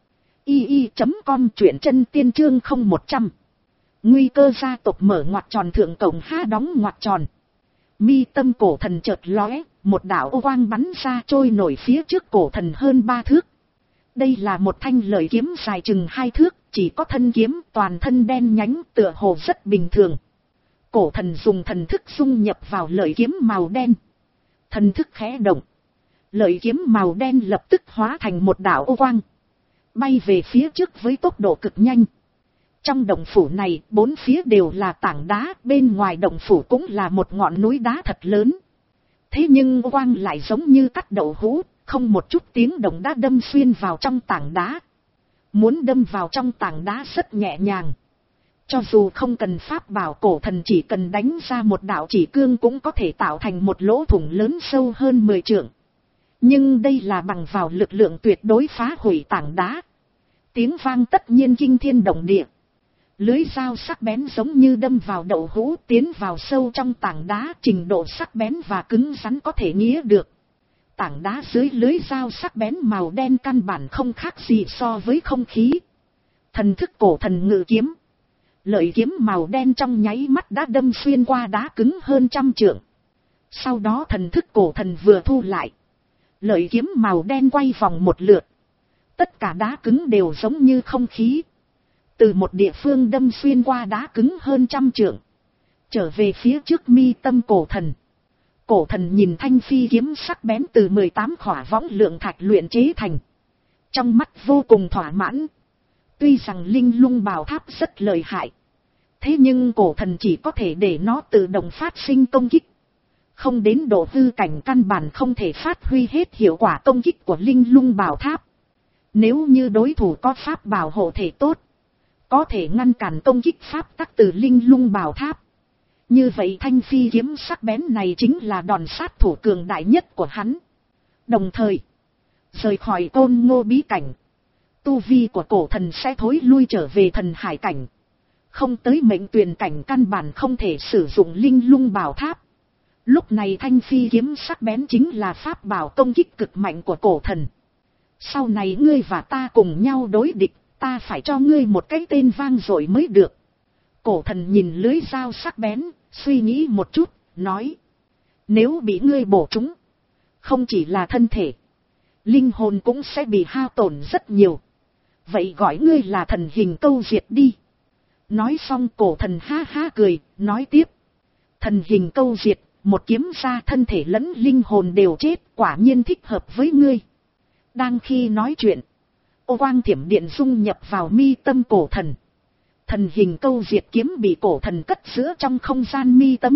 i i chấm com, truyện chân tiên chương không một trăm. Nguy cơ gia tộc mở ngoặc tròn thượng cổng ha đóng ngoặc tròn. Mi tâm cổ thần chợt lóe, một đạo ô quang bắn ra trôi nổi phía trước cổ thần hơn ba thước. Đây là một thanh lợi kiếm dài chừng hai thước, chỉ có thân kiếm toàn thân đen nhánh tựa hồ rất bình thường. Cổ thần dùng thần thức dung nhập vào lợi kiếm màu đen. Thần thức khẽ động. Lợi kiếm màu đen lập tức hóa thành một đạo ô quang. Bay về phía trước với tốc độ cực nhanh. Trong động phủ này, bốn phía đều là tảng đá, bên ngoài động phủ cũng là một ngọn núi đá thật lớn. Thế nhưng ô quang lại giống như cắt đậu hũ, không một chút tiếng động đã đâm xuyên vào trong tảng đá. Muốn đâm vào trong tảng đá rất nhẹ nhàng. Cho dù không cần pháp bảo, cổ thần chỉ cần đánh ra một đạo chỉ cương cũng có thể tạo thành một lỗ thủng lớn sâu hơn mười trượng. Nhưng đây là bằng vào lực lượng tuyệt đối phá hủy tảng đá. Tiếng vang tất nhiên kinh thiên động địa. Lưới dao sắc bén giống như đâm vào đậu hũ, tiến vào sâu trong tảng đá, trình độ sắc bén và cứng rắn có thể nghĩa được. Tảng đá dưới lưới dao sắc bén màu đen căn bản không khác gì so với không khí. Thần thức cổ thần ngự kiếm. Lợi kiếm màu đen trong nháy mắt đã đâm xuyên qua đá cứng hơn trăm trượng. Sau đó thần thức cổ thần vừa thu lại. Lợi kiếm màu đen quay vòng một lượt. Tất cả đá cứng đều giống như không khí. Từ một địa phương đâm xuyên qua đá cứng hơn trăm trượng. Trở về phía trước mi tâm cổ thần. Cổ thần nhìn thanh phi kiếm sắc bén từ mười tám khỏa võng lượng thạch luyện chế thành. Trong mắt vô cùng thỏa mãn. Tuy rằng linh lung bảo tháp rất lợi hại. Thế nhưng cổ thần chỉ có thể để nó tự động phát sinh công kích. Không đến độ hư cảnh căn bản không thể phát huy hết hiệu quả công kích của linh lung bảo tháp. Nếu như đối thủ có pháp bảo hộ thể tốt, có thể ngăn cản công kích pháp tắc từ linh lung bảo tháp. Như vậy thanh phi kiếm sắc bén này chính là đòn sát thủ cường đại nhất của hắn. Đồng thời, rời khỏi Côn Ngô bí cảnh, tu vi của cổ thần sẽ thối lui trở về thần hải cảnh. Không tới mệnh tuyền cảnh căn bản không thể sử dụng linh lung bảo tháp. Lúc này thanh phi kiếm sắc bén chính là pháp bảo công kích cực mạnh của cổ thần. Sau này ngươi và ta cùng nhau đối địch, ta phải cho ngươi một cái tên vang dội mới được. Cổ thần nhìn lưới dao sắc bén, suy nghĩ một chút, nói. Nếu bị ngươi bổ trúng, không chỉ là thân thể, linh hồn cũng sẽ bị hao tổn rất nhiều. Vậy gọi ngươi là thần hình câu diệt đi. Nói xong cổ thần ha ha cười, nói tiếp. Thần hình câu diệt, một kiếm ra thân thể lẫn linh hồn đều chết, quả nhiên thích hợp với ngươi. Đang khi nói chuyện, ô quang thiểm điện dung nhập vào mi tâm cổ thần. Thần hình câu diệt kiếm bị cổ thần cất giữa trong không gian mi tâm.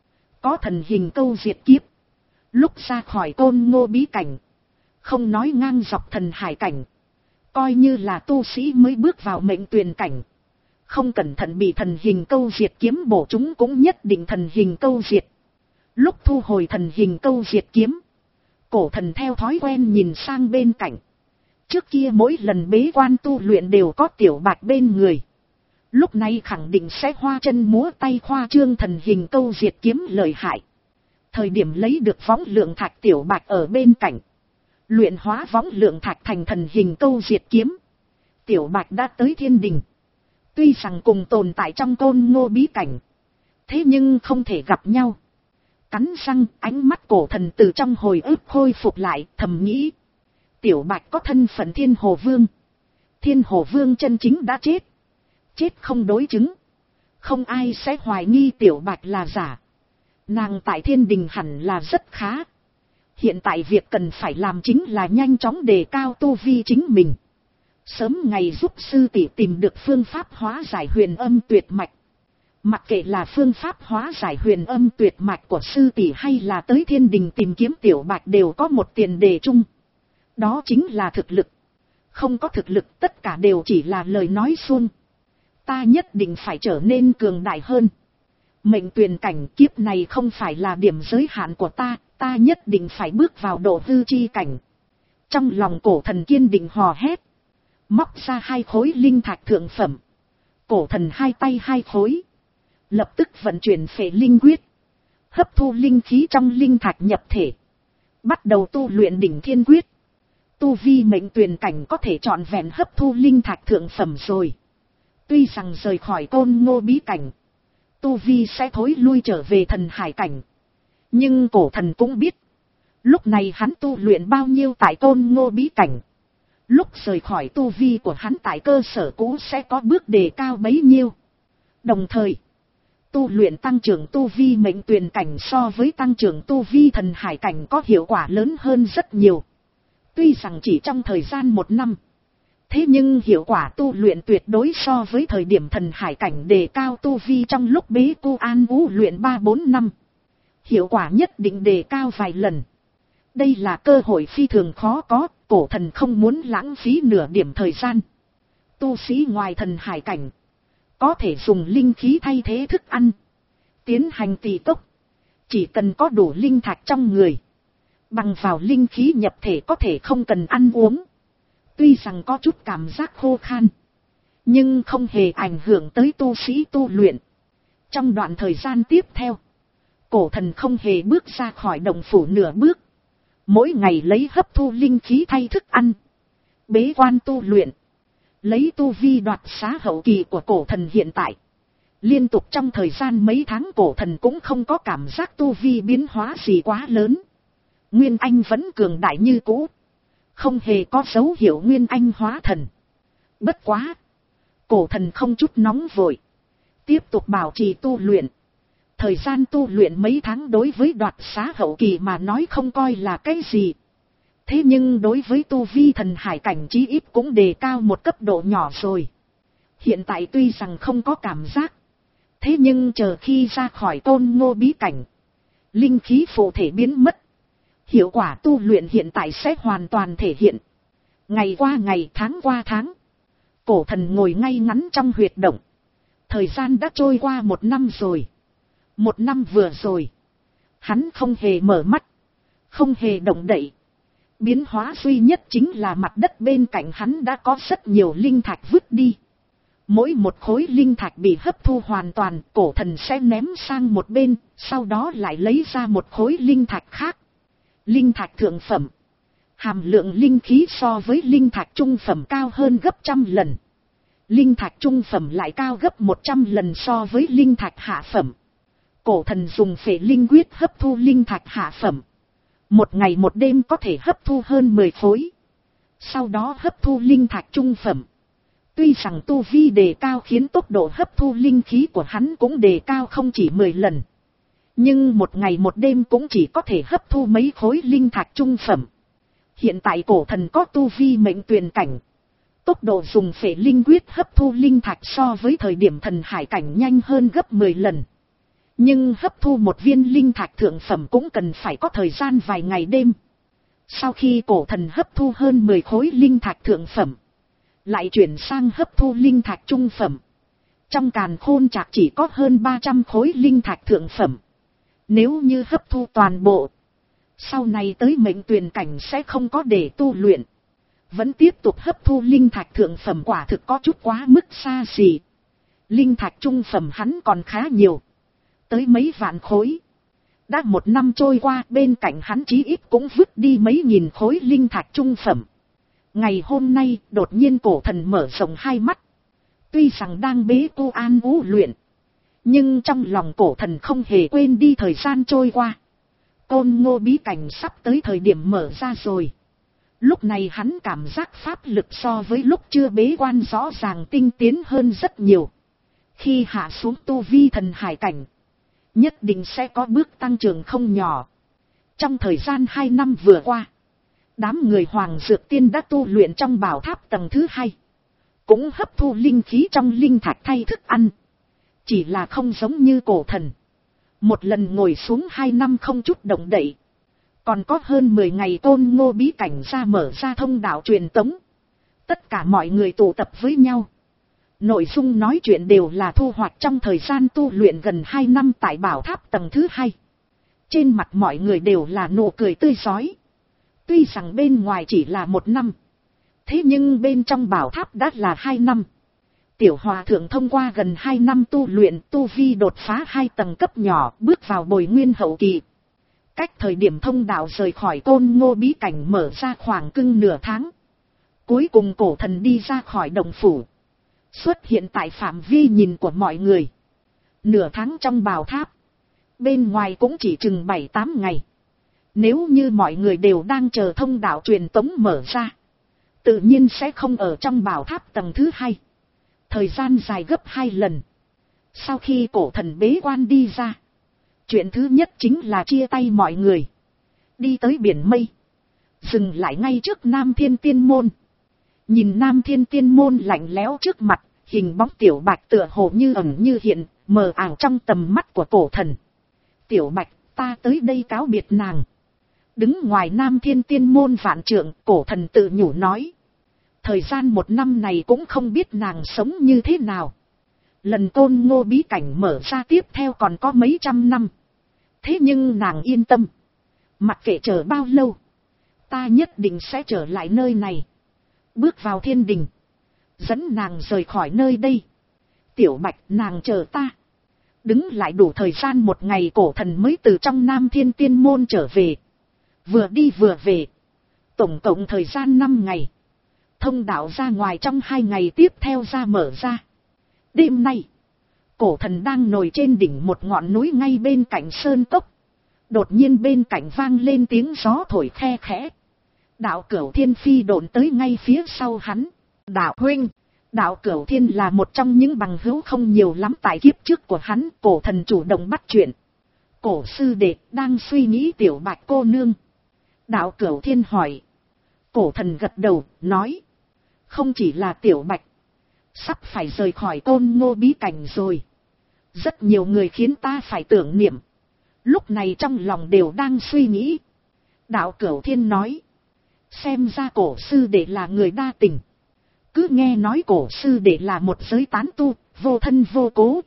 Có thần hình câu diệt kiếp, lúc ra khỏi Côn Ngô bí cảnh, không nói ngang dọc thần hải cảnh, coi như là tu sĩ mới bước vào mệnh tuyền cảnh, không cẩn thận bị thần hình câu diệt kiếm bổ chúng cũng nhất định thần hình câu diệt. Lúc thu hồi thần hình câu diệt kiếm, cổ thần theo thói quen nhìn sang bên cạnh. Trước kia mỗi lần bế quan tu luyện đều có tiểu bạch bên người. Lúc này khẳng định sẽ hoa chân múa tay khoa trương thần hình câu diệt kiếm lợi hại. Thời điểm lấy được võng lượng thạch tiểu bạch ở bên cạnh, luyện hóa võng lượng thạch thành thần hình câu diệt kiếm, tiểu bạch đã tới thiên đình. Tuy rằng cùng tồn tại trong Côn Ngô bí cảnh, thế nhưng không thể gặp nhau. Cắn răng, ánh mắt cổ thần từ trong hồi ức khôi phục lại, thầm nghĩ. Tiểu bạch có thân phận thiên hồ vương. Thiên hồ vương chân chính đã chết. Chết không đối chứng. Không ai sẽ hoài nghi tiểu bạch là giả. Nàng tại thiên đình hẳn là rất khá. Hiện tại việc cần phải làm chính là nhanh chóng đề cao tu vi chính mình. Sớm ngày giúp sư tỷ tìm được phương pháp hóa giải huyền âm tuyệt mạch. Mặc kệ là phương pháp hóa giải huyền âm tuyệt mạch của sư tỷ hay là tới thiên đình tìm kiếm tiểu bạch đều có một tiền đề chung. Đó chính là thực lực. Không có thực lực tất cả đều chỉ là lời nói suông. Ta nhất định phải trở nên cường đại hơn. Mệnh tuyền cảnh kiếp này không phải là điểm giới hạn của ta, ta nhất định phải bước vào độ hư chi cảnh. Trong lòng cổ thần kiên định hò hét. Móc ra hai khối linh thạch thượng phẩm. Cổ thần hai tay hai khối. Lập tức vận chuyển phệ linh quyết. Hấp thu linh khí trong linh thạch nhập thể. Bắt đầu tu luyện đỉnh thiên quyết. Tu vi mệnh tuyền cảnh có thể trọn vẹn hấp thu linh thạch thượng phẩm rồi. Tuy rằng rời khỏi Côn Ngô bí cảnh, tu vi sẽ thối lui trở về thần hải cảnh. Nhưng cổ thần cũng biết, lúc này hắn tu luyện bao nhiêu tại Côn Ngô bí cảnh. Lúc rời khỏi tu vi của hắn tại cơ sở cũ sẽ có bước đề cao bấy nhiêu. Đồng thời, tu luyện tăng trưởng tu vi mệnh tuyền cảnh so với tăng trưởng tu vi thần hải cảnh có hiệu quả lớn hơn rất nhiều. Tuy rằng chỉ trong thời gian một năm, thế nhưng hiệu quả tu luyện tuyệt đối so với thời điểm thần hải cảnh đề cao tu vi trong lúc bế cu an vũ luyện ba bốn năm. Hiệu quả nhất định đề cao vài lần. Đây là cơ hội phi thường khó có, cổ thần không muốn lãng phí nửa điểm thời gian. Tu sĩ ngoài thần hải cảnh, có thể dùng linh khí thay thế thức ăn, tiến hành tỳ cốc. Chỉ cần có đủ linh thạch trong người, bằng vào linh khí nhập thể có thể không cần ăn uống. Tuy rằng có chút cảm giác khô khan, nhưng không hề ảnh hưởng tới tu sĩ tu luyện. Trong đoạn thời gian tiếp theo, cổ thần không hề bước ra khỏi động phủ nửa bước. Mỗi ngày lấy hấp thu linh khí thay thức ăn, bế quan tu luyện. Lấy tu vi đoạt xá hậu kỳ của cổ thần hiện tại, liên tục trong thời gian mấy tháng cổ thần cũng không có cảm giác tu vi biến hóa gì quá lớn. Nguyên Anh vẫn cường đại như cũ, không hề có dấu hiệu Nguyên Anh hóa thần. Bất quá, cổ thần không chút nóng vội, tiếp tục bảo trì tu luyện. Thời gian tu luyện mấy tháng đối với đoạt xá hậu kỳ mà nói không coi là cái gì. Thế nhưng đối với tu vi thần hải cảnh chí ít cũng đề cao một cấp độ nhỏ rồi. Hiện tại tuy rằng không có cảm giác, thế nhưng chờ khi ra khỏi Côn Ngô bí cảnh, linh khí phụ thể biến mất. Hiệu quả tu luyện hiện tại sẽ hoàn toàn thể hiện. Ngày qua ngày, tháng qua tháng. Cổ thần ngồi ngay ngắn trong huyệt động. Thời gian đã trôi qua một năm rồi. Một năm vừa rồi. Hắn không hề mở mắt. Không hề động đậy. Biến hóa duy nhất chính là mặt đất bên cạnh hắn đã có rất nhiều linh thạch vứt đi. Mỗi một khối linh thạch bị hấp thu hoàn toàn, cổ thần sẽ ném sang một bên, sau đó lại lấy ra một khối linh thạch khác. Linh thạch thượng phẩm. Hàm lượng linh khí so với linh thạch trung phẩm cao hơn gấp trăm lần. Linh thạch trung phẩm lại cao gấp một trăm lần so với linh thạch hạ phẩm. Cổ thần dùng phệ linh quyết hấp thu linh thạch hạ phẩm. Một ngày một đêm có thể hấp thu hơn mười khối. Sau đó hấp thu linh thạch trung phẩm. Tuy rằng tu vi đề cao khiến tốc độ hấp thu linh khí của hắn cũng đề cao không chỉ mười lần. Nhưng một ngày một đêm cũng chỉ có thể hấp thu mấy khối linh thạch trung phẩm. Hiện tại cổ thần có tu vi mệnh tuyền cảnh. Tốc độ dùng phệ linh quyết hấp thu linh thạch so với thời điểm thần hải cảnh nhanh hơn gấp mười lần. Nhưng hấp thu một viên linh thạch thượng phẩm cũng cần phải có thời gian vài ngày đêm. Sau khi cổ thần hấp thu hơn mười khối linh thạch thượng phẩm, lại chuyển sang hấp thu linh thạch trung phẩm. Trong càn khôn trạc chỉ có hơn ba trăm khối linh thạch thượng phẩm. Nếu như hấp thu toàn bộ, sau này tới mệnh tuyền cảnh sẽ không có để tu luyện. Vẫn tiếp tục hấp thu linh thạch thượng phẩm quả thực có chút quá mức xa xỉ. Linh thạch trung phẩm hắn còn khá nhiều. Tới mấy vạn khối. Đã một năm trôi qua, bên cạnh hắn chí ít cũng vứt đi mấy nghìn khối linh thạch trung phẩm. Ngày hôm nay, đột nhiên cổ thần mở rộng hai mắt. Tuy rằng đang bế cô an vũ luyện, nhưng trong lòng cổ thần không hề quên đi thời gian trôi qua. Côn Ngô bí cảnh sắp tới thời điểm mở ra rồi. Lúc này hắn cảm giác pháp lực so với lúc chưa bế quan rõ ràng tinh tiến hơn rất nhiều. Khi hạ xuống tu vi thần hải cảnh, nhất định sẽ có bước tăng trưởng không nhỏ. Trong thời gian hai năm vừa qua, đám người Hoàng Dược Tiên đã tu luyện trong bảo tháp tầng thứ hai. Cũng hấp thu linh khí trong linh thạch thay thức ăn. Chỉ là không giống như cổ thần. Một lần ngồi xuống hai năm không chút động đậy. Còn có hơn mười ngày Côn Ngô bí cảnh ra mở ra thông đạo truyền tống. Tất cả mọi người tụ tập với nhau. Nội dung nói chuyện đều là thu hoạch trong thời gian tu luyện gần hai năm tại bảo tháp tầng thứ hai. Trên mặt mọi người đều là nụ cười tươi rói. Tuy rằng bên ngoài chỉ là một năm, thế nhưng bên trong bảo tháp đã là hai năm. Tiểu Hòa Thượng thông qua gần hai năm tu luyện, tu vi đột phá hai tầng cấp nhỏ, bước vào bồi nguyên hậu kỳ. Cách thời điểm thông đạo rời khỏi Côn Ngô bí cảnh mở ra khoảng cưng nửa tháng. Cuối cùng cổ thần đi ra khỏi động phủ, xuất hiện tại phạm vi nhìn của mọi người. Nửa tháng trong bảo tháp, bên ngoài cũng chỉ chừng bảy tám ngày. Nếu như mọi người đều đang chờ thông đạo truyền tống mở ra, tự nhiên sẽ không ở trong bảo tháp tầng thứ hai. Thời gian dài gấp hai lần. Sau khi cổ thần bế quan đi ra, chuyện thứ nhất chính là chia tay mọi người. Đi tới biển mây, dừng lại ngay trước Nam Thiên Tiên Môn. Nhìn Nam Thiên Tiên Môn lạnh lẽo trước mặt, hình bóng Tiểu Bạch tựa hồ như ẩn như hiện, mờ ảo trong tầm mắt của cổ thần. Tiểu Bạch, ta tới đây cáo biệt nàng. Đứng ngoài Nam Thiên Tiên Môn vạn trượng, cổ thần tự nhủ nói. Thời gian một năm này cũng không biết nàng sống như thế nào. Lần Côn Ngô bí cảnh mở ra tiếp theo còn có mấy trăm năm. Thế nhưng nàng yên tâm. Mặc kệ chờ bao lâu, ta nhất định sẽ trở lại nơi này. Bước vào thiên đình, dẫn nàng rời khỏi nơi đây. Tiểu Bạch, nàng chờ ta. Đứng lại đủ thời gian một ngày, cổ thần mới từ trong Nam Thiên Tiên Môn trở về. Vừa đi vừa về. Tổng cộng thời gian năm ngày. Thông đạo ra ngoài trong hai ngày tiếp theo ra mở ra. Đêm nay, cổ thần đang ngồi trên đỉnh một ngọn núi ngay bên cạnh sơn cốc. Đột nhiên bên cạnh vang lên tiếng gió thổi khe khẽ. Đạo Cửu Thiên phi độn tới ngay phía sau hắn. Đạo huynh, Đạo Cửu Thiên là một trong những bằng hữu không nhiều lắm tại kiếp trước của hắn. Cổ thần chủ động bắt chuyện. Cổ sư đệ đang suy nghĩ Tiểu Bạch cô nương. Đạo Cửu Thiên hỏi. Cổ thần gật đầu, nói. Không chỉ là Tiểu Bạch, sắp phải rời khỏi Côn Ngô bí cảnh rồi. Rất nhiều người khiến ta phải tưởng niệm. lúc này trong lòng đều đang suy nghĩ. Đạo Cửu Thiên nói, xem ra cổ sư đệ là người đa tình. Cứ nghe nói cổ sư đệ là một giới tán tu, vô thân vô cố.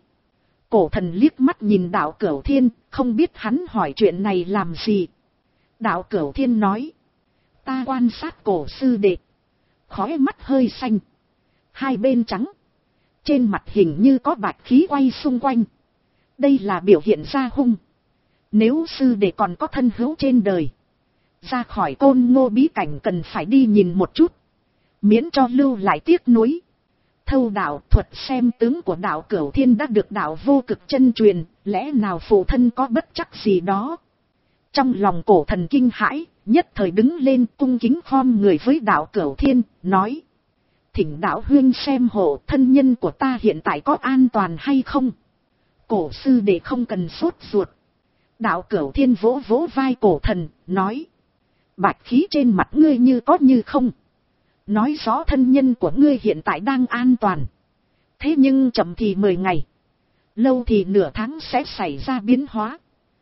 Cổ thần liếc mắt nhìn đạo Cửu Thiên, không biết hắn hỏi chuyện này làm gì. Đạo Cửu Thiên nói, ta quan sát cổ sư đệ, khóe mắt hơi xanh, hai bên trắng, trên mặt hình như có bạch khí quay xung quanh. Đây là biểu hiện ra hung. Nếu sư đệ còn có thân hữu trên đời, ra khỏi Côn Ngô bí cảnh cần phải đi nhìn một chút, miễn cho lưu lại tiếc nuối. Thâu đạo thuật xem tướng của đạo Cửu Thiên đã được đạo Vô Cực chân truyền, lẽ nào phụ thân có bất chắc gì đó. Trong lòng cổ thần kinh hãi, nhất thời đứng lên cung kính khom người với đạo Cửu Thiên, nói, thỉnh đạo huynh xem hộ thân nhân của ta hiện tại có an toàn hay không. Cổ sư đệ không cần sốt ruột. Đạo Cửu Thiên vỗ vỗ vai cổ thần, nói, bạch khí trên mặt ngươi như có như không, nói rõ thân nhân của ngươi hiện tại đang an toàn. Thế nhưng chậm thì mười ngày, lâu thì nửa tháng sẽ xảy ra biến hóa.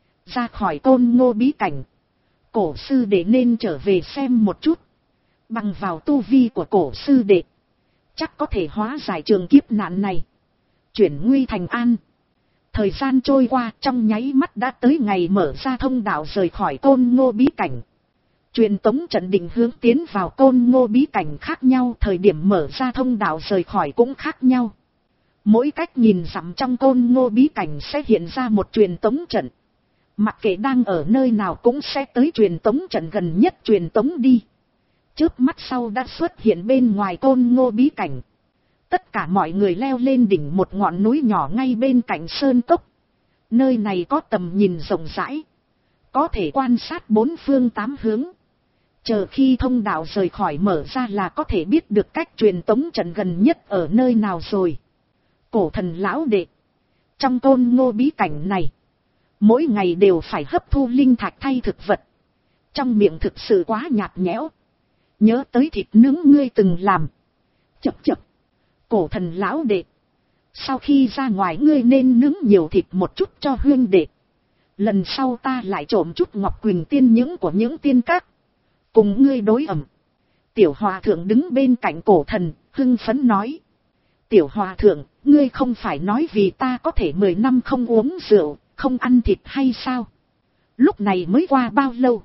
Ra khỏi Côn Ngô bí cảnh, cổ sư đệ nên trở về xem một chút. Bằng vào tu vi của cổ sư đệ, chắc có thể hóa giải trường kiếp nạn này, chuyển nguy thành an. Thời gian trôi qua, trong nháy mắt đã tới ngày mở ra thông đạo rời khỏi Côn Ngô bí cảnh. Truyền tống trận định hướng tiến vào Côn Ngô bí cảnh khác nhau, thời điểm mở ra thông đạo rời khỏi cũng khác nhau. Mỗi cách nhìn dặm trong Côn Ngô bí cảnh sẽ hiện ra một truyền tống trận. Mặc kệ đang ở nơi nào cũng sẽ tới truyền tống trận gần nhất truyền tống đi. Chớp mắt sau đã xuất hiện bên ngoài Côn Ngô bí cảnh. Tất cả mọi người leo lên đỉnh một ngọn núi nhỏ ngay bên cạnh sơn cốc. Nơi này có tầm nhìn rộng rãi, có thể quan sát bốn phương tám hướng. Chờ khi thông đạo rời khỏi mở ra là có thể biết được cách truyền tống trận gần nhất ở nơi nào rồi. Cổ thần lão đệ, trong Côn Ngô bí cảnh này, mỗi ngày đều phải hấp thu linh thạch thay thực vật. Trong miệng thực sự quá nhạt nhẽo. Nhớ tới thịt nướng ngươi từng làm. Chập chập. Cổ thần lão đệ, sau khi ra ngoài ngươi nên nướng nhiều thịt một chút cho huynh đệ. Lần sau ta lại trộm chút ngọc quỳnh tiên những của những tiên các, cùng ngươi đối ẩm. Tiểu hòa thượng đứng bên cạnh cổ thần, hưng phấn nói. Tiểu hòa thượng, ngươi không phải nói vì ta có thể mười năm không uống rượu, không ăn thịt hay sao? Lúc này mới qua bao lâu?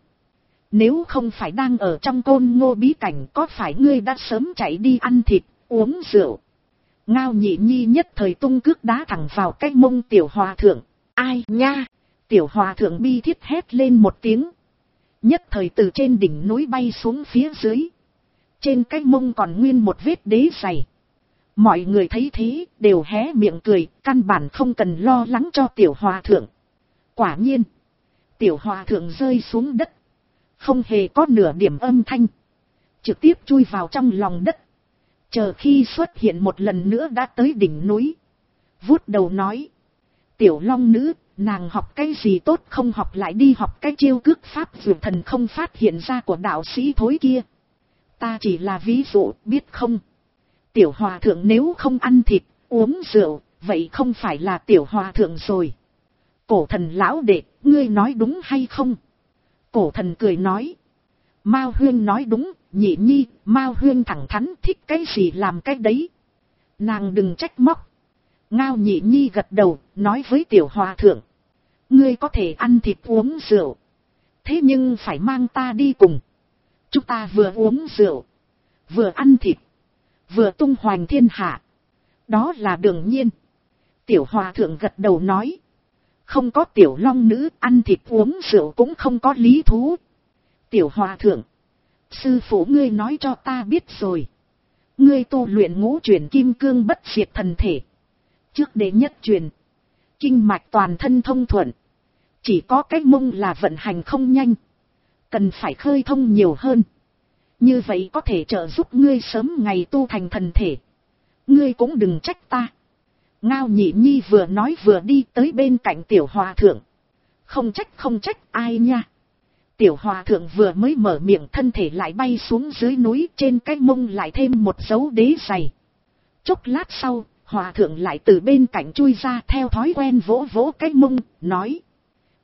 Nếu không phải đang ở trong Côn Ngô bí cảnh, có phải ngươi đã sớm chạy đi ăn thịt, uống rượu? Ngao Nhị Nhi nhất thời tung cước đá thẳng vào cái mông tiểu hòa thượng. Ai nha? Tiểu hòa thượng bi thiết hét lên một tiếng. Nhất thời từ trên đỉnh núi bay xuống phía dưới. Trên cái mông còn nguyên một vết đế dày. Mọi người thấy thế đều hé miệng cười, căn bản không cần lo lắng cho tiểu hòa thượng. Quả nhiên, tiểu hòa thượng rơi xuống đất, không hề có nửa điểm âm thanh, trực tiếp chui vào trong lòng đất. Chờ khi xuất hiện một lần nữa đã tới đỉnh núi, vuốt đầu nói, tiểu long nữ, nàng học cái gì tốt không học lại đi học cái chiêu cước pháp dược thần không phát hiện ra của đạo sĩ thối kia. Ta chỉ là ví dụ, biết không? Tiểu hòa thượng nếu không ăn thịt, uống rượu, vậy không phải là tiểu hòa thượng rồi. Cổ thần lão đệ, ngươi nói đúng hay không? Cổ thần cười nói. Mao Huyên nói đúng, Nhị Nhi, Mao Huyên thẳng thắn thích cái gì làm cái đấy. Nàng đừng trách móc. Ngao Nhị Nhi gật đầu, nói với tiểu hòa thượng. Ngươi có thể ăn thịt uống rượu, thế nhưng phải mang ta đi cùng. Chúng ta vừa uống rượu, vừa ăn thịt, vừa tung hoành thiên hạ. Đó là đương nhiên. Tiểu hòa thượng gật đầu nói. Không có tiểu long nữ ăn thịt uống rượu cũng không có lý thú. Tiểu hòa thượng, sư phụ ngươi nói cho ta biết rồi. Ngươi tu luyện ngũ chuyển kim cương bất diệt thần thể. Trước đệ nhất truyền, kinh mạch toàn thân thông thuận. Chỉ có cái mông là vận hành không nhanh, cần phải khơi thông nhiều hơn. Như vậy có thể trợ giúp ngươi sớm ngày tu thành thần thể. Ngươi cũng đừng trách ta. Ngao Nhị Nhi vừa nói vừa đi tới bên cạnh tiểu hòa thượng. Không trách không trách ai nha. Tiểu hòa thượng vừa mới mở miệng thân thể lại bay xuống dưới núi, trên cái mông lại thêm một dấu đế dày. Chốc lát sau, hòa thượng lại từ bên cạnh chui ra theo thói quen vỗ vỗ cái mông, nói.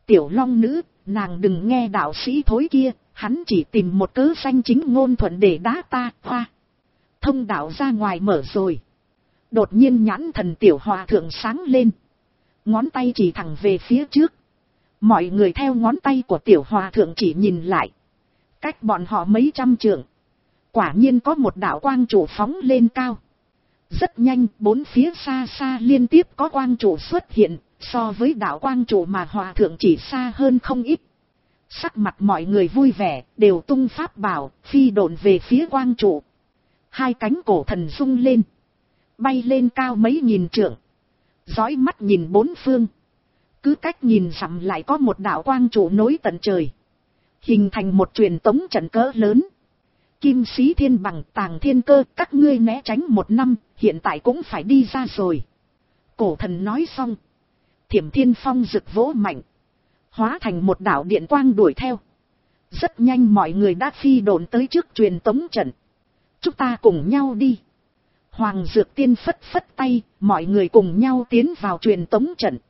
Tiểu long nữ, nàng đừng nghe đạo sĩ thối kia, hắn chỉ tìm một cớ danh chính ngôn thuận để đá ta. Hoa, thông đạo ra ngoài mở rồi. Đột nhiên nhãn thần tiểu hòa thượng sáng lên, ngón tay chỉ thẳng về phía trước. Mọi người theo ngón tay của tiểu hòa thượng chỉ nhìn lại, cách bọn họ mấy trăm trượng, quả nhiên có một đạo quang trụ phóng lên cao. Rất nhanh, bốn phía xa xa liên tiếp có quang trụ xuất hiện, so với đạo quang trụ mà hòa thượng chỉ xa hơn không ít. Sắc mặt mọi người vui vẻ, đều tung pháp bảo, phi độn về phía quang trụ. Hai cánh cổ thần rung lên, bay lên cao mấy nghìn trượng, dõi mắt nhìn bốn phương. Cứ cách nhìn dặm lại có một đạo quang trụ nối tận trời, hình thành một truyền tống trận cỡ lớn. Kim sĩ thiên bằng, Tàng Thiên Cơ, các ngươi né tránh một năm, hiện tại cũng phải đi ra rồi. Cổ thần nói xong, Thiểm Thiên Phong rực vỗ mạnh, hóa thành một đạo điện quang đuổi theo. Rất nhanh mọi người đã phi độn tới trước truyền tống trận. Chúng ta cùng nhau đi. Hoàng Dược Tiên phất phất tay, mọi người cùng nhau tiến vào truyền tống trận.